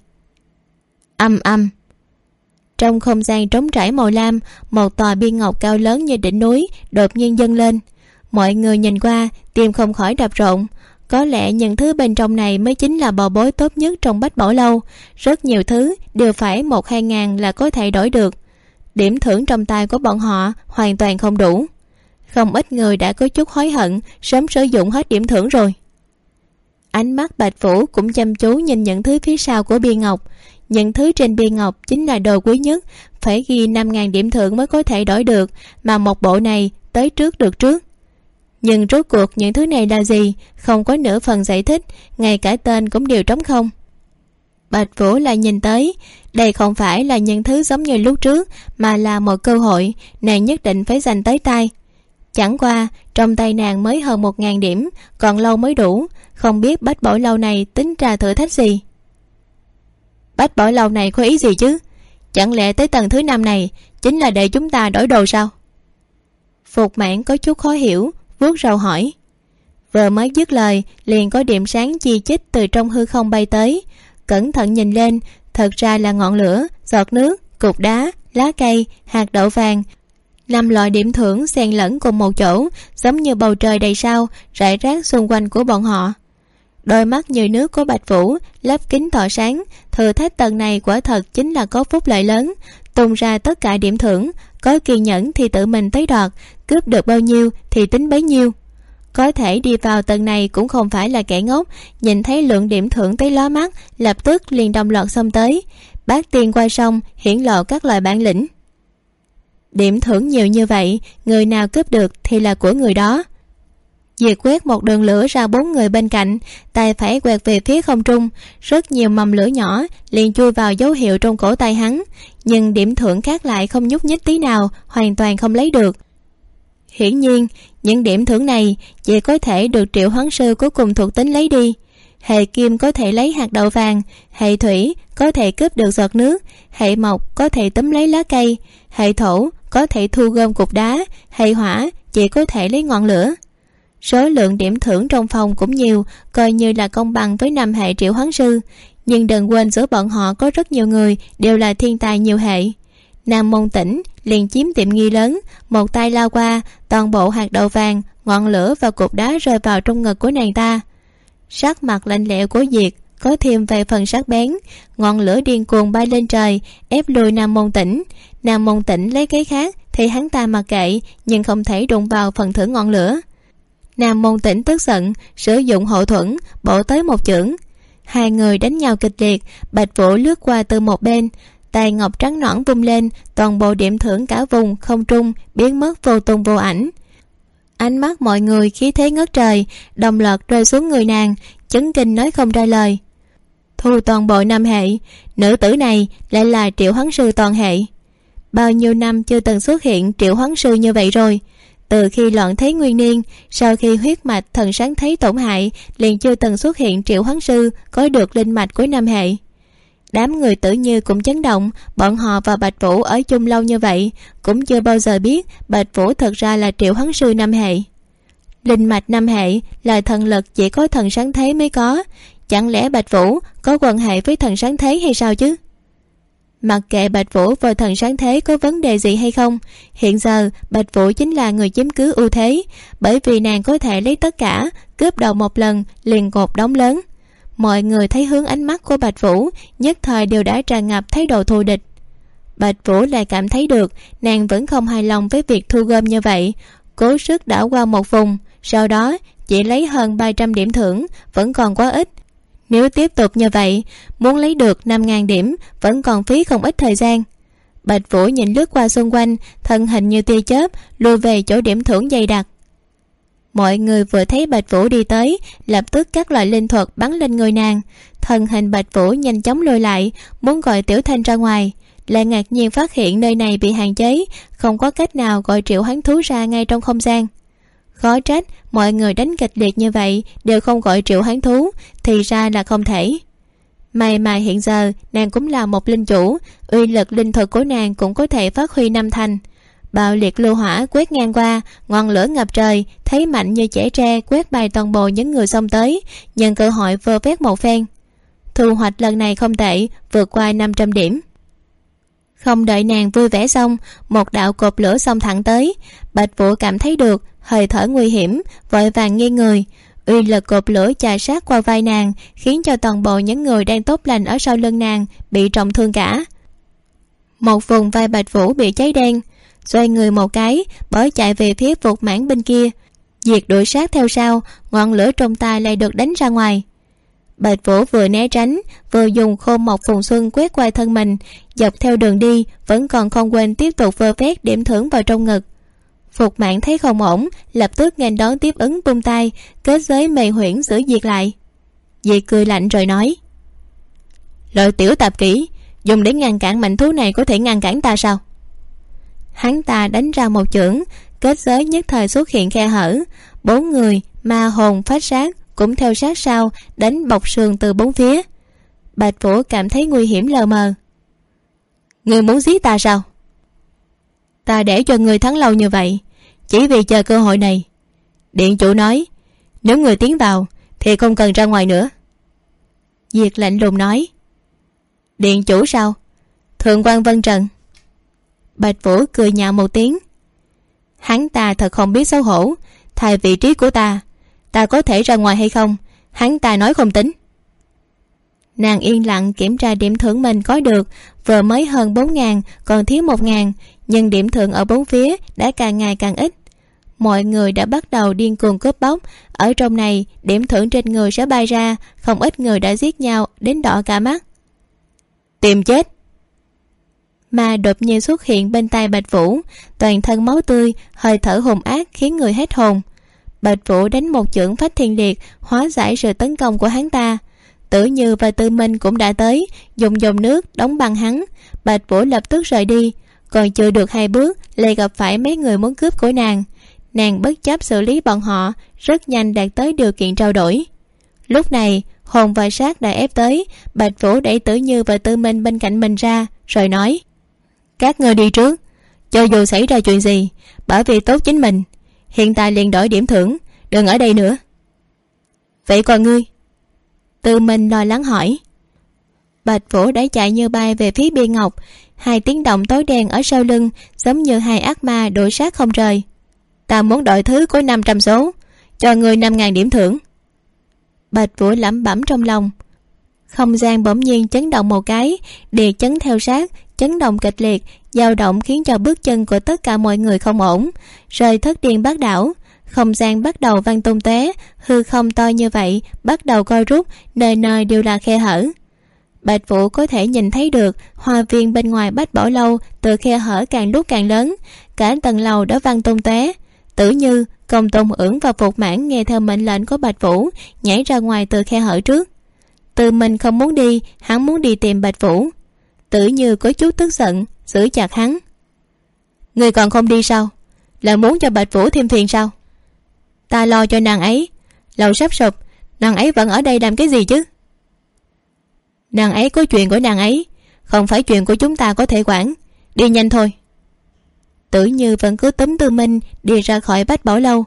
Âm âm. Trong không gian trống trải màu lam, một tòa bia ngọc cao lớn như đỉnh núi đột nhiên dâng lên. Mọi người nhìn qua, tim không khỏi đập rộn. Có lẽ những thứ bên trong này mới chính là bảo bối tốt nhất trong Bách Bảo Lâu. Rất nhiều thứ đều phải 1-2 ngàn là có thể đổi được. Điểm thưởng trong tay của bọn họ hoàn toàn không đủ. Không ít người đã có chút hối hận sớm sử dụng hết điểm thưởng rồi. Ánh mắt Bạch Vũ cũng chăm chú nhìn những thứ phía sau của bia ngọc. Những thứ trên bia ngọc chính là đồ quý nhất, phải ghi 5.000 điểm thưởng mới có thể đổi được, mà một bộ này tới trước được trước. Nhưng rốt cuộc những thứ này là gì, không có nửa phần giải thích, ngay cả tên cũng đều trống không. Bạch Vũ lại nhìn tới, đây không phải là những thứ giống như lúc trước, mà là một cơ hội nàng nhất định phải giành tới tay. Chẳng qua trong tay nàng mới hơn 1000 điểm, còn lâu mới đủ, không biết Bách Bảo Lâu này tính ra thử thách gì. Bách Bảo Lâu này có ý gì chứ? Chẳng lẽ tới tầng thứ 5 này chính là để chúng ta đổi đồ sao? Phục Mãn có chút khó hiểu, vuốt râu hỏi. Vừa mới dứt lời, liền có điểm sáng chi chít từ trong hư không bay tới. Cẩn thận nhìn lên, thật ra là ngọn lửa, giọt nước, cục đá, lá cây, hạt đậu vàng. 5 loại điểm thưởng xen lẫn cùng một chỗ, giống như bầu trời đầy sao rải rác xung quanh của bọn họ. Đôi mắt như nước của Bạch Vũ lấp kính tỏa sáng. Thử thách tầng này quả thật chính là có phúc lợi lớn, tung ra tất cả điểm thưởng. Có kiên nhẫn thì tự mình tới đoạt, cướp được bao nhiêu thì tính bấy nhiêu. Có thể đi vào tầng này cũng không phải là kẻ ngốc, nhìn thấy lượng điểm thưởng tới lóa mắt, lập tức liền đồng loạt xông tới. Bát tiên qua sông hiển lộ các loại bản lĩnh. Điểm thưởng nhiều như vậy, người nào cướp được thì là của người đó. Diệt quét một đường lửa ra 4 người bên cạnh, tay phải quẹt về phía không trung, rất nhiều mầm lửa nhỏ liền chui vào dấu hiệu trong cổ tay hắn, nhưng điểm thưởng khác lại không nhúc nhích tí nào, hoàn toàn không lấy được. Hiển nhiên những điểm thưởng này chỉ có thể được Triệu Hoán Sư của cùng thuộc tính lấy đi. Hệ kim có thể lấy hạt đậu vàng, hệ thủy có thể cướp được giọt nước, hệ mộc có thể túm lấy lá cây, hệ thổ có thể thu gom cục đá, hệ hỏa chỉ có thể lấy ngọn lửa. Số lượng điểm thưởng trong phòng cũng nhiều, coi như là công bằng với 5 hệ Triệu Hoán Sư. Nhưng đừng quên giữa bọn họ có rất nhiều người đều là thiên tài nhiều hệ. Nam Môn Tĩnh liền chiếm tiện nghi lớn, một tay lao qua, toàn bộ hạt đậu vàng, ngọn lửa và cục đá rơi vào trong ngực của nàng ta. Sắc mặt lạnh lẽo của Diệt có thêm vài phần sắc bén, ngọn lửa điên cuồng bay lên trời, ép lùi Nam Môn Tĩnh. Nam Môn Tĩnh lấy cái khác thì hắn ta mặc kệ, nhưng không thể đụng vào phần thưởng ngọn lửa. Nam Môn Tĩnh tức giận, sử dụng hộ thuẫn bổ tới một chưởng. Hai người đánh nhau kịch liệt. Bạch Vũ lướt qua từ một bên, tay ngọc trắng nõn vung lên, toàn bộ điểm thưởng cả vùng không trung biến mất vô tung vô ảnh. Ánh mắt mọi người khí thế ngất trời, đồng loạt rơi xuống người nàng, chấn kinh nói không ra lời. Thu toàn bộ 5 hệ, nữ tử này lại là Triệu Hoán Sư toàn hệ. Bao nhiêu năm chưa từng xuất hiện Triệu Hoán Sư như vậy rồi. Từ khi loạn thế nguyên niên, sau khi huyết mạch thần sáng thấy tổn hại, liền chưa từng xuất hiện Triệu Hoán Sư có được linh mạch của 5 hệ. Đám người Tử Như cũng chấn động, bọn họ và Bạch Vũ ở chung lâu như vậy cũng chưa bao giờ biết Bạch Vũ thật ra là Triệu Hoán Sư 5 hệ. Linh mạch 5 hệ là thần lực chỉ có thần sáng thế mới có, chẳng lẽ Bạch Vũ có quan hệ với thần sáng thế hay sao chứ? Mặc kệ Bạch Vũ và thần sáng thế có vấn đề gì hay không, hiện giờ Bạch Vũ chính là người chiếm cứ ưu thế, bởi vì nàng có thể lấy tất cả, cướp đầu một lần liền cột đống lớn. Mọi người thấy hướng ánh mắt của Bạch Vũ, nhất thời đều đã tràn ngập thái độ thù địch. Bạch Vũ lại cảm thấy được nàng vẫn không hài lòng với việc thu gom như vậy, cố sức đảo qua một vùng, sau đó chỉ lấy hơn 300 điểm thưởng, vẫn còn quá ít. Nếu tiếp tục như vậy, muốn lấy được 5.000 điểm vẫn còn phí không ít thời gian. Bạch Vũ nhìn lướt qua xung quanh, thân hình như tia chớp lùi về chỗ điểm thưởng dày đặc. Mọi người vừa thấy Bạch Vũ đi tới, lập tức các loại linh thuật bắn lên người nàng. Thân hình Bạch Vũ nhanh chóng lùi lại, muốn gọi Tiểu Thanh ra ngoài, lại ngạc nhiên phát hiện nơi này bị hạn chế, không có cách nào gọi Triệu Hoán Thú ra ngay trong không gian. Khó trách mọi người đánh kịch liệt như vậy đều không gọi Triệu Hoán Thú, thì ra là không thể. May mà hiện giờ nàng cũng là một linh chủ, uy lực linh thuật của nàng cũng có thể phát huy 5 thành. Bạo liệt lưu hỏa quét ngang qua, ngọn lửa ngập trời, thấy mạnh như chẻ tre quét bay toàn bộ những người xông tới, nhân cơ hội vơ vét một phen. Thu hoạch lần này không tệ, vượt qua 500 điểm. Không đợi nàng vui vẻ xong, một đạo cột lửa xông thẳng tới. Bạch Vũ cảm thấy được hơi thở nguy hiểm, vội vàng nghiêng người. Uy lực cột lửa chà sát qua vai nàng, khiến cho toàn bộ những người đang tốt lành ở sau lưng nàng bị trọng thương cả. Một vùng vai Bạch Vũ bị cháy đen, xoay người một cái bỏ chạy về phía vụt mãn bên kia. Diệt đuổi sát theo sau, ngọn lửa trong tay lại được đánh ra ngoài. Bạch Vũ vừa né tránh, vừa dùng khô mộc phùng xuân quét qua thân mình, dọc theo đường đi vẫn còn không quên tiếp tục vơ vét điểm thưởng vào trong ngực. Phục Mãn thấy không ổn, lập tức nghênh đón tiếp ứng vung tay, kết giới mê huyễn giữ Diệt lại. Diệt cười lạnh rồi nói: Loại tiểu tạp kỹ dùng để ngăn cản mạnh thú này có thể ngăn cản ta sao? Hắn ta đánh ra một chưởng, kết giới nhất thời xuất hiện khe hở, 4 người ma hồn phách sát cũng theo sát sau, đánh bọc sườn từ 4 phía. Bạch Vũ cảm thấy nguy hiểm lờ mờ. Ngươi muốn giết ta sao? Ta để cho ngươi thắng lâu như vậy chỉ vì chờ cơ hội này. Điện chủ nói, Nếu người tiến vào thì không cần ra ngoài nữa. Diệt lạnh lùng nói. Điện chủ sao? Thượng quan Vân Trần. Bạch Vũ cười nhạo một tiếng. Hắn ta thật không biết xấu hổ. Thay vị trí của ta có thể ra ngoài hay không, hắn ta nói không tính. Nàng yên lặng kiểm tra điểm thưởng mình có được. Vừa mới hơn 4.000, còn thiếu 1.000. Nhưng điểm thưởng ở bốn phía đã càng ngày càng ít. Mọi người đã bắt đầu điên cuồng cướp bóc. Ở trong này điểm thưởng trên người sẽ bay ra. Không ít người đã giết nhau đến đỏ cả mắt. Tìm chết. Mà đột nhiên xuất hiện bên tai Bạch Vũ, toàn thân máu tươi, hơi thở hùng ác khiến người hết hồn. Bạch Vũ đánh một chưởng phách thiên liệt, hóa giải sự tấn công của hắn ta. Tử Như và Tư Minh cũng đã tới, dùng dòng nước đóng băng hắn. Bạch Vũ lập tức rời đi, còn chưa được 2 bước lại gặp phải mấy người muốn cướp của nàng. Nàng bất chấp xử lý bọn họ, rất nhanh đạt tới điều kiện trao đổi. Lúc này hồn và sát đã ép tới. Bạch Vũ đẩy Tử Như và Tư Minh bên cạnh mình ra, rồi nói: các ngươi đi trước, cho dù xảy ra chuyện gì bảo vệ tốt chính mình. Hiện tại liền đổi điểm thưởng, đừng ở đây nữa. Vậy còn ngươi? Tư Minh lo lắng hỏi. Bạch Vũ đã chạy như bay về phía bia ngọc. 2 tiếng động tối đen ở sau lưng giống như 2 ác ma đuổi sát không rời. Ta muốn đổi thứ của 500 số, cho ngươi 5.000 điểm thưởng. Bạch Vũ lẩm bẩm trong lòng. Không gian bỗng nhiên chấn động một cái, địa chấn theo sát, chấn động kịch liệt, dao động khiến cho bước chân của tất cả mọi người không ổn. Rời thất điên bát đảo, không gian bắt đầu văng tung tóe, hư không to như vậy bắt đầu co rút, nơi nơi đều là khe hở. Bạch Vũ có thể nhìn thấy được hoa viên bên ngoài Bách Bảo Lâu từ khe hở càng lúc càng lớn, cả tầng lầu đã văng tung tóe. Tử Như, Công Tôn Ưỡng và Phục Mãn nghe theo mệnh lệnh của Bạch Vũ nhảy ra ngoài từ khe hở trước. Từ mình không muốn đi, hắn muốn đi tìm Bạch Vũ. Tử Như có chút tức giận, giữ chặt hắn. Người còn không đi sao? Là muốn cho Bạch Vũ thêm phiền sao? Ta lo cho nàng ấy, lầu sắp sụp, nàng ấy vẫn ở đây làm cái gì chứ? Nàng ấy có chuyện của nàng ấy, không phải chuyện của chúng ta có thể quản. Đi nhanh thôi. Tử Như vẫn cứ túm Tư Minh đi ra khỏi Bách Bảo Lâu.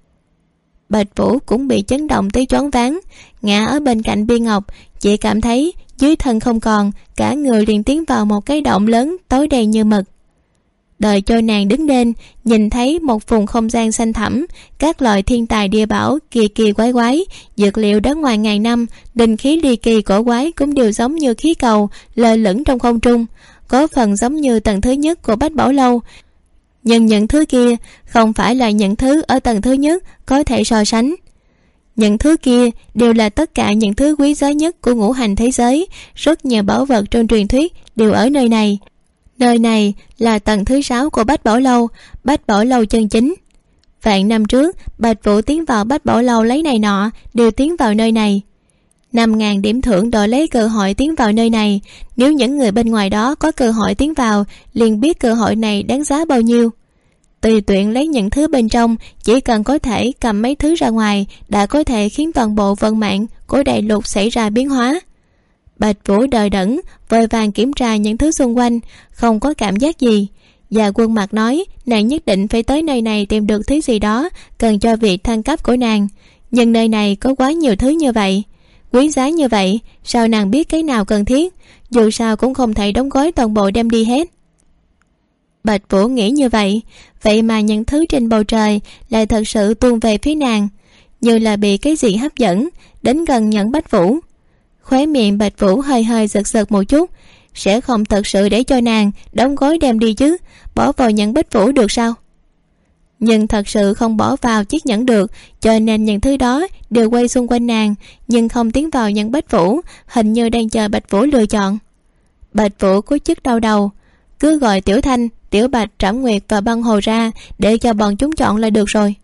Bạch Vũ cũng bị chấn động tới choáng váng, ngã ở bên cạnh bia ngọc, chỉ cảm thấy dưới thân không còn, cả người liền tiến vào một cái động lớn tối đen như mực. Đợi cho nàng đứng lên, nhìn thấy một vùng không gian xanh thẳm, các loại thiên tài địa bảo kỳ kỳ quái quái, dược liệu đã ngoài ngàn năm, linh khí ly kỳ cổ quái cũng đều giống như khí cầu lơ lửng trong không trung, có phần giống như tầng thứ nhất của Bách Bảo Lâu. Nhưng những thứ kia không phải là những thứ ở tầng thứ nhất có thể so sánh. Những thứ kia đều là tất cả những thứ quý giá nhất của ngũ hành thế giới. Rất nhiều bảo vật trong truyền thuyết đều ở nơi này. Nơi này là tầng thứ 6 của Bách Bảo Lâu, Bách Bảo Lâu chân chính. Vạn năm trước Bạch Vũ tiến vào Bách Bảo Lâu lấy này nọ, đều tiến vào nơi này. 5.000 điểm thưởng đổi lấy cơ hội tiến vào nơi này. Nếu những người bên ngoài đó có cơ hội tiến vào, liền biết cơ hội này đáng giá bao nhiêu. Tùy tiện lấy những thứ bên trong, chỉ cần có thể cầm mấy thứ ra ngoài đã có thể khiến toàn bộ vận mạng của đại lục xảy ra biến hóa. Bạch Vũ đờ đẫn vội vàng kiểm tra những thứ xung quanh, không có cảm giác gì. Và Quân Mặt nói nàng nhất định phải tới nơi này tìm được thứ gì đó cần cho việc thăng cấp của nàng. Nhưng nơi này có quá nhiều thứ như vậy, quý giá như vậy, sao nàng biết cái nào cần thiết? Dù sao cũng không thể đóng gói toàn bộ đem đi hết. Bạch Vũ nghĩ như vậy, vậy mà những thứ trên bầu trời lại thật sự tuôn về phía nàng, như là bị cái gì hấp dẫn, đến gần nhận Bạch Vũ. Khóe miệng Bạch Vũ hơi hơi giật giật một chút, sẽ không thật sự để cho nàng đóng gói đem đi chứ, bỏ vào nhận Bạch Vũ được sao? Nhưng thật sự không bỏ vào chiếc nhẫn được, cho nên những thứ đó đều quay xung quanh nàng, nhưng không tiến vào nhận Bạch Vũ, hình như đang chờ Bạch Vũ lựa chọn. Bạch Vũ có chút đau đầu, cứ gọi Tiểu Thanh, Tiểu Bạch, Trảm Nguyệt và Băng Hồ ra để cho bọn chúng chọn là được rồi.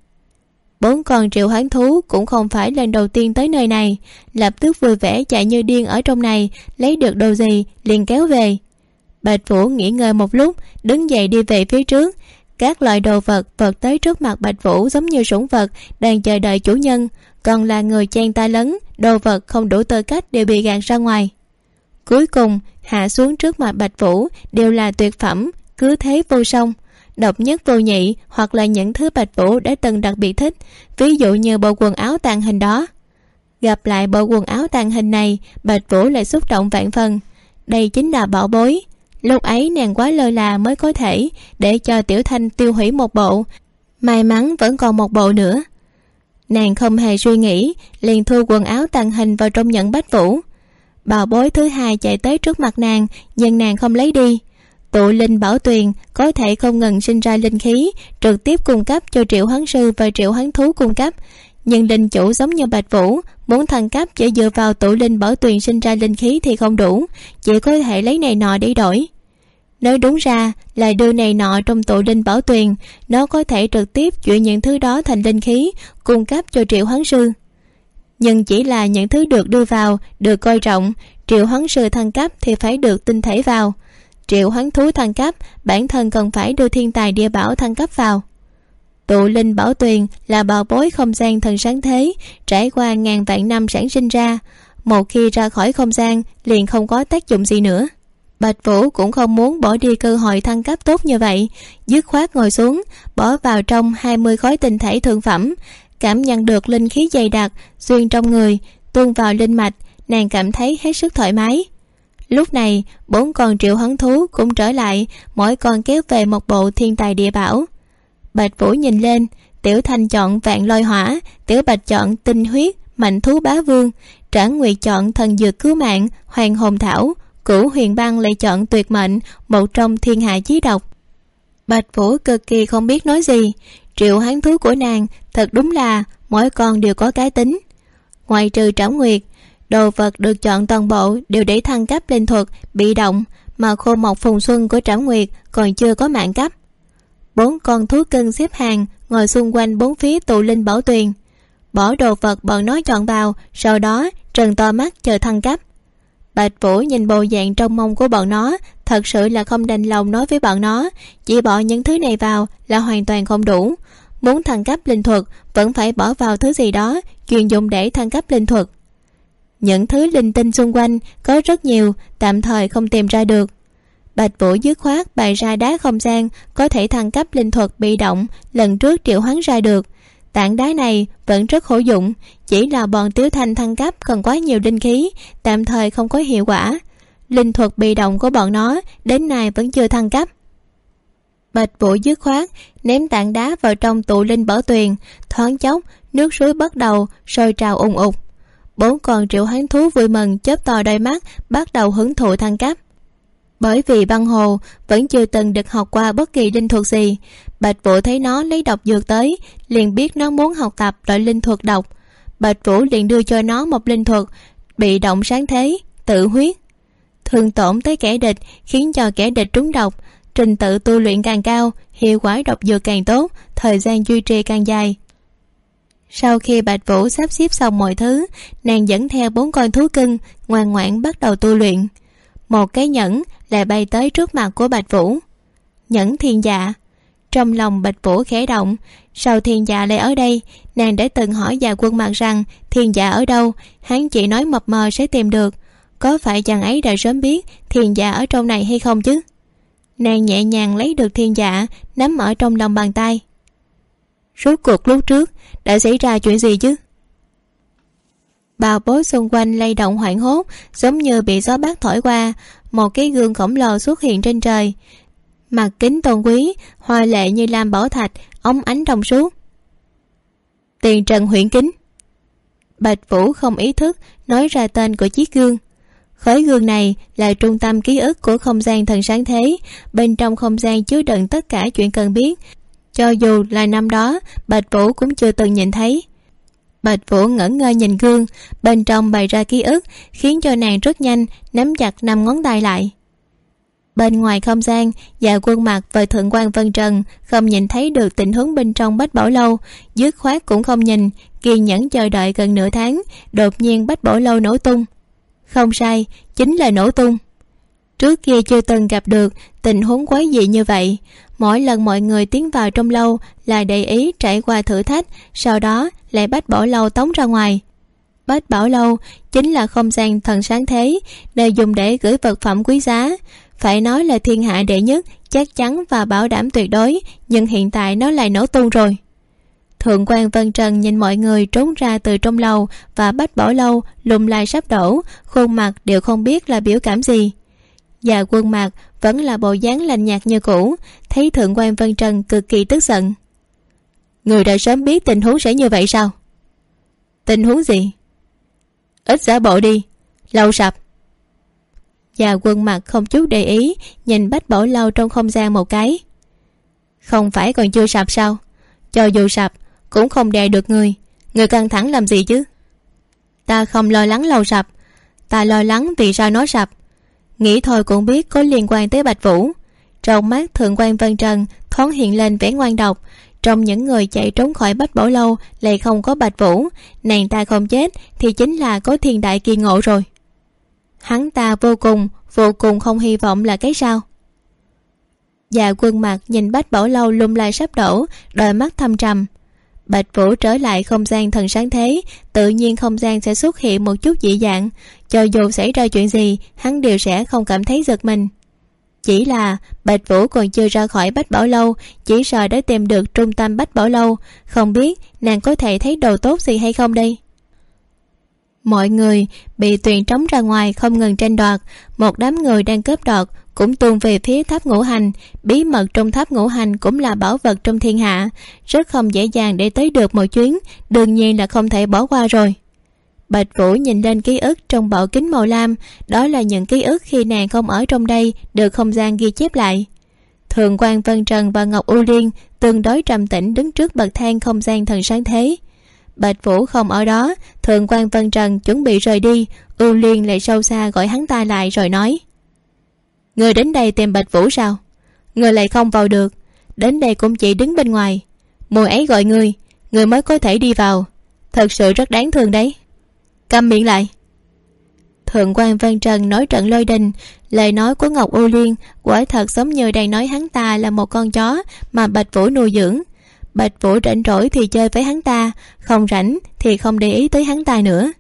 4 con triệu hoán thú cũng không phải lần đầu tiên tới nơi này, lập tức vui vẻ chạy như điên ở trong này, lấy được đồ gì liền kéo về. Bạch Vũ nghỉ ngơi một lúc, đứng dậy đi về phía trước. Các loại đồ vật vọt tới trước mặt Bạch Vũ giống như sủng vật đang chờ đợi chủ nhân, còn là người chen ta lấn, đồ vật không đủ tư cách đều bị gạt ra ngoài. Cuối cùng hạ xuống trước mặt Bạch Vũ đều là tuyệt phẩm, cứ thế vô song. độc nhất vô nhị, hoặc là những thứ Bạch Vũ đã từng đặc biệt thích, ví dụ như bộ quần áo tàng hình đó. Gặp lại bộ quần áo tàng hình này, Bạch Vũ lại xúc động vạn phần. Đây chính là bảo bối. Lúc ấy nàng quá lơ là mới có thể để cho Tiểu Thanh tiêu hủy một bộ, may mắn vẫn còn một bộ nữa. Nàng không hề suy nghĩ, liền thu quần áo tàng hình vào trong nhẫn Bách Vũ. Bảo bối thứ hai chạy tới trước mặt nàng, nhưng nàng không lấy đi. Tụ linh bảo tuyền có thể không ngừng sinh ra linh khí, trực tiếp cung cấp cho triệu hoán sư và triệu hoán thú cung cấp. Nhưng linh chủ giống như Bạch Vũ, muốn thăng cấp chỉ dựa vào tụ linh bảo tuyền sinh ra linh khí thì không đủ, chỉ có thể lấy này nọ để đổi. Nói đúng ra là đưa này nọ trong tụ linh bảo tuyền, nó có thể trực tiếp chuyển những thứ đó thành linh khí, cung cấp cho triệu hoán sư. Nhưng chỉ là những thứ được đưa vào, được coi trọng. Triệu hoán sư thăng cấp thì phải được tinh thể vào. Triệu hoán thú thăng cấp, bản thân cần phải đưa thiên tài địa bảo thăng cấp vào. Tụ linh bảo tuyền là bảo bối không gian thần sáng thế, trải qua ngàn vạn năm sản sinh ra. Một khi ra khỏi không gian liền không có tác dụng gì nữa. Bạch Vũ cũng không muốn bỏ đi cơ hội thăng cấp tốt như vậy, dứt khoát ngồi xuống, bỏ vào trong 20 khối tinh thể thượng phẩm. Cảm nhận được linh khí dày đặc xuyên trong người, tuôn vào linh mạch, nàng cảm thấy hết sức thoải mái. Lúc này 4 con triệu hoán thú cũng trở lại, mỗi con kéo về một bộ thiên tài địa bảo. Bạch Vũ nhìn lên, Tiểu Thanh chọn vạn lôi hỏa, Tiểu Bạch chọn tinh huyết mạnh thú bá vương, Trảm Nguyệt chọn thần dược cứu mạng hoàng hồn thảo, Cửu Huyền Băng lại chọn tuyệt mệnh, một trong thiên hạ chí độc. Bạch Vũ cực kỳ không biết nói gì. Triệu hoán thú của nàng thật đúng là mỗi con đều có cá tính. Ngoại trừ Trảm Nguyệt, đồ vật được chọn toàn bộ đều để thăng cấp linh thuật bị động, mà khô mộc phùng xuân của Trảm Nguyệt còn chưa có mạng cấp. 4 con thú cưng xếp hàng ngồi xung quanh bốn phía tụ linh bảo tuyền, bỏ đồ vật bọn nó chọn vào, sau đó trừng to mắt chờ thăng cấp. Bạch Vũ nhìn bộ dạng trong mông của bọn nó, thật sự là không đành lòng nói với bọn nó, chỉ bỏ những thứ này vào là hoàn toàn không đủ. Muốn thăng cấp linh thuật vẫn phải bỏ vào thứ gì đó chuyên dụng để thăng cấp linh thuật. Những thứ linh tinh xung quanh có rất nhiều, tạm thời không tìm ra được. Bạch Vũ dứt khoát bày ra đá không gian có thể thăng cấp linh thuật bị động lần trước triệu hoán ra được. Tảng đá này vẫn rất hữu dụng, chỉ là bọn Tiểu Thanh thăng cấp còn quá nhiều linh khí, tạm thời không có hiệu quả. Linh thuật bị động của bọn nó đến nay vẫn chưa thăng cấp. Bạch Vũ dứt khoát ném tảng đá vào trong tụ linh bảo tuyền, thoáng chốc nước suối bắt đầu sôi trào ùn ục. 4 con triệu hoán thú vui mừng chớp to đôi mắt, bắt đầu hưởng thụ thăng cấp. Bởi vì băng hồ vẫn chưa từng được học qua bất kỳ linh thuật gì, Bạch Vũ thấy nó lấy độc dược tới, liền biết nó muốn học tập loại linh thuật độc. Bạch Vũ liền đưa cho nó một linh thuật bị động sáng thế, tự huyết. Thương tổn tới kẻ địch, khiến cho kẻ địch trúng độc. Trình tự tu luyện càng cao, hiệu quả độc dược càng tốt, thời gian duy trì càng dài. Sau khi Bạch Vũ sắp xếp xong mọi thứ, nàng dẫn theo 4 con thú cưng ngoan ngoãn bắt đầu tu luyện. Một cái nhẫn lại bay tới trước mặt của Bạch Vũ. Nhẫn thiên dạ. Trong lòng Bạch Vũ khẽ động, sao thiên dạ lại ở đây? Nàng đã từng hỏi Dạ Quân Mặc rằng thiên dạ ở đâu, hắn chỉ nói mập mờ sẽ tìm được. Có phải chàng ấy đã sớm biết thiên dạ ở trong này hay không chứ? Nàng nhẹ nhàng lấy được thiên dạ, nắm ở trong lòng bàn tay. Rốt cuộc lúc trước đã xảy ra chuyện gì chứ? Bảo bối xung quanh lay động hoảng hốt, giống như bị gió bát thổi qua. Một cái gương khổng lồ xuất hiện trên trời, mặt kính tôn quý, hoa lệ như lam bảo thạch, óng ánh trong suốt. Tiền Trần Huyễn Kính. Bạch Vũ không ý thức nói ra tên của chiếc gương. Khối gương này là trung tâm ký ức của không gian thần sáng thế, bên trong không gian chứa đựng tất cả chuyện cần biết, cho dù là năm đó Bạch Vũ cũng chưa từng nhìn thấy. Bạch Vũ ngẩn ngơ nhìn gương, bên trong bày ra ký ức, khiến cho nàng rất nhanh nắm chặt 5 ngón tay lại. Bên ngoài không gian, Dạ Quân Mặc và Thượng quan Vân Trần không nhìn thấy được tình huống bên trong Bách Bảo Lâu, dứt khoát cũng không nhìn, kiên nhẫn chờ đợi gần nửa tháng. Đột nhiên Bách Bảo Lâu nổ tung. Không sai, chính là nổ tung. Trước kia chưa từng gặp được tình huống quái dị như vậy. Mỗi lần mọi người tiến vào trong lâu là để ý trải qua thử thách, sau đó lại Bách Bảo Lâu tống ra ngoài. Bách Bảo Lâu chính là không gian thần sáng thế, nơi dùng để gửi vật phẩm quý giá, phải nói là thiên hạ đệ nhất, chắc chắn và bảo đảm tuyệt đối, nhưng hiện tại nó lại nổ tung rồi. Thượng quan Vân Trần nhìn mọi người trốn ra từ trong lầu và Bách Bảo Lâu lùng lại sắp đổ, khuôn mặt đều không biết là biểu cảm gì. Và Quân Mạc vẫn là bộ dáng lạnh nhạt như cũ, thấy Thượng quan Vân Trần cực kỳ tức giận. Người đã sớm biết tình huống sẽ như vậy sao? Tình huống gì? Ít giả bộ đi, lầu sập. Và Quân Mạc không chút để ý nhìn Bách Bảo Lâu trong không gian một cái. Không phải còn chưa sập sao? Cho dù sập cũng không đè được người căng thẳng làm gì chứ? Ta không lo lắng lầu sập, ta lo lắng vì sao nó sập. Nghĩ thôi cũng biết có liên quan tới Bạch Vũ. Trong mắt Thượng quan Vân Trần thoáng hiện lên vẻ ngoan độc. Trong những người chạy trốn khỏi Bách Bảo Lâu lại không có Bạch Vũ, nàng ta không chết thì chính là có thiên đại kỳ ngộ rồi. Hắn ta vô cùng không hy vọng là cái sao? Và Quân Mạc nhìn Bách Bảo Lâu lung lay sắp đổ, đôi mắt thâm trầm. Bạch Vũ trở lại không gian thần sáng thế, tự nhiên không gian sẽ xuất hiện một chút dị dạng. Cho dù xảy ra chuyện gì, hắn đều sẽ không cảm thấy giật mình. Chỉ là Bạch Vũ còn chưa ra khỏi Bách Bảo Lâu, chỉ sợ đã tìm được trung tâm Bách Bảo Lâu, không biết nàng có thể thấy đồ tốt gì hay không đây. Mọi người bị tuyền trống ra ngoài không ngừng tranh đoạt. Một đám người đang cướp đoạt cũng tuôn về phía tháp ngũ hành. Bí mật trong tháp ngũ hành cũng là bảo vật trong thiên hạ, rất không dễ dàng để tới được một chuyến, đương nhiên là không thể bỏ qua rồi. Bạch Vũ nhìn lên ký ức trong bộ kính màu lam, đó là những ký ức khi nàng không ở trong đây được không gian ghi chép lại. Thượng quan Vân Trần và Ngọc U Liên tương đối trầm tĩnh đứng trước bậc thang không gian thần sáng thế. Bạch Vũ không ở đó, Thượng quan Vân Trần chuẩn bị rời đi, U Liên lại sâu xa gọi hắn ta lại rồi nói: Người đến đây tìm Bạch Vũ sao? Người lại không vào được, đến đây cũng chỉ đứng bên ngoài. Mùi ấy gọi người mới có thể đi vào, thật sự rất đáng thương đấy. Câm miệng lại. Thượng quan Vân Trần nói trận lôi đình, lời nói của Ngọc U Liên quả thật giống như đang nói hắn ta là một con chó mà Bạch Vũ nuôi dưỡng. Bạch Vũ rảnh rỗi thì chơi với hắn ta, không rảnh thì không để ý tới hắn ta nữa.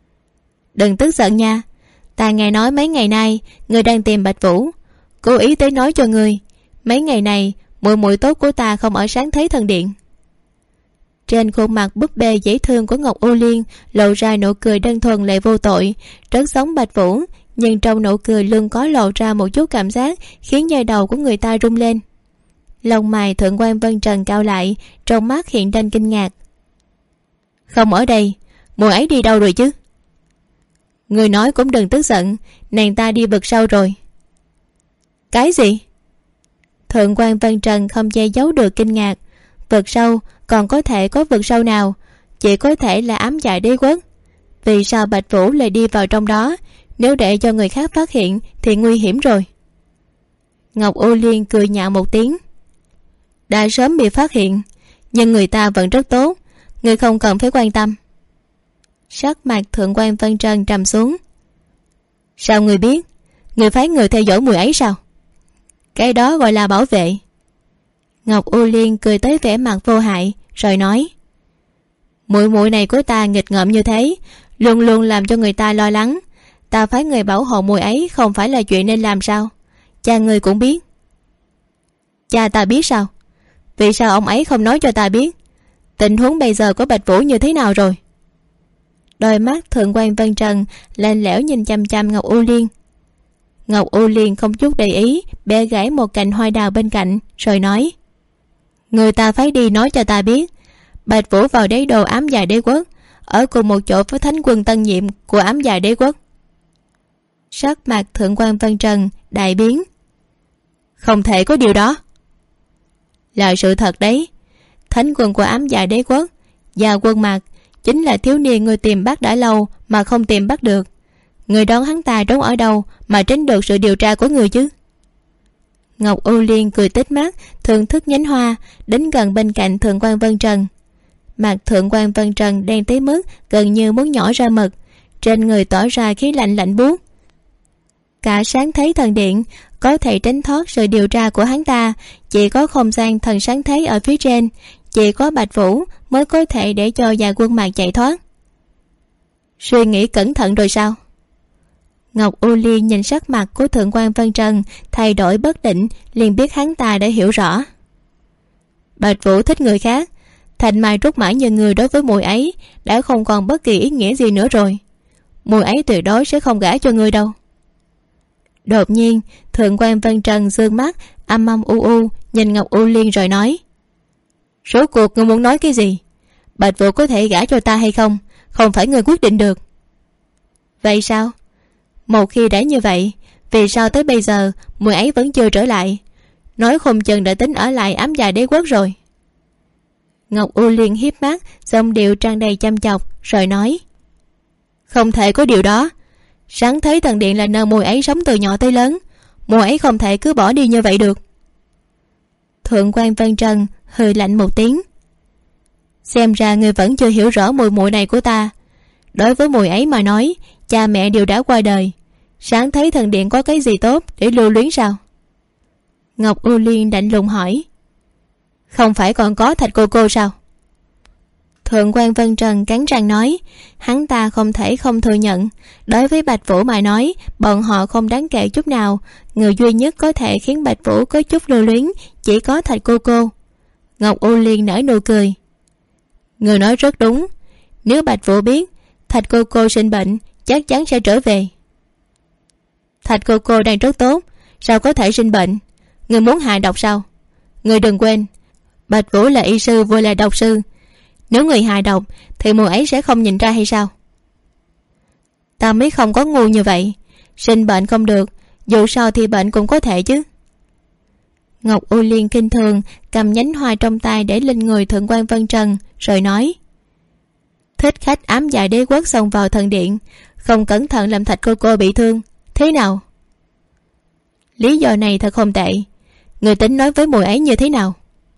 Đừng tức giận nha, ta nghe nói mấy ngày nay người đang tìm Bạch Vũ, cố ý tới nói cho người. Mấy ngày này muội muội tốt của ta không ở sáng thế thần điện. Trên khuôn mặt búp bê dễ thương của Ngọc U Liên lộ ra nụ cười đơn thuần lại vô tội, rất giống Bạch Vũ, nhưng trong nụ cười luôn có lộ ra một chút cảm giác khiến da đầu của người ta rung lên. Lông mày Thượng quan Vân Trần cao lại, trong mắt hiện lên kinh ngạc. Không ở đây, muội ấy đi đâu rồi chứ? Người nói cũng đừng tức giận, nàng ta đi vực sâu rồi. Cái gì? Thượng quan Vân Trần không che giấu được kinh ngạc. Vực sâu? Còn có thể có vực sâu nào? Chỉ có thể là ám dạ đế quốc. Vì sao Bạch Vũ lại đi vào trong đó? Nếu để cho người khác phát hiện thì nguy hiểm rồi. Ngọc U Liên cười nhạo một tiếng. Đã sớm bị phát hiện, nhưng người ta vẫn rất tốt, người không cần phải quan tâm. Sắc mặt Thượng quan Vân Trần trầm xuống. Sao người biết? Người phái người theo dõi muội ấy sao? Cái đó gọi là bảo vệ. Ngọc U Liên cười tới vẻ mặt vô hại rồi nói: Muội muội này của ta nghịch ngợm như thế, luôn luôn làm cho người ta lo lắng. Ta phái người bảo hộ muội ấy không phải là chuyện nên làm sao? Cha người cũng biết. Cha ta biết sao? Vì sao ông ấy không nói cho ta biết? Tình huống bây giờ của Bạch Vũ như thế nào rồi? Đôi mắt Thượng quan Vân Trần lạnh lẽo nhìn chăm chăm Ngọc U Liên. Ngọc U Liên không chút để ý, bẻ gãy một cành hoa đào bên cạnh rồi nói: Người ta phải đi nói cho ta biết, Bạch Vũ vào đế đồ ám dạ đế quốc, ở cùng một chỗ với thánh quân tân nhiệm của ám dạ đế quốc. Sắc mặt Thượng quan Vân Trần đại biến. Không thể có điều đó. Là sự thật đấy. Thánh quân của ám dạ đế quốc và Quân Mạc chính là thiếu niên người tìm bắt đã lâu mà không tìm bắt được. Người đón hắn ta trốn ở đâu mà tránh được sự điều tra của người chứ? Ngọc U Liên cười tít mắt, thưởng thức nhánh hoa, đến gần bên cạnh Thượng quan Vân Trần. Mặt Thượng quan Vân Trần đen tới mức gần như muốn nhỏ ra mực, trên người tỏ ra khí lạnh lạnh buốt. Cả sáng thấy thần điện có thể tránh thoát sự điều tra của hắn ta, chỉ có không gian thần sáng thế ở phía trên, chỉ có Bạch Vũ mới có thể để cho Dạ Quân Mạc chạy thoát. Suy nghĩ cẩn thận rồi sao? Ngọc U Liên nhìn sắc mặt của thượng quan Vân Trần thay đổi bất định, liền biết hắn ta đã hiểu rõ. Bạch Vũ thích người khác, Thành Mai Trúc Mã như người đối với muội ấy đã không còn bất kỳ ý nghĩa gì nữa rồi. Muội ấy tuyệt đối sẽ không gả cho người đâu. Đột nhiên thượng quan Vân Trần dương mắt âm âm u u nhìn Ngọc U Liên rồi nói: Rốt cuộc ngươi muốn nói cái gì? Bạch Vũ có thể gả cho ta hay không, không phải ngươi quyết định được. Vậy sao? Một khi đã như vậy, vì sao tới bây giờ muội ấy vẫn chưa trở lại? Nói không chừng đã tính ở lại ám dạ đế quốc rồi. Ngọc U Liên hiếp mắt, giọng điệu tràn đầy chăm chọc rồi nói: Không thể có điều đó. Sáng thấy thần điện là nơi muội ấy sống từ nhỏ tới lớn, muội ấy không thể cứ bỏ đi như vậy được. Thượng quan Vân Trần hừ lạnh một tiếng: Xem ra người vẫn chưa hiểu rõ muội muội này của ta. Đối với muội ấy mà nói, cha mẹ đều đã qua đời, sáng thấy thần điện có cái gì tốt để lưu luyến sao? Ngọc U Liên lạnh lùng hỏi: Không phải còn có Thạch cô sao? Thượng quan Vân Trần cắn răng nói, hắn ta không thể không thừa nhận, đối với Bạch Vũ mà nói, bọn họ không đáng kể chút nào. Người duy nhất có thể khiến Bạch Vũ có chút lưu luyến chỉ có Thạch cô. Ngọc U Liên nở nụ cười: Người nói rất đúng. Nếu Bạch Vũ biết Thạch cô sinh bệnh, chắc chắn sẽ trở về. Thạch cô đang rất tốt, sao có thể sinh bệnh? Người muốn hại độc sao? Người đừng quên, Bạch Vũ là y sư vừa là độc sư. Nếu người hại độc thì muội ấy sẽ không nhìn ra hay sao? Ta mới không có ngu như vậy. Sinh bệnh không được, dù sao thì bệnh cũng có thể chứ. Ngọc U Liên kinh thường cầm nhánh hoa trong tay để lên người thượng quan Vân Trần rồi nói: Thích khách ám dạ đế quốc xông vào thần điện, không cẩn thận làm Thạch cô bị thương, thế nào? Lý do này thật không tệ. Người tính nói với muội ấy như thế nào?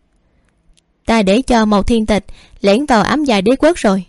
Ta để cho Mộc Thiên Tịch lẻn vào ám dạ đế quốc rồi.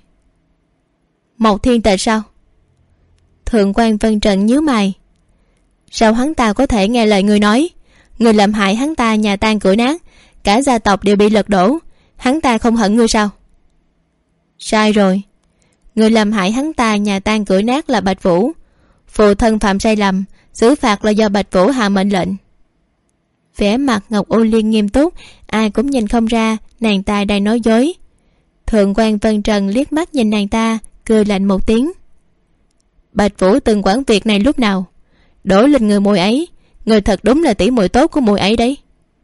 Mộc Thiên Tịch sao? Thượng quan Vân Trần nhíu mày. Sao hắn ta có thể nghe lời người nói? Người làm hại hắn ta nhà tan cửa nát, cả gia tộc đều bị lật đổ, hắn ta không hận ngươi sao? Sai rồi. Người làm hại hắn ta nhà tan cửa nát là Bạch Vũ. Phụ thân phạm sai lầm, xử phạt là do Bạch Vũ hạ mệnh lệnh. Vẻ mặt Ngọc U Liên nghiêm túc, ai cũng nhìn không ra nàng ta đang nói dối. Thượng quan Vân Trần liếc mắt nhìn nàng ta, cười lạnh một tiếng: Bạch Vũ từng quản việc này lúc nào? Đổ lên người muội ấy, người thật đúng là tỷ muội tốt của muội ấy đấy.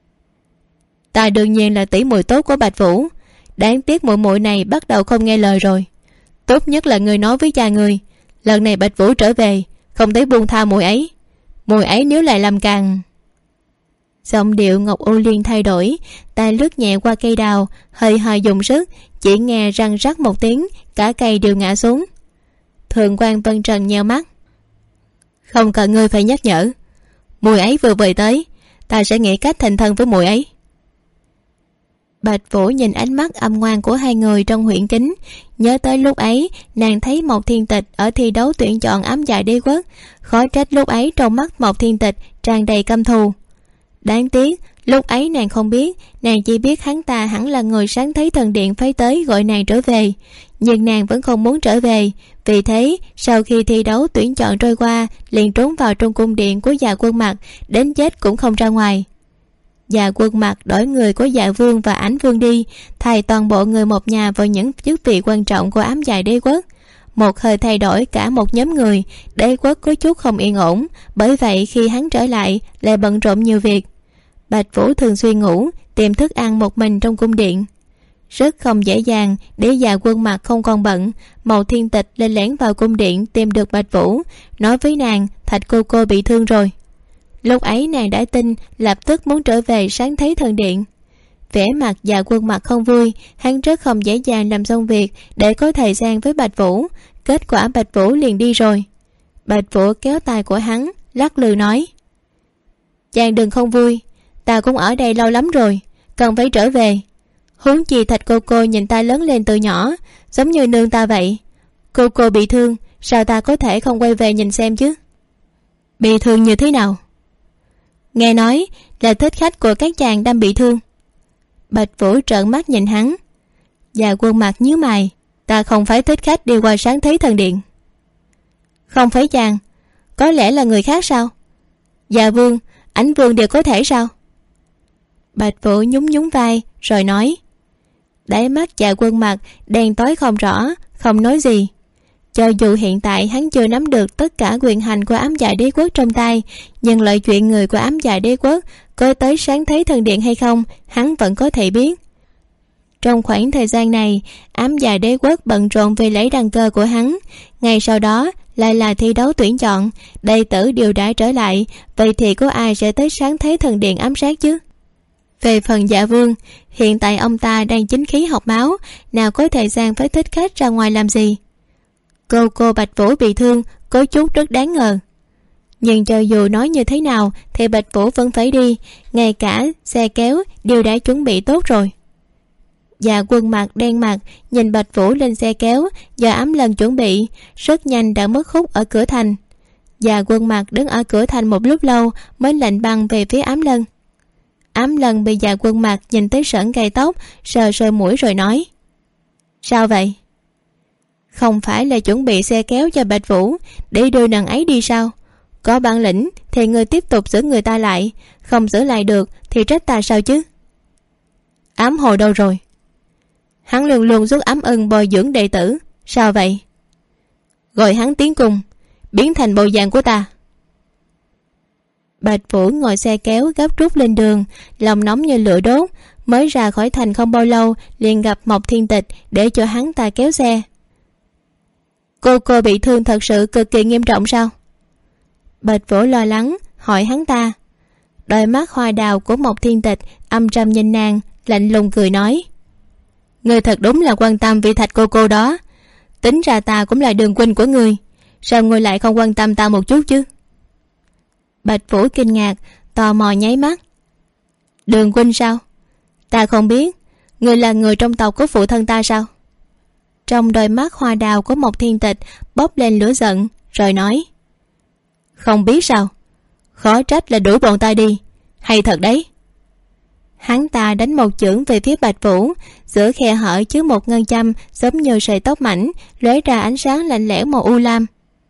Ta đương nhiên là tỷ muội tốt của Bạch Vũ, đáng tiếc muội muội này bắt đầu không nghe lời rồi. Tốt nhất là người nói với cha người, lần này Bạch Vũ trở về không thể buông tha muội ấy. Muội ấy nếu lại làm càng... Giọng điệu Ngọc U Liên thay đổi, tay lướt nhẹ qua cây đào, hơi hơi dùng sức, chỉ nghe răng rắc một tiếng, cả cây đều ngã xuống. Thượng quan Vân Trần nheo mắt: Không cần ngươi phải nhắc nhở, muội ấy vừa về tới, ta sẽ nghĩ cách thành thân với muội ấy. Bạch Vũ nhìn ánh mắt âm ngoan của hai người trong huyễn kính, nhớ tới lúc ấy nàng thấy Mộc Thiên Tịch ở thi đấu tuyển chọn ám dạ đế quốc, khó trách lúc ấy trong mắt Mộc Thiên Tịch tràn đầy căm thù. Đáng tiếc lúc ấy nàng không biết, nàng chỉ biết hắn ta hẳn là người sáng thấy thần điện phái tới gọi nàng trở về, nhưng nàng vẫn không muốn trở về. Vì thế sau khi thi đấu tuyển chọn trôi qua, liền trốn vào trong cung điện của Dạ Quân Mặc, đến chết cũng không ra ngoài. Dạ Quân Mặc đổi người của Dạ Vương và Ảnh Vương đi, thay toàn bộ người một nhà vào những chức vị quan trọng của ám dạ đế quốc. Một hơi thay đổi cả một nhóm người, đế quốc có chút không yên ổn. Bởi vậy khi hắn trở lại lại bận rộn nhiều việc. Bạch Vũ thường xuyên ngủ, tìm thức ăn một mình trong cung điện. Rất không dễ dàng để Dạ Quân Mặc không còn bận, Mộc Thiên Tịch lên lén vào cung điện tìm được Bạch Vũ, nói với nàng Thạch cô bị thương rồi. Lúc ấy nàng đã tin, lập tức muốn trở về sáng thấy thần điện. Vẻ mặt Dạ Quân Mặc không vui, hắn rất không dễ dàng làm xong việc để có thời gian với Bạch Vũ. Kết quả Bạch Vũ liền đi rồi. Bạch Vũ kéo tay của hắn, lắc lư nói: Chàng đừng không vui, ta cũng ở đây lâu lắm rồi, cần phải trở về. Huống chi Thạch cô nhìn ta lớn lên từ nhỏ, giống như nương ta vậy. Cô bị thương, sao ta có thể không quay về nhìn xem chứ? Bị thương như thế nào? Nghe nói là thích khách của các chàng đang bị thương. Bạch Vũ trợn mắt nhìn hắn. Dạ Quân Mặc nhíu mày: Ta không phải thích khách đi qua sáng thấy thần điện. Không phải chàng, Có lẽ là người khác sao? Dạ vương, ảnh vương đều có thể sao? Bạch Vũ nhún nhún vai rồi nói. Đáy mắt Dạ Quân Mặc đen tối không rõ, không nói gì. Cho dù hiện tại hắn chưa nắm được tất cả quyền hành của ám dạ đế quốc trong tay, nhưng loại chuyện người của ám dạ đế quốc có tới sáng thế thần điện hay không, hắn vẫn có thể biết. Trong khoảng thời gian này, ám dạ đế quốc bận rộn về lễ đăng cơ của hắn. Ngày sau đó lại là thi đấu tuyển chọn, đệ tử đều đã trở lại, vậy thì có ai sẽ tới sáng thế thần điện ám sát chứ? Về phần Dạ Vương, hiện tại ông ta đang chính khí học máu, nào có thời gian phải thích khách ra ngoài làm gì. Cô Bạch Vũ bị thương có chút rất đáng ngờ. Nhưng cho dù nói như thế nào thì Bạch Vũ vẫn phải đi, ngay cả xe kéo đều đã chuẩn bị tốt rồi. Dạ Quân Mặc đen mặt nhìn Bạch Vũ lên xe kéo do Ám Lân chuẩn bị, rất nhanh đã mất hút ở cửa thành. Dạ Quân Mặc đứng ở cửa thành một lúc lâu mới lạnh băng về phía Ám Lân. Ám Lân bị Dạ Quân Mặc nhìn tới sởn gai tóc, sờ sờ mũi rồi nói. Sao vậy? Không phải là chuẩn bị xe kéo cho Bạch Vũ để đưa nàng ấy đi sao? Có bản lĩnh thì người tiếp tục giữ người ta lại, không giữ lại được thì trách ta sao chứ? Ám Hồ đâu rồi? Hắn luôn luôn giúp Ám Ân bồi dưỡng đệ tử. Sao vậy? Gọi hắn tiến cùng, biến thành bộ dạng của ta. Bạch Vũ ngồi xe kéo gấp rút lên đường, lòng nóng như lửa đốt. Mới ra khỏi thành không bao lâu liền gặp Mộc Thiên Tịch để cho hắn ta kéo xe. Cô bị thương thật sự cực kỳ nghiêm trọng sao? Bạch Vũ lo lắng hỏi hắn ta. Đôi mắt hoa đào của Mộc Thiên Tịch âm trầm nhìn nàng, lạnh lùng cười nói. Ngươi thật đúng là quan tâm vị Thạch cô đó. Tính ra ta cũng là đường huynh của ngươi, sao ngươi lại không quan tâm ta một chút chứ? Bạch Vũ kinh ngạc, tò mò nháy mắt. Đường huynh sao? Ta không biết. Ngươi là người trong tộc của phụ thân ta sao? Trong đôi mắt hoa đào của Mộc Thiên Tịch bốc lên lửa giận rồi nói. Không biết sao? Khó trách là đuổi bọn ta đi. Hay thật đấy. Hắn ta đánh một chưởng về phía Bạch Vũ, giữa khe hở chứa một ngân châm giống như sợi tóc mảnh lóe ra ánh sáng lạnh lẽo màu u lam.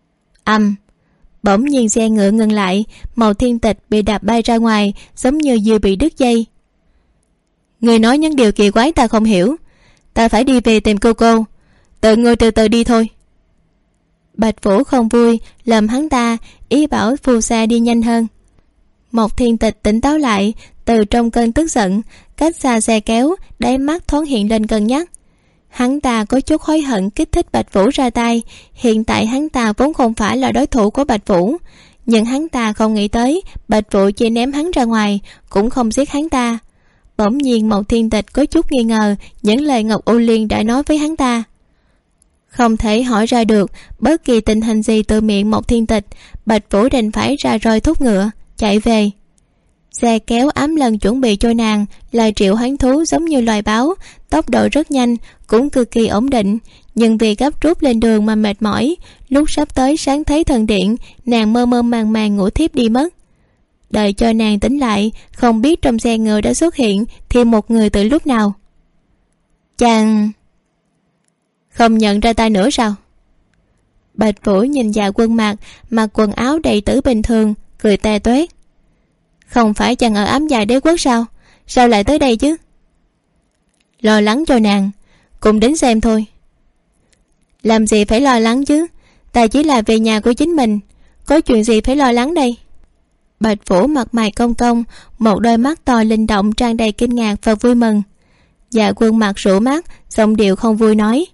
Bỗng nhiên xe ngựa ngừng lại, Mộc Thiên Tịch bị đạp bay ra ngoài giống như diều bị đứt dây. Người nói những điều kỳ quái ta không hiểu. Ta phải đi về tìm cô. Tự ngươi từ từ đi thôi. Bạch Vũ không vui lầm hắn ta, ý bảo phù sa đi nhanh hơn. Mộc Thiên Tịch tỉnh táo lại từ trong cơn tức giận, cách xa xe kéo, đáy mắt thoáng hiện lên cân nhắc. Hắn ta có chút hối hận kích thích Bạch Vũ ra tay. Hiện tại hắn ta vốn không phải là đối thủ của Bạch Vũ, nhưng hắn ta không nghĩ tới Bạch Vũ chỉ ném hắn ra ngoài, cũng không giết hắn ta. Bỗng nhiên Mộc Thiên Tịch có chút nghi ngờ những lời Ngọc U Liên đã nói với hắn ta. Không thể hỏi ra được bất kỳ tình hình gì từ miệng Mộc Thiên Tịch, Bạch Vũ đành phải ra roi thúc ngựa chạy về. Xe kéo Ám Lân chuẩn bị cho nàng là triệu hoán thú giống như loài báo, tốc độ rất nhanh, cũng cực kỳ ổn định, nhưng vì gấp rút lên đường mà mệt mỏi, lúc sắp tới sáng thế thần điện, nàng mơ mơ màng màng ngủ thiếp đi mất. Đợi cho nàng tỉnh lại, không biết trong xe ngựa đã xuất hiện thêm một người từ lúc nào. Chàng không nhận ra ta nữa sao? Bạch Vũ nhìn Dạ Quân mặc quần áo đầy tử bình thường, cười tè toét. Không phải chàng ở ám dạ đế quốc sao? Sao lại tới đây chứ? Lo lắng cho nàng, cùng đến xem thôi. Làm gì phải lo lắng chứ? Ta chỉ là về nhà của chính mình, có chuyện gì phải lo lắng đây? Bạch Vũ mặt mày cong cong, một đôi mắt to linh động tràn đầy kinh ngạc và vui mừng. Dạ Quân Mặc rũ mắt, giọng điệu không vui nói.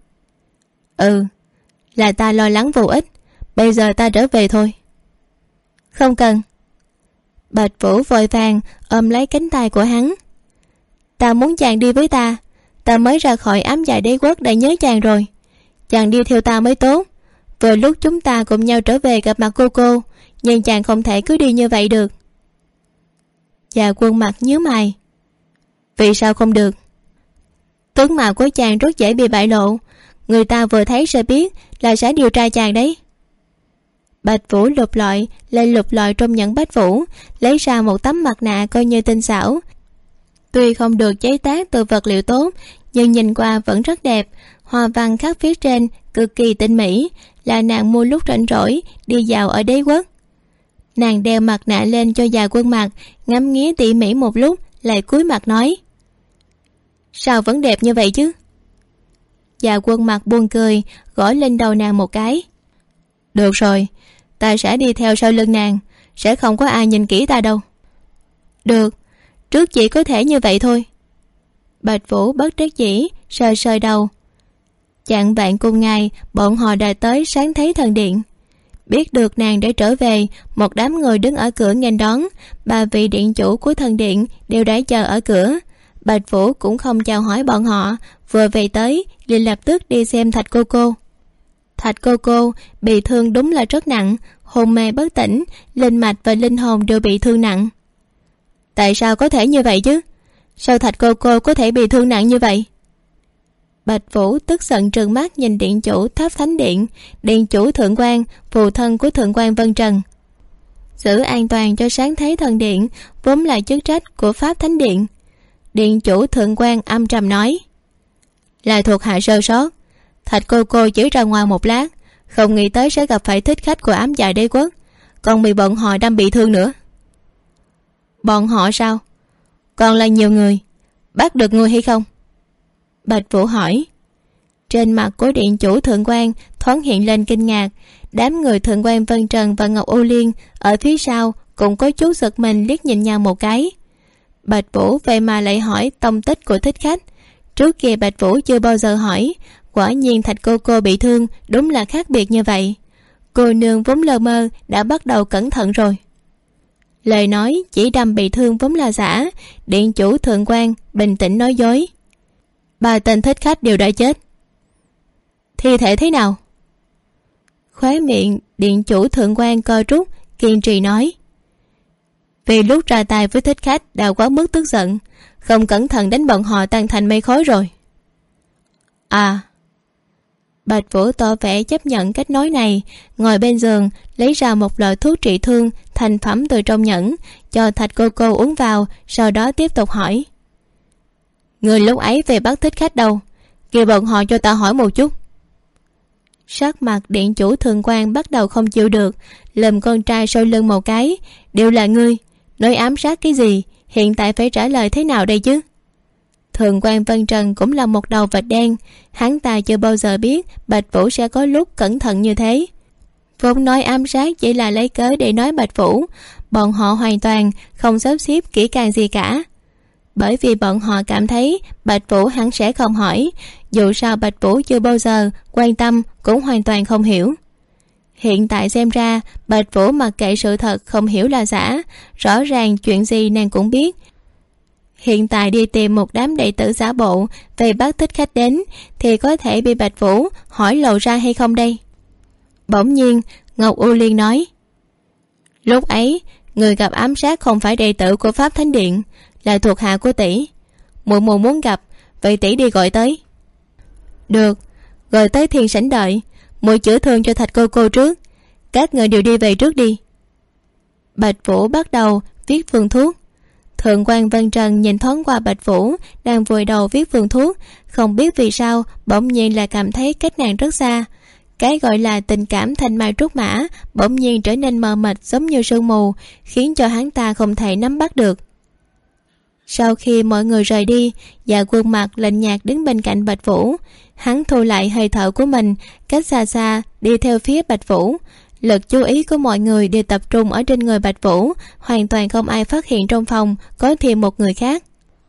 Là ta lo lắng vô ích, bây giờ ta trở về thôi. Không cần. Bạch Vũ vội vàng ôm lấy cánh tay của hắn. Ta muốn chàng đi với ta. Ta mới ra khỏi ám dạ đế quốc đã nhớ chàng rồi. Chàng đi theo ta mới tốt. Vừa lúc chúng ta cùng nhau trở về gặp mặt cô, nhưng chàng không thể cứ đi như vậy được. Dạ Quân Mặc nhíu mày. Vì sao không được? Tướng mạo của chàng rất dễ bị bại lộ, người ta vừa thấy sẽ biết là sẽ điều tra chàng đấy. Bạch Vũ lục lọi trong nhẫn Bách Vũ, lấy ra một tấm mặt nạ coi như tinh xảo. Tuy không được chế tác từ vật liệu tốt, nhưng nhìn qua vẫn rất đẹp. Hoa văn khắc phía trên cực kỳ tinh mỹ, là nàng mua lúc rảnh rỗi đi dạo ở đế quốc. Nàng đeo mặt nạ lên cho Già Quân Mặc, ngắm nghía tỉ mỉ một lúc, lại cúi mặt nói: sao vẫn đẹp như vậy chứ? Già Quân Mặc buồn cười, gõ lên đầu nàng một cái: được rồi, ta sẽ đi theo sau lưng nàng, sẽ không có ai nhìn kỹ ta đâu. Được, trước chỉ có thể như vậy thôi. Bạch Vũ bất đắc dĩ sờ sờ đầu. Chạng vạng cùng ngày, bọn họ đã tới Sáng Thế Thần Điện. Biết được nàng đã trở về, một đám người đứng ở cửa nghênh đón. Ba vị điện chủ của thần điện đều đã chờ ở cửa. Bạch Vũ cũng không chào hỏi bọn họ, vừa về tới liền lập tức đi xem Thạch cô cô. Thạch cô cô bị thương đúng là rất nặng, hôn mê bất tỉnh, linh mạch và linh hồn đều bị thương nặng. Tại sao có thể như vậy chứ? Sao Thạch cô cô có thể bị thương nặng như vậy? Bạch Vũ tức giận trừng mắt nhìn điện chủ Tháp Thánh Điện, điện chủ Thượng Quan, phụ thân của Thượng Quan Vân Trần. Giữ an toàn cho Sáng Thế Thần Điện vốn là chức trách của Pháp Thánh Điện. Điện chủ Thượng Quan âm trầm nói: là thuộc hạ sơ sót, Thạch cô cô chỉ ra ngoài một lát, không nghĩ tới sẽ gặp phải thích khách của Ám Dạ Đế Quốc, còn bị bọn họ đâm bị thương nữa. Bọn họ sao? Còn là nhiều người, bắt được người hay không? Bạch Vũ hỏi. Trên mặt của điện chủ Thượng Quan thoáng hiện lên kinh ngạc. Đám người Thượng Quan Vân Trần và Ngọc Ô Liên ở phía sau cũng có chút giật mình liếc nhìn nhau một cái. Bạch Vũ vậy mà lại hỏi tông tích của thích khách. Trước kia Bạch Vũ chưa bao giờ hỏi. Quả nhiên Thạch cô cô bị thương đúng là khác biệt như vậy. Cô nương vốn lơ mơ đã bắt đầu cẩn thận rồi. Lời nói chỉ đâm bị thương vốn là giả. Điện chủ Thượng Quan bình tĩnh nói dối: 3 tên thích khách đều đã chết. Thi thể thế nào? Khóe miệng điện chủ Thượng Quan co rút, kiên trì nói: vì lúc ra tay với thích khách đã quá mức tức giận, không cẩn thận đánh bọn họ tan thành mây khói rồi. À. Bạch Vũ tỏ vẻ chấp nhận cách nói này, ngồi bên giường lấy ra một loại thuốc trị thương thành phẩm từ trong nhẫn, cho Thạch cô cô uống vào, sau đó tiếp tục hỏi: người lúc ấy về bắt thích khách đâu? Kêu bọn họ cho ta hỏi một chút. Sắc mặt điện chủ Thượng Quan bắt đầu không chịu được, lườm con trai sau lưng một cái: đều là ngươi, nói ám sát cái gì? Hiện tại phải trả lời thế nào đây chứ? Thượng Quan Vân Trần cũng là một đầu vạch đen. Hắn ta chưa bao giờ biết Bạch Vũ sẽ có lúc cẩn thận như thế. Vốn nói ám sát chỉ là lấy cớ để nói Bạch Vũ, bọn họ hoàn toàn không sắp xếp kỹ càng gì cả. Bởi vì bọn họ cảm thấy Bạch Vũ hắn sẽ không hỏi, dù sao Bạch Vũ chưa bao giờ quan tâm, cũng hoàn toàn không hiểu. Hiện tại xem ra Bạch Vũ mặc kệ sự thật không hiểu là giả, rõ ràng chuyện gì nàng cũng biết. Hiện tại đi tìm một đám đệ tử giả bộ về bắt thích khách đến, thì có thể bị Bạch Vũ hỏi lộ ra hay không đây? Bỗng nhiên Ngọc U Liên nói: lúc ấy người gặp ám sát không phải đệ tử của Pháp Thánh Điện, là thuộc hạ của tỷ. Muội muội muốn gặp, vậy tỷ đi gọi tới. Được, gọi tới thiên sảnh đợi. Muội chữa thương cho Thạch cô cô trước, các người đều đi về trước đi. Bạch Vũ bắt đầu viết phương thuốc. Thượng Quan Vân Trần nhìn thoáng qua Bạch Vũ đang vùi đầu viết phương thuốc, không biết vì sao bỗng nhiên là cảm thấy cách nàng rất xa. Cái gọi là tình cảm thanh mai trúc mã bỗng nhiên trở nên mờ mịt giống như sương mù, khiến cho hắn ta không thể nắm bắt được. Sau khi mọi người rời đi, Dạ Quân Mặc lạnh nhạt đứng bên cạnh Bạch Vũ. Hắn thu lại hơi thở của mình, cách xa xa đi theo phía Bạch Vũ. Lực chú ý của mọi người đều tập trung ở trên người Bạch Vũ, hoàn toàn không ai phát hiện trong phòng có thêm một người khác.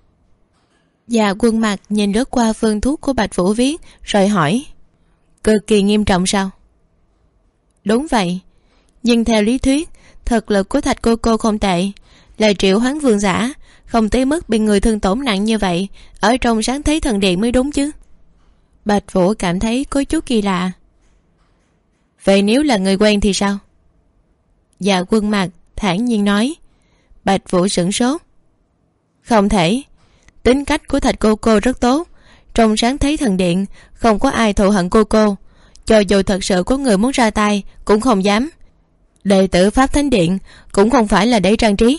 Dạ Quân Mặc nhìn lướt qua phương thuốc của Bạch Vũ viết, rồi hỏi: cực kỳ nghiêm trọng sao? Đúng vậy, nhưng theo lý thuyết thực lực của Thạch cô cô không tệ, là triệu hoán vương giả, không tới mức bị người thương tổn nặng như vậy ở trong Sáng Thế Thần Điện mới đúng chứ. Bạch Vũ cảm thấy có chút kỳ lạ. Vậy nếu là người quen thì sao? Dạ Quân Mặc thản nhiên nói. Bạch Vũ sửng sốt. Không thể, tính cách của Thạch cô cô rất tốt, trong Sáng Thế Thần Điện không có ai thù hận cô cô, cho dù thật sự có người muốn ra tay cũng không dám. Đệ tử Pháp Thánh Điện cũng không phải là để trang trí.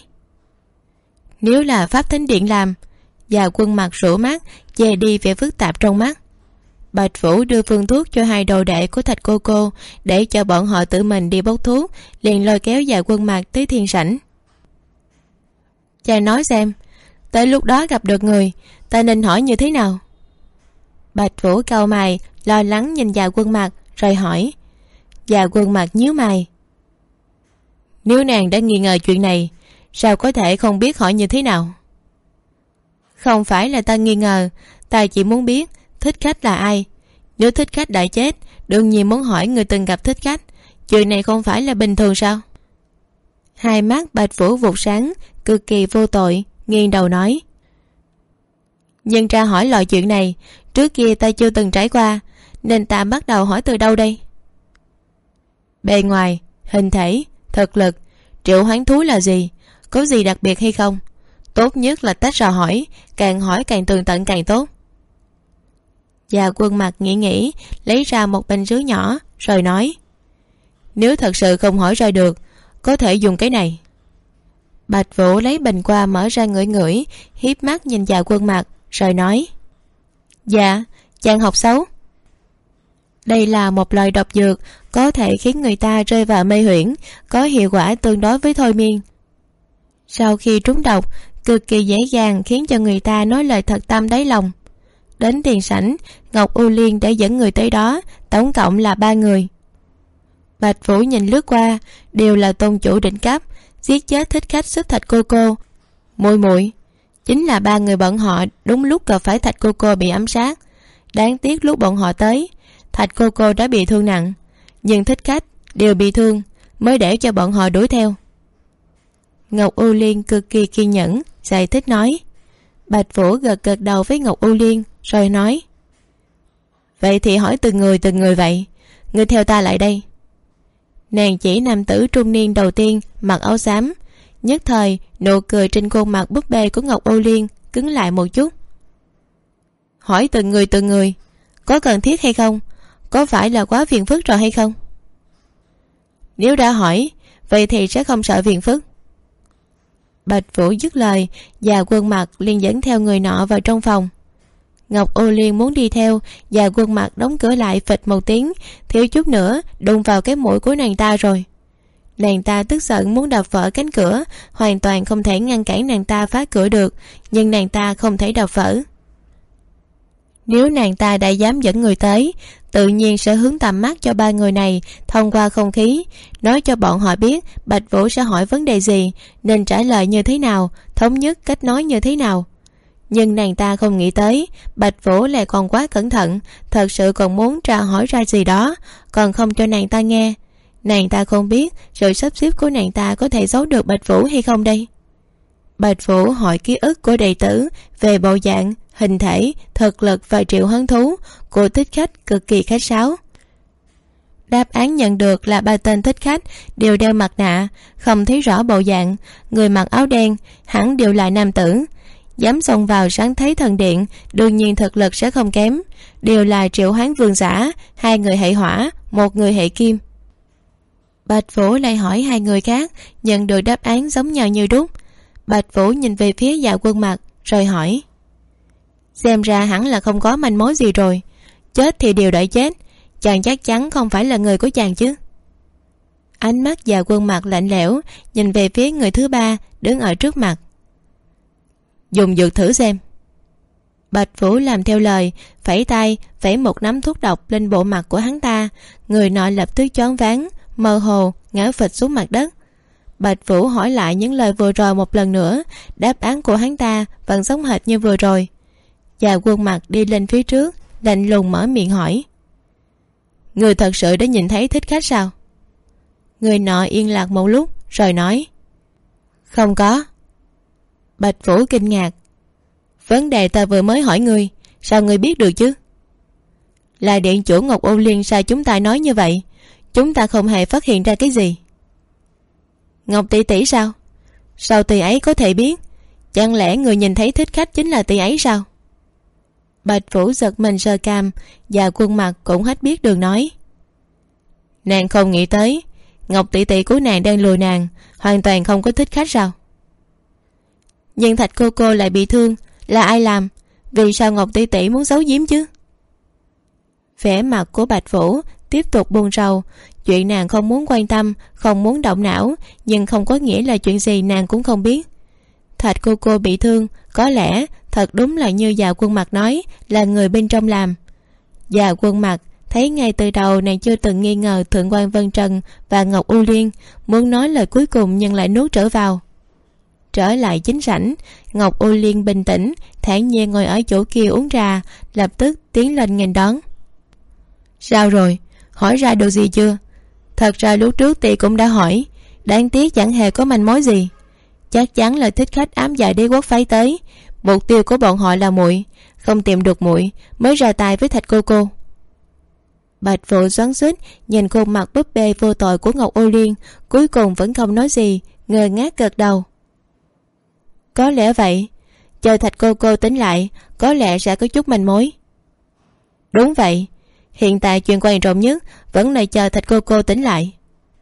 Nếu là Pháp Thánh Điện làm, Dạ Quân Mặc rũ mắt che đi vẻ phức tạp trong mắt. Bạch Vũ đưa phương thuốc cho hai đồ đệ của Thạch Cô để cho bọn họ tự mình đi bốc thuốc, liền lôi kéo Dạ Quân Mạc tới thiên sảnh. Chàng nói xem, tới lúc đó gặp được người, ta nên hỏi như thế nào? Bạch Vũ cau mày, lo lắng nhìn Dạ Quân Mạc rồi hỏi. Dạ Quân Mạc nhíu mày. Nếu nàng đã nghi ngờ chuyện này, sao có thể không biết hỏi như thế nào? Không phải là ta nghi ngờ, ta chỉ muốn biết thích khách là ai. Nếu thích khách đã chết, đương nhiên muốn hỏi người từng gặp thích khách. Chuyện này không phải là bình thường sao? Hai mắt Bạch Vũ vụt sáng, cực kỳ vô tội, nghiêng đầu nói. Nhưng tra hỏi loại chuyện này, trước kia ta chưa từng trải qua, nên ta bắt đầu hỏi từ đâu đây? Bề ngoài, hình thể, thực lực, triệu hoán thú là gì, có gì đặc biệt hay không? Tốt nhất là tách ra hỏi càng tường tận càng tốt. Dạ Quân Mạc nghĩ lấy ra một bình sứ nhỏ rồi nói. Nếu thật sự không hỏi ra được, có thể dùng cái này. Bạch Vũ lấy bình qua mở ra ngửi, hiếp mắt nhìn Dạ Quân Mạc rồi nói. Dạ, chàng học xấu. Đây là một loại độc dược có thể khiến người ta rơi vào mê huyễn, có hiệu quả tương đối với thôi miên. Sau khi trúng độc, cực kỳ dễ dàng khiến cho người ta nói lời thật tâm đáy lòng. Đến tiền sảnh, Ngọc U Liên đã dẫn người tới đó, tổng cộng là 3 người. Bạch Vũ nhìn lướt qua, đều là tôn chủ đỉnh cấp, giết chết thích khách sức Thạch Cô. Muội chính là 3 người bọn họ đúng lúc gặp phải Thạch Cô bị ám sát. Đáng tiếc lúc bọn họ tới, Thạch Cô đã bị thương nặng, nhưng thích khách đều bị thương, mới để cho bọn họ đuổi theo. Ngọc U Liên cực kỳ kiên nhẫn giải thích nói. Bạch Vũ gật đầu với Ngọc U Liên rồi nói. Vậy thì hỏi từng người vậy, ngươi theo ta lại đây. Nàng chỉ nam tử trung niên đầu tiên mặc áo xám, nhất thời nụ cười trên khuôn mặt búp bê của Ngọc U Liên cứng lại một chút. Hỏi từng người, có cần thiết hay không? Có phải là quá phiền phức rồi hay không? Nếu đã hỏi, vậy thì sẽ không sợ phiền phức. Bạch Vũ dứt lời, Dạ Quân Mạc liền dẫn theo người nọ vào trong phòng. Ngọc U Liên muốn đi theo, Dạ Quân Mạc đóng cửa lại phịch một tiếng, thiếu chút nữa đụng vào cái mũi của nàng ta rồi. Nàng ta tức giận muốn đập vỡ cánh cửa, hoàn toàn không thể ngăn cản nàng ta phá cửa được, nhưng nàng ta không thể đập vỡ. Nếu nàng ta đã dám dẫn người tới, tự nhiên sẽ hướng tầm mắt cho 3 người này thông qua không khí, nói cho bọn họ biết Bạch Vũ sẽ hỏi vấn đề gì, nên trả lời như thế nào, thống nhất cách nói như thế nào. Nhưng nàng ta không nghĩ tới Bạch Vũ lại còn quá cẩn thận, thật sự còn muốn tra hỏi ra gì đó, còn không cho nàng ta nghe. Nàng ta không biết sự sắp xếp của nàng ta có thể giấu được Bạch Vũ hay không đây. Bạch Vũ hỏi ký ức của đệ tử về bộ dạng, hình thể, thực lực và triệu hoán thú của thích khách cực kỳ khách sáo. Đáp án nhận được là 3 tên thích khách đều đeo mặt nạ, không thấy rõ bộ dạng, người mặc áo đen hẳn đều là nam tử. Dám xông vào sáng thấy thần điện, đương nhiên thực lực sẽ không kém, đều là triệu hoán vương giả, 2 người hệ hỏa, 1 người hệ kim. Bạch Vũ lại hỏi 2 người khác, nhận được đáp án giống nhau như đúc. Bạch Vũ nhìn về phía Dạ Quân Mạc rồi hỏi. Xem ra hẳn là không có manh mối gì rồi, chết thì đều đã chết, chàng chắc chắn không phải là người của chàng chứ? Ánh mắt Dạ Quân Mạc lạnh lẽo nhìn về phía người thứ 3 đứng ở trước mặt. Dùng dược thử xem. Bạch Vũ làm theo lời, phẩy tay vẩy một nắm thuốc độc lên bộ mặt của hắn ta. Người nọ lập tức choáng váng, mơ hồ ngã phịch xuống mặt đất. Bạch Vũ hỏi lại những lời vừa rồi một lần nữa, đáp án của hắn ta vẫn giống hệt như vừa rồi. Dạ Quân Mạc đi lên phía trước, lạnh lùng mở miệng hỏi. Người thật sự đã nhìn thấy thích khách sao? Người nọ yên lặng một lúc rồi nói. Không có. Bạch Vũ kinh ngạc. Vấn đề ta vừa mới hỏi ngươi, sao ngươi biết được chứ? Là điện chủ Ngọc U Liên sai chúng ta nói như vậy, chúng ta không hề phát hiện ra cái gì. Ngọc tỷ tỷ sao? Sao tỷ ấy có thể biết? Chẳng lẽ người nhìn thấy thích khách chính là tỷ ấy sao? Bạch Vũ giật mình sờ cằm, và Quân Mạc cũng hết biết đường nói. Nàng không nghĩ tới Ngọc tỷ tỷ của nàng đang lừa nàng, hoàn toàn không có thích khách sao? Nhưng Thạch cô lại bị thương, là ai làm? Vì sao Ngọc tỷ tỷ muốn giấu giếm chứ? Vẻ mặt của Bạch Vũ tiếp tục buồn rầu. Chuyện nàng không muốn quan tâm, không muốn động não, nhưng không có nghĩa là chuyện gì nàng cũng không biết. Thạch cô bị thương, có lẽ thật đúng là như Dạ Quân Mặc nói, là người bên trong làm. Dạ Quân Mặc thấy ngay từ đầu nàng chưa từng nghi ngờ Thượng quan Vân Trần và Ngọc U Liên, muốn nói lời cuối cùng nhưng lại nuốt trở vào. Trở lại chính sảnh, Ngọc U Liên bình tĩnh thản nhiên ngồi ở chỗ kia uống trà, lập tức tiến lên nghênh đón. Sao rồi, hỏi ra được gì chưa? Thật ra lúc trước tỷ cũng đã hỏi, đáng tiếc chẳng hề có manh mối gì. Chắc chắn là thích khách ám dạ đế quốc phái tới, mục tiêu của bọn họ là muội, không tìm được muội mới ra tay với Thạch cô. Bạch Vũ xoắn xuýt nhìn khuôn mặt búp bê vô tội của Ngọc U Liên, cuối cùng vẫn không nói gì, ngơ ngác gật đầu. Có lẽ vậy, chờ Thạch cô tính lại, có lẽ sẽ có chút manh mối. Đúng vậy, hiện tại chuyện quan trọng nhất vẫn là chờ Thạch cô tỉnh lại.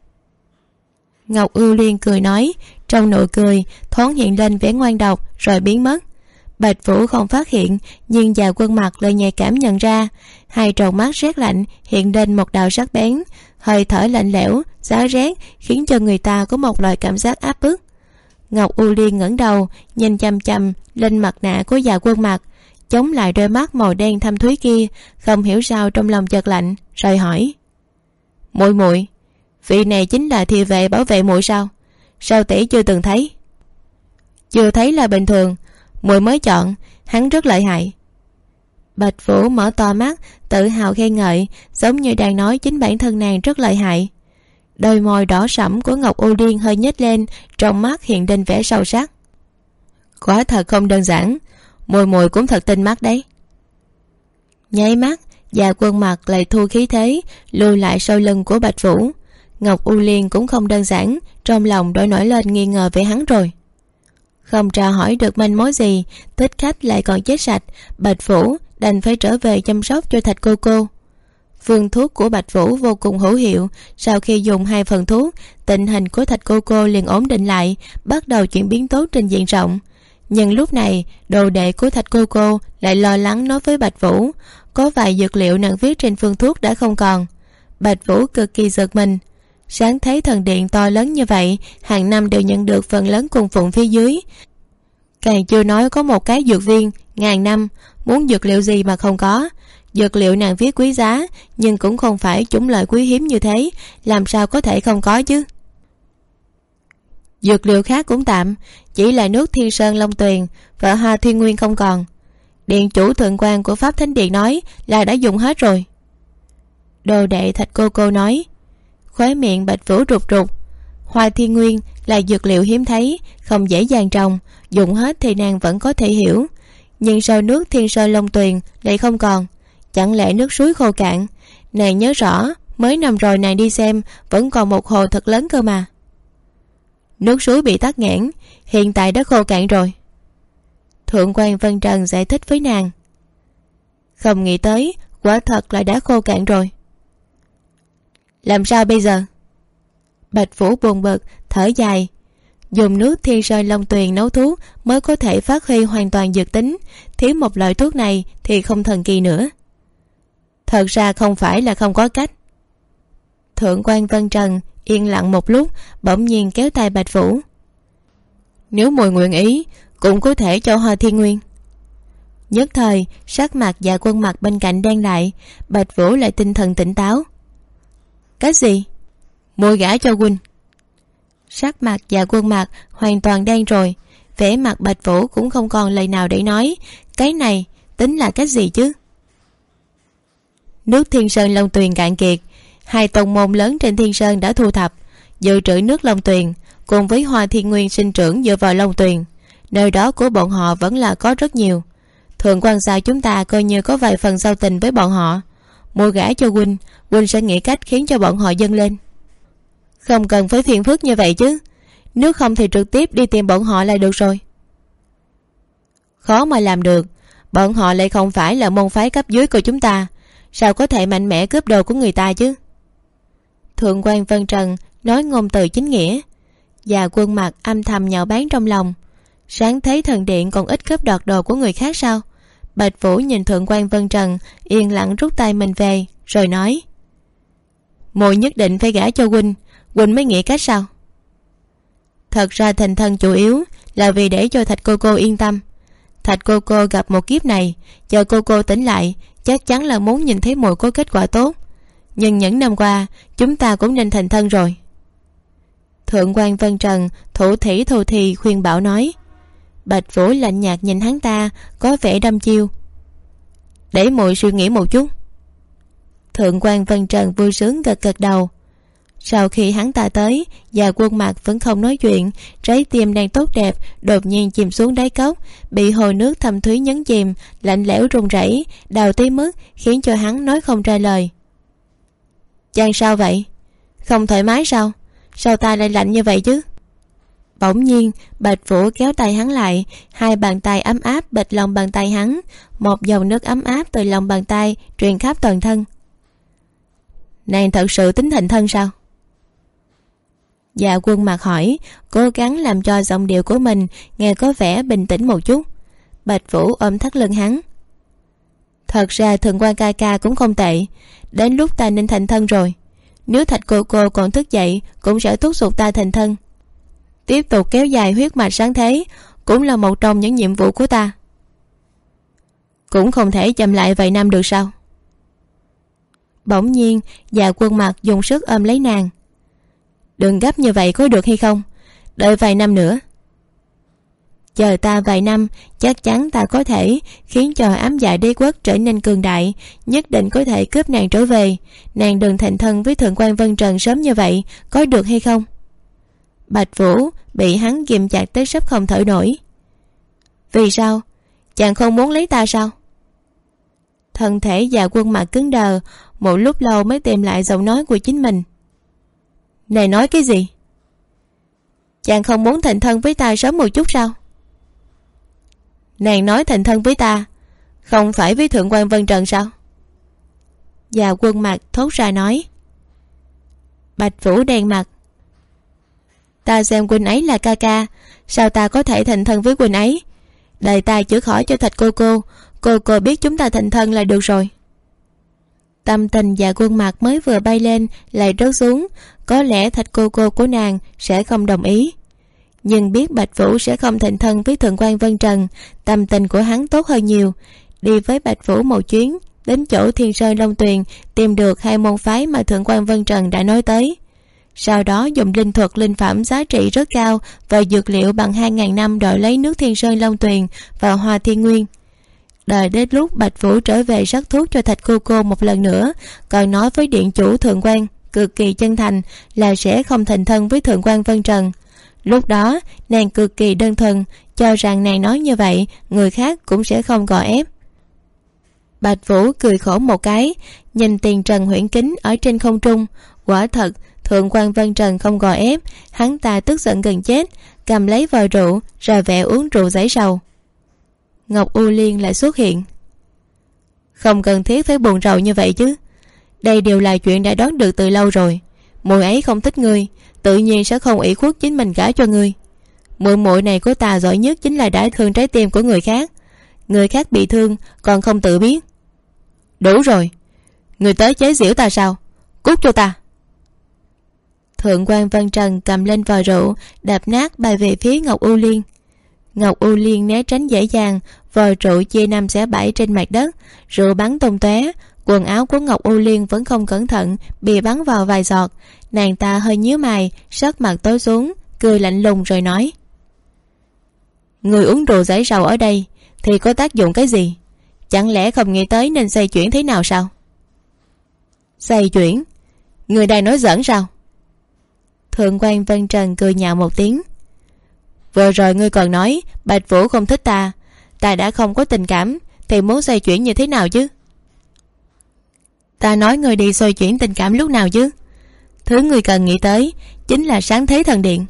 Ngọc U Liên cười nói, trong nụ cười thoáng hiện lên vẻ ngoan độc rồi biến mất. Bạch Vũ không phát hiện, nhưng Dạ Quân Mặc lại nhạy cảm nhận ra. Hai tròng mắt rét lạnh hiện lên một đạo sắc bén, hơi thở lạnh lẽo giá rét khiến cho người ta có một loại cảm giác áp bức. Ngọc U Liên ngẩng đầu nhìn chằm chằm lên mặt nạ của Dạ Quân Mặc, chống lại đôi mắt màu đen thâm thúy kia, không hiểu sao trong lòng chợt lạnh, rồi hỏi: muội, vị này chính là thị vệ bảo vệ muội sao? Sao tỷ chưa từng thấy? Chưa thấy là bình thường, muội mới chọn, hắn rất lợi hại. Bạch Vũ mở to mắt tự hào khen ngợi, giống như đang nói chính bản thân nàng rất lợi hại. Đôi môi đỏ sẫm của Ngọc U Liên hơi nhếch lên, trong mắt hiện lên vẻ sâu sắc. Quả thật không đơn giản, muội cũng thật tinh mắt đấy. Nháy mắt, Dạ Quân Mặc lại thu khí thế, lùi lại sau lưng của Bạch Vũ. Ngọc U Liên cũng không đơn giản, trong lòng đã nổi lên nghi ngờ về hắn rồi. Không tra hỏi được manh mối gì, thích khách lại còn chết sạch, Bạch Vũ đành phải trở về chăm sóc cho Thạch cô. Phương thuốc của Bạch Vũ vô cùng hữu hiệu, sau khi dùng 2 phần thuốc, tình hình của Thạch cô liền ổn định lại, bắt đầu chuyển biến tốt trên diện rộng. Nhưng lúc này, đồ đệ của Thạch cô lại lo lắng nói với Bạch Vũ, có vài dược liệu nàng viết trên phương thuốc đã không còn. Bạch Vũ cực kỳ giật mình. Sáng thấy thần điện to lớn như vậy, hàng năm đều nhận được phần lớn cung phụng phía dưới. Càng chưa nói có một cái dược viên ngàn năm, muốn dược liệu gì mà không có. Dược liệu nàng viết quý giá, nhưng cũng không phải chủng loại quý hiếm như thế, làm sao có thể không có chứ. Dược liệu khác cũng tạm, chỉ là nước Thiên Sơn Long Tuyền và Hoa Thiên Nguyên không còn. Điện chủ thượng quan của Pháp Thánh Điện nói là đã dùng hết rồi. Đồ đệ Thạch cô nói. Khóe miệng Bạch Vũ rụt. Hoa Thiên Nguyên là dược liệu hiếm thấy, không dễ dàng trồng, dùng hết thì nàng vẫn có thể hiểu. Nhưng sao nước Thiên Sơn Long Tuyền lại không còn? Chẳng lẽ nước suối khô cạn? Nàng nhớ rõ, mới năm rồi nàng đi xem, vẫn còn một hồ thật lớn cơ mà. Nước suối bị tắc nghẽn, hiện tại đã khô cạn rồi. Thượng quan Vân Trần giải thích với nàng. Không nghĩ tới, quả thật là đã khô cạn rồi. Làm sao bây giờ? Bạch Vũ buồn bực, thở dài. Dùng nước Thiên Sơn Long Tuyền nấu thuốc mới có thể phát huy hoàn toàn dược tính, thiếu một loại thuốc này thì không thần kỳ nữa. Thật ra không phải là không có cách. Thượng quan Vân Trần yên lặng một lúc, bỗng nhiên kéo tay Bạch Vũ. Nếu muội nguyện ý, cũng có thể cho Hoa Thiên Nguyên. Nhất thời, sắc mặt Dạ Quân Mặc bên cạnh đen lại, Bạch Vũ lại tinh thần tỉnh táo. Cái gì? Muội gả cho huynh? Sắc mặt Dạ Quân Mặc hoàn toàn đen rồi, vẻ mặt Bạch Vũ cũng không còn lời nào để nói. Cái này tính là cái gì chứ? Nước Thiên Sơn Long Tuyền cạn kiệt, 2 tông môn lớn trên Thiên Sơn đã thu thập, dự trữ nước Long Tuyền cùng với Hoa Thiên Nguyên sinh trưởng dựa vào Long Tuyền, nơi đó của bọn họ vẫn là có rất nhiều. Thượng quan sao chúng ta coi như có vài phần giao tình với bọn họ. Mua gả cho huynh sẽ nghĩ cách khiến cho bọn họ dâng lên. Không cần phải phiền phức như vậy chứ, nếu không thì trực tiếp đi tìm bọn họ là được rồi. Khó mà làm được, bọn họ lại không phải là môn phái cấp dưới của chúng ta, sao có thể mạnh mẽ cướp đồ của người ta chứ? Thượng quan Vân Trần nói ngôn từ chính nghĩa. Và Quân Mặc âm thầm nhạo báng trong lòng. Sáng thấy thần điện còn ít cướp đoạt đồ của người khác sao? Bạch Vũ nhìn Thượng quan Vân Trần, yên lặng rút tay mình về, rồi nói: muội nhất định phải gả cho huynh, huynh mới nghĩ cách sao? Thật ra thành thân chủ yếu là vì để cho Thạch cô cô yên tâm. Thạch cô cô gặp một kiếp này, chờ cô cô tỉnh lại chắc chắn là muốn nhìn thấy muội có kết quả tốt. Nhưng những năm qua chúng ta cũng nên thành thân rồi. Thượng quan Vân Trần thủ thỉ thù thì khuyên bảo nói. Bạch Vũ lạnh nhạt nhìn hắn ta, có vẻ đăm chiêu. Để muội suy nghĩ một chút. Thượng quan Vân Trần vui sướng gật gật đầu. Sau khi hắn ta tới, và Quân Mặc vẫn không nói chuyện, trái tim đang tốt đẹp đột nhiên chìm xuống đáy cốc, bị hồ nước thâm thúy nhấn chìm, lạnh lẽo run rẩy, đau tới mức khiến cho hắn nói không ra lời. Chàng sao vậy? Không thoải mái sao? Sao ta lại lạnh như vậy chứ? Bỗng nhiên Bạch Vũ kéo tay hắn lại, hai bàn tay ấm áp bịt lòng bàn tay hắn, một dòng nước ấm áp từ lòng bàn tay truyền khắp toàn thân. Nàng thật sự tính thành thân sao? Dạ Quân Mặc hỏi, cố gắng làm cho giọng điệu của mình nghe có vẻ bình tĩnh một chút. Bạch Vũ ôm thắt lưng hắn. Thật ra Thượng quan ca ca cũng không tệ, đến lúc ta nên thành thân rồi. Nếu Thạch cô cô còn thức dậy cũng sẽ thúc giục ta thành thân. Tiếp tục kéo dài huyết mạch sáng thế cũng là một trong những nhiệm vụ của ta. Cũng không thể chậm lại vài năm được sao? Bỗng nhiên Dạ Quân Mặc dùng sức ôm lấy nàng. Đừng gấp như vậy có được hay không? Đợi vài năm nữa. Chờ ta vài năm, chắc chắn ta có thể khiến cho ám dạ đế quốc trở nên cường đại, nhất định có thể cướp nàng trở về. Nàng đừng thành thân với Thượng quan Vân Trần sớm như vậy, có được hay không? Bạch Vũ bị hắn ghim chặt tới sắp không thở nổi. Vì sao? Chàng không muốn lấy ta sao? Thân thể Dạ Quân Mặc cứng đờ, một lúc lâu mới tìm lại giọng nói của chính mình. Này nói cái gì? Chàng không muốn thành thân với ta sớm một chút sao? Nàng nói thành thân với ta, không phải với Thượng quan Vân Trần sao? Dạ Quân Mặc thốt ra nói. Bạch Vũ đen mặt. Ta xem huynh ấy là ca ca, sao ta có thể thành thân với huynh ấy? Đời ta chữa khỏi cho Thạch cô cô biết chúng ta thành thân là được rồi. Tâm tình Dạ Quân Mặc mới vừa bay lên lại rớt xuống, có lẽ Thạch cô cô của nàng sẽ không đồng ý. Nhưng biết Bạch Vũ sẽ không thành thân với Thượng quan Vân Trần, tâm tình của hắn tốt hơn nhiều. Đi với Bạch Vũ một chuyến, đến chỗ Thiên Sơn Long Tuyền, tìm được hai môn phái mà Thượng quan Vân Trần đã nói tới. Sau đó dùng linh thuật linh phẩm giá trị rất cao và dược liệu bằng 2.000 năm đổi lấy nước Thiên Sơn Long Tuyền và hoa thiên nguyên. Đợi đến lúc Bạch Vũ trở về sắc thuốc cho Thạch cô một lần nữa, còn nói với điện chủ Thượng quan cực kỳ chân thành là sẽ không thành thân với Thượng quan Vân Trần. Lúc đó nàng cực kỳ đơn thuần, cho rằng nàng nói như vậy người khác cũng sẽ không gò ép. Bạch Vũ cười khổ một cái, nhìn tiền trần huyễn kính ở trên không trung. Quả thật Thượng quan Vân Trần không gò ép, hắn ta tức giận gần chết, cầm lấy vòi rượu ra vẻ uống rượu giải sầu. Ngọc U Liên lại xuất hiện. Không cần thiết phải buồn rầu như vậy chứ, đây đều là chuyện đã đoán được từ lâu rồi. Muội ấy không thích ngươi, tự nhiên sẽ không ủy khuất chính mình gả cho ngươi. Muội muội này của ta giỏi nhất chính là đã thương trái tim của người khác. Người khác bị thương còn không tự biết. Đủ rồi, người tới chế giễu ta sao? Cút cho ta. Thượng quan Vân Trần cầm lên vòi rượu, đạp nát bay về phía Ngọc U Liên. Ngọc U Liên né tránh dễ dàng, vòi rượu chia năm xẻ bảy trên mặt đất, rượu bắn tung tóe. Quần áo của Ngọc U Liên vẫn không cẩn thận bị bắn vào vài giọt. Nàng ta hơi nhíu mày, sắc mặt tối xuống, cười lạnh lùng rồi nói. Người uống rượu giải sầu ở đây thì có tác dụng cái gì? Chẳng lẽ không nghĩ tới nên xoay chuyển thế nào sao? Xoay chuyển? Người đang nói giỡn sao? Thượng quan Vân Trần cười nhạo một tiếng. Vừa rồi ngươi còn nói Bạch Vũ không thích ta, ta đã không có tình cảm thì muốn xoay chuyển như thế nào chứ? Ta nói ngươi đi xoay chuyển tình cảm lúc nào chứ? Thứ ngươi cần nghĩ tới chính là sáng thế thần điện.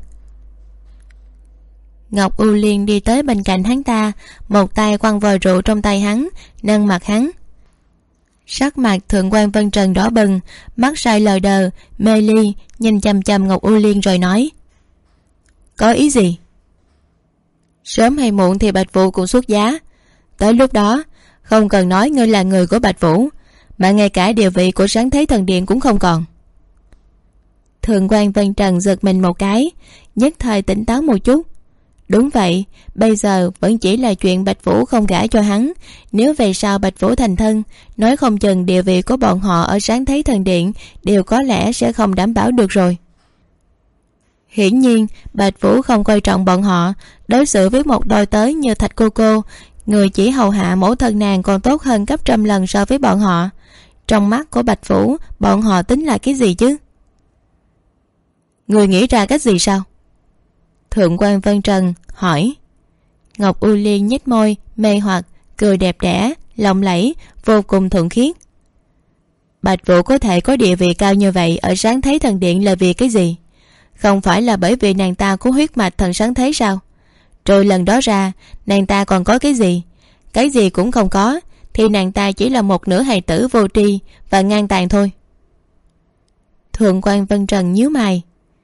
Ngọc U Liên đi tới bên cạnh hắn ta, một tay quăng vòi rượu trong tay hắn, nâng mặt hắn. Sắc mặt Thượng quan Vân Trần đỏ bừng, mắt sai lờ đờ, mê ly, nhìn chằm chằm Ngọc U Liên rồi nói. Có ý gì? Sớm hay muộn thì Bạch Vũ cũng xuất giá. Tới lúc đó Không cần nói ngươi là người của Bạch Vũ, mà ngay cả địa vị của Sáng Thế Thần Điện cũng không còn. Thượng quan Vân Trần giật mình một cái, nhất thời tỉnh táo một chút. Đúng vậy, bây giờ vẫn chỉ là chuyện Bạch Vũ không gả cho hắn. Nếu về sau Bạch Vũ thành thân, nói không chừng địa vị của bọn họ ở Sáng Thế Thần Điện đều có lẽ sẽ không đảm bảo được rồi. Hiển nhiên Bạch Vũ không coi trọng bọn họ, đối xử với một đôi tới như Thạch cô, người chỉ hầu hạ mẫu thân nàng còn tốt hơn gấp trăm lần so với bọn họ. Trong mắt của Bạch Vũ, bọn họ tính là cái gì chứ? Người nghĩ ra cách gì sao? Thượng quan Vân Trần hỏi. Ngọc U Liên nhếch môi mê hoặc, cười đẹp đẽ lộng lẫy, vô cùng thuần khiết. Bạch Vũ có thể có địa vị cao như vậy ở Sáng Thế Thần Điện là vì cái gì? Không phải là bởi vì nàng ta có huyết mạch thần sáng thế sao? Rồi lần đó ra, nàng ta còn có cái gì? Cái gì cũng không có, thì nàng ta chỉ là một nữ hài tử vô tri và ngang tàn thôi. Thượng quan Vân Trần nhíu mày.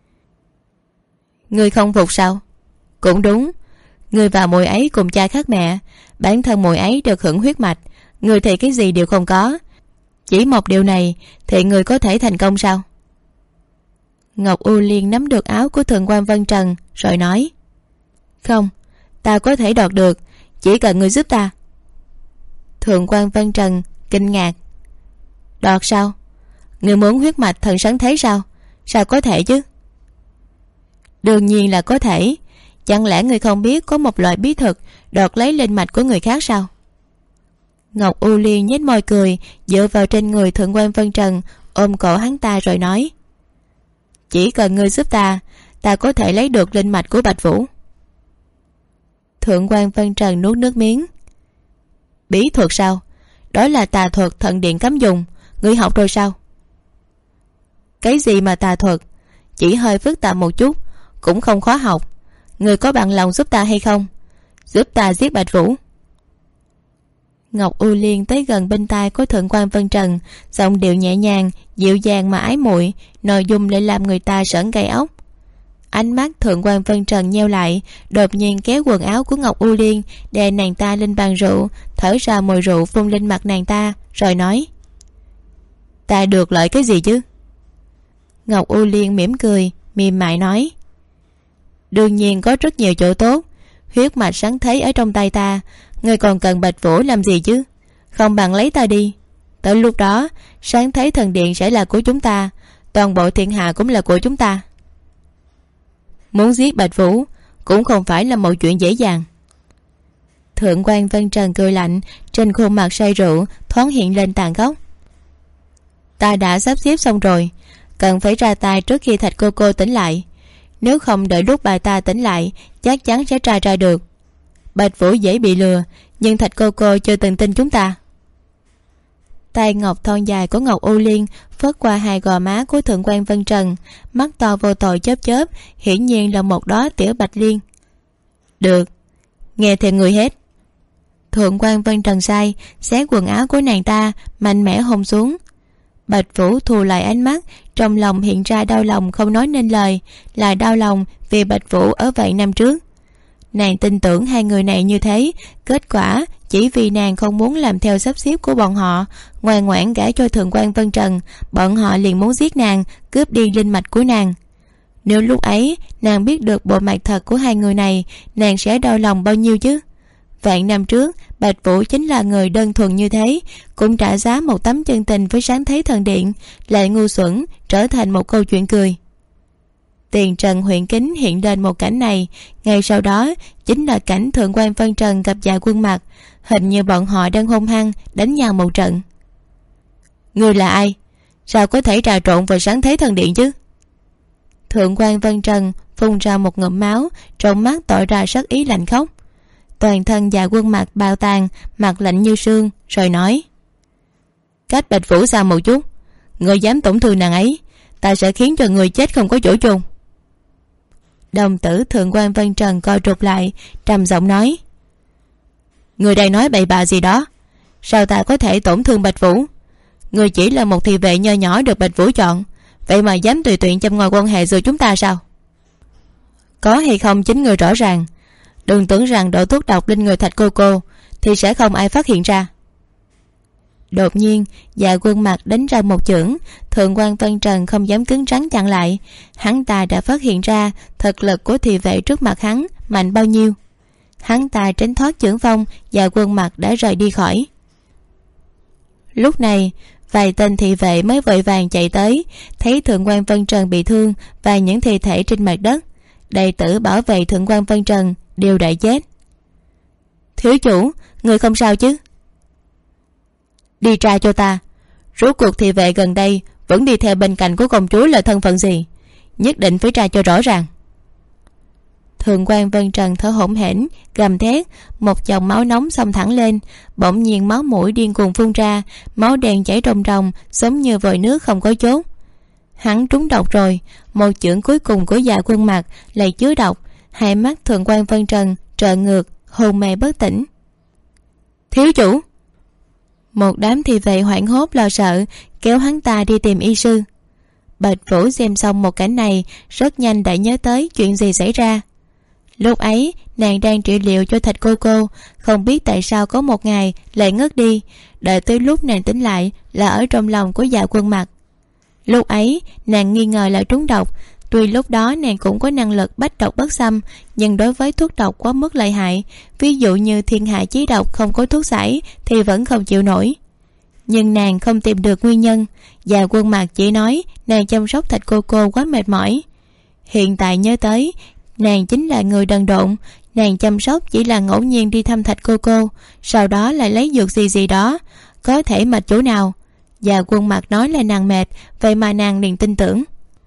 Ngươi không phục sao? Cũng đúng, ngươi và muội ấy cùng cha khác mẹ, bản thân muội ấy được hưởng huyết mạch, ngươi thì cái gì đều không có. Chỉ một điều này thì ngươi có thể thành công sao? Ngọc U Liên nắm được áo của Thượng quan Vân Trần rồi nói. Không, ta có thể đoạt được, chỉ cần ngươi giúp ta. Thượng quan Vân Trần kinh ngạc. Đoạt sao? Ngươi muốn huyết mạch thần sáng thế sao? Sao có thể chứ? Đương nhiên là có thể. Chẳng lẽ ngươi không biết có một loại bí thuật đoạt lấy linh mạch của người khác sao? Ngọc U Liên nhếch môi cười, dựa vào trên người Thượng quan Vân Trần, ôm cổ hắn ta rồi nói. Chỉ cần ngươi giúp ta, ta có thể lấy được linh mạch của Bạch Vũ. Thượng quan Vân Trần nuốt nước miếng. Bí thuật sao? Đó là tà thuật Thần Điện cấm dùng, ngươi học rồi sao? Cái gì mà tà thuật? Chỉ hơi phức tạp một chút, cũng không khó học. Ngươi có bằng lòng giúp ta hay không? Giúp ta giết Bạch Vũ. Ngọc U Liên tới gần bên tai của Thượng quan Vân Trần, giọng điệu nhẹ nhàng, dịu dàng mà ái muội, nội dung lại làm người ta sởn gai ốc. Ánh mắt Thượng quan Vân Trần nheo lại, đột nhiên kéo quần áo của Ngọc U Liên, đè nàng ta lên bàn rượu, thở ra mùi rượu phun lên mặt nàng ta, rồi nói. Ta được lợi cái gì chứ? Ngọc U Liên mỉm cười, mềm mại nói. Đương nhiên có rất nhiều chỗ tốt. Huyết mạch sáng thế ở trong tay ta, ngươi còn cần Bạch Vũ làm gì chứ? Không bằng lấy ta đi. Tới lúc đó, Sáng Thế Thần Điện sẽ là của chúng ta, toàn bộ thiên hạ cũng là của chúng ta. Muốn giết Bạch Vũ cũng không phải là một chuyện dễ dàng. Thượng quan Vân Trần cười lạnh, trên khuôn mặt say rượu thoáng hiện lên tàn khốc. Ta đã sắp xếp xong rồi, cần phải ra tay trước khi Thạch cô tỉnh lại. Nếu không đợi lúc bà ta tỉnh lại, chắc chắn sẽ tra ra được. Bạch Vũ dễ bị lừa, nhưng Thạch cô chưa từng tin chúng ta. Tay ngọc thon dài của Ngọc U Liên phớt qua hai gò má của Thượng quan Vân Trần, mắt to vô tội chớp chớp, hiển nhiên là một đóa tiểu bạch liên. Được, nghe theo người hết. Thượng quan Vân Trần sai, xé quần áo của nàng ta, mạnh mẽ hôn xuống. Bạch Vũ thu lại ánh mắt, trong lòng hiện ra đau lòng không nói nên lời, là đau lòng vì Bạch Vũ ở vậy năm trước. Nàng tin tưởng hai người này như thế, kết quả chỉ vì nàng không muốn làm theo sắp xếp của bọn họ, ngoan ngoãn gả cho Thượng quan Vân Trần, bọn họ liền muốn giết nàng, cướp đi linh mạch của nàng. Nếu lúc ấy nàng biết được bộ mặt thật của hai người này, nàng sẽ đau lòng bao nhiêu chứ? Vạn năm trước, Bạch Vũ chính là người đơn thuần như thế, cũng trả giá một tấm chân tình với Sáng Thế Thần Điện, lại ngu xuẩn trở thành một câu chuyện cười. Tiền trần huyện kính hiện lên một cảnh này, ngay sau đó chính là cảnh Thượng quan Vân Trần gặp Dạ Quân Mặc, hình như bọn họ đang hung hăng đánh nhau một trận. Ngươi là ai? Sao có thể trà trộn vào Sáng Thế Thần Điện chứ? Thượng quan Vân Trần phun ra một ngụm máu, trong mắt tỏ ra sắc ý lạnh khốc. Toàn thân Dạ Quân Mặc bạo tàn, mặt lạnh như sương, rồi nói. Cách Bạch Vũ xa một chút, ngươi dám tổn thương nàng ấy, ta sẽ khiến cho người chết không có chỗ chôn. Đồng tử Thượng quan Vân Trần co rụt lại, trầm giọng nói. Người đây nói bậy bạ gì đó? Sao ta có thể tổn thương Bạch Vũ? Người chỉ là một thị vệ nho nhỏ được Bạch Vũ chọn, vậy mà dám tùy tiện châm ngòi quan hệ giữa chúng ta sao? Có hay không chính người rõ ràng. Đừng tưởng rằng đổ thuốc độc lên người Thạch cô thì sẽ không ai phát hiện ra. Đột nhiên Dạ Quân Mặc đánh ra một chưởng. Thượng quan Vân Trần không dám cứng rắn chặn lại. Hắn ta đã phát hiện ra thực lực của thị vệ trước mặt hắn mạnh bao nhiêu. Hắn ta tránh thoát chưởng phong, Dạ Quân Mặc đã rời đi khỏi. Lúc này vài tên thị vệ mới vội vàng chạy tới, thấy Thượng quan Vân Trần bị thương và những thi thể trên mặt đất. Đệ tử bảo vệ Thượng quan Vân Trần đều đã chết. Thiếu chủ, người không sao chứ? Đi tra cho ta, rốt cuộc thị vệ gần đây vẫn đi theo bên cạnh của công chúa là thân phận gì, nhất định phải tra cho rõ ràng. Thượng quan Vân Trần thở hổn hển gầm thét, một dòng máu nóng xông thẳng lên. Bỗng nhiên máu mũi điên cuồng phun ra, máu đen chảy ròng ròng giống như vòi nước không có chốt. Hắn trúng độc rồi. Một chưởng cuối cùng của Dạ Quân Mặc lại chứa độc. Hai mắt Thượng quan Vân Trần trợn ngược, hôn mê bất tỉnh. Thiếu chủ! Một đám thị vệ hoảng hốt lo sợ kéo hắn ta đi tìm y sư. Bạch Vũ xem xong một cảnh này rất nhanh đã nhớ tới chuyện gì xảy ra. Lúc ấy nàng đang trị liệu cho Thạch cô cô, không biết tại sao có một ngày lại ngất đi. Đợi tới lúc nàng tỉnh lại là ở trong lòng của Dạ Quân Mặc. Lúc ấy nàng nghi ngờ là trúng độc. Tuy lúc đó nàng cũng có năng lực bách độc bất xâm, nhưng đối với thuốc độc quá mức lợi hại, ví dụ như thiên hạ chí độc không có thuốc giải thì vẫn không chịu nổi. Nhưng nàng không tìm được nguyên nhân. Dạ Quân Mặc chỉ nói nàng chăm sóc Thạch cô cô quá mệt mỏi. Hiện tại nhớ tới, nàng chính là người đần độn. Nàng chăm sóc chỉ là ngẫu nhiên đi thăm Thạch cô cô, sau đó lại lấy dược gì đó, có thể mệt chỗ nào. Dạ Quân Mặc nói là nàng mệt, vậy mà nàng liền tin tưởng.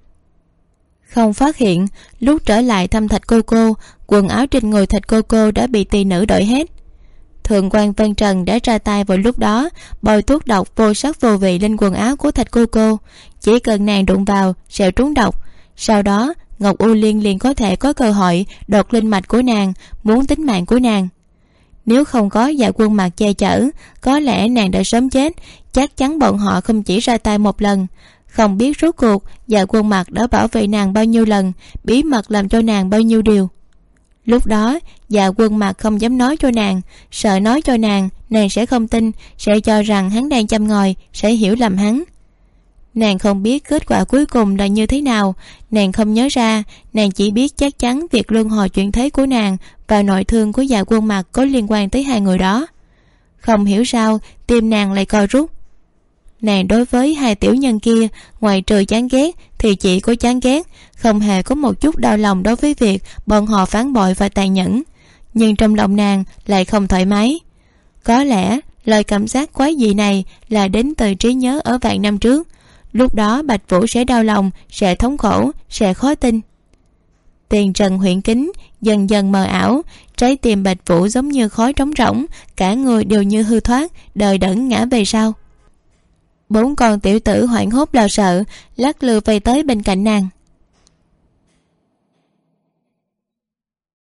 Không phát hiện lúc trở lại thăm Thạch cô cô, quần áo trên người Thạch cô cô đã bị tỳ nữ đổi hết. Thượng quan Vân Trần đã ra tay vào lúc đó, bôi thuốc độc vô sắc vô vị lên quần áo của Thạch cô cô. Chỉ cần nàng đụng vào sẽ trúng độc. Sau đó Ngọc U Liên liền có thể có cơ hội đột linh mạch của nàng, muốn tính mạng của nàng. Nếu không có Dạ Quân Mặc che chở, có lẽ nàng đã sớm chết. Chắc chắn bọn họ không chỉ ra tay một lần. Không biết rốt cuộc Dạ Quân Mặc đã bảo vệ nàng bao nhiêu lần, bí mật làm cho nàng bao nhiêu điều. Lúc đó Dạ Quân Mặc không dám nói cho nàng, sợ nói cho nàng sẽ không tin, sẽ cho rằng hắn đang châm ngòi, sẽ hiểu lầm hắn. Nàng không biết kết quả cuối cùng là như thế nào. Nàng không nhớ ra. Nàng chỉ biết chắc chắn việc luân hồi chuyển thế của nàng và nội thương của Dạ Quân Mặc có liên quan tới hai người đó. Không hiểu sao tim nàng lại co rút. Nàng đối với hai tiểu nhân kia, ngoài trừ chán ghét thì chỉ có chán ghét, không hề có một chút đau lòng đối với việc bọn họ phản bội và tàn nhẫn. Nhưng trong lòng nàng lại không thoải mái. Có lẽ lời cảm giác quái dị này là đến từ trí nhớ ở vạn năm trước. Lúc đó Bạch Vũ sẽ đau lòng, sẽ thống khổ, sẽ khó tin. Tiền trần huyễn kính dần dần mờ ảo. Trái tim Bạch Vũ giống như khói trống rỗng, cả người đều như hư thoát, đời đẫn ngã về sau. 4 con tiểu tử hoảng hốt lo sợ lắc lư vây tới bên cạnh nàng.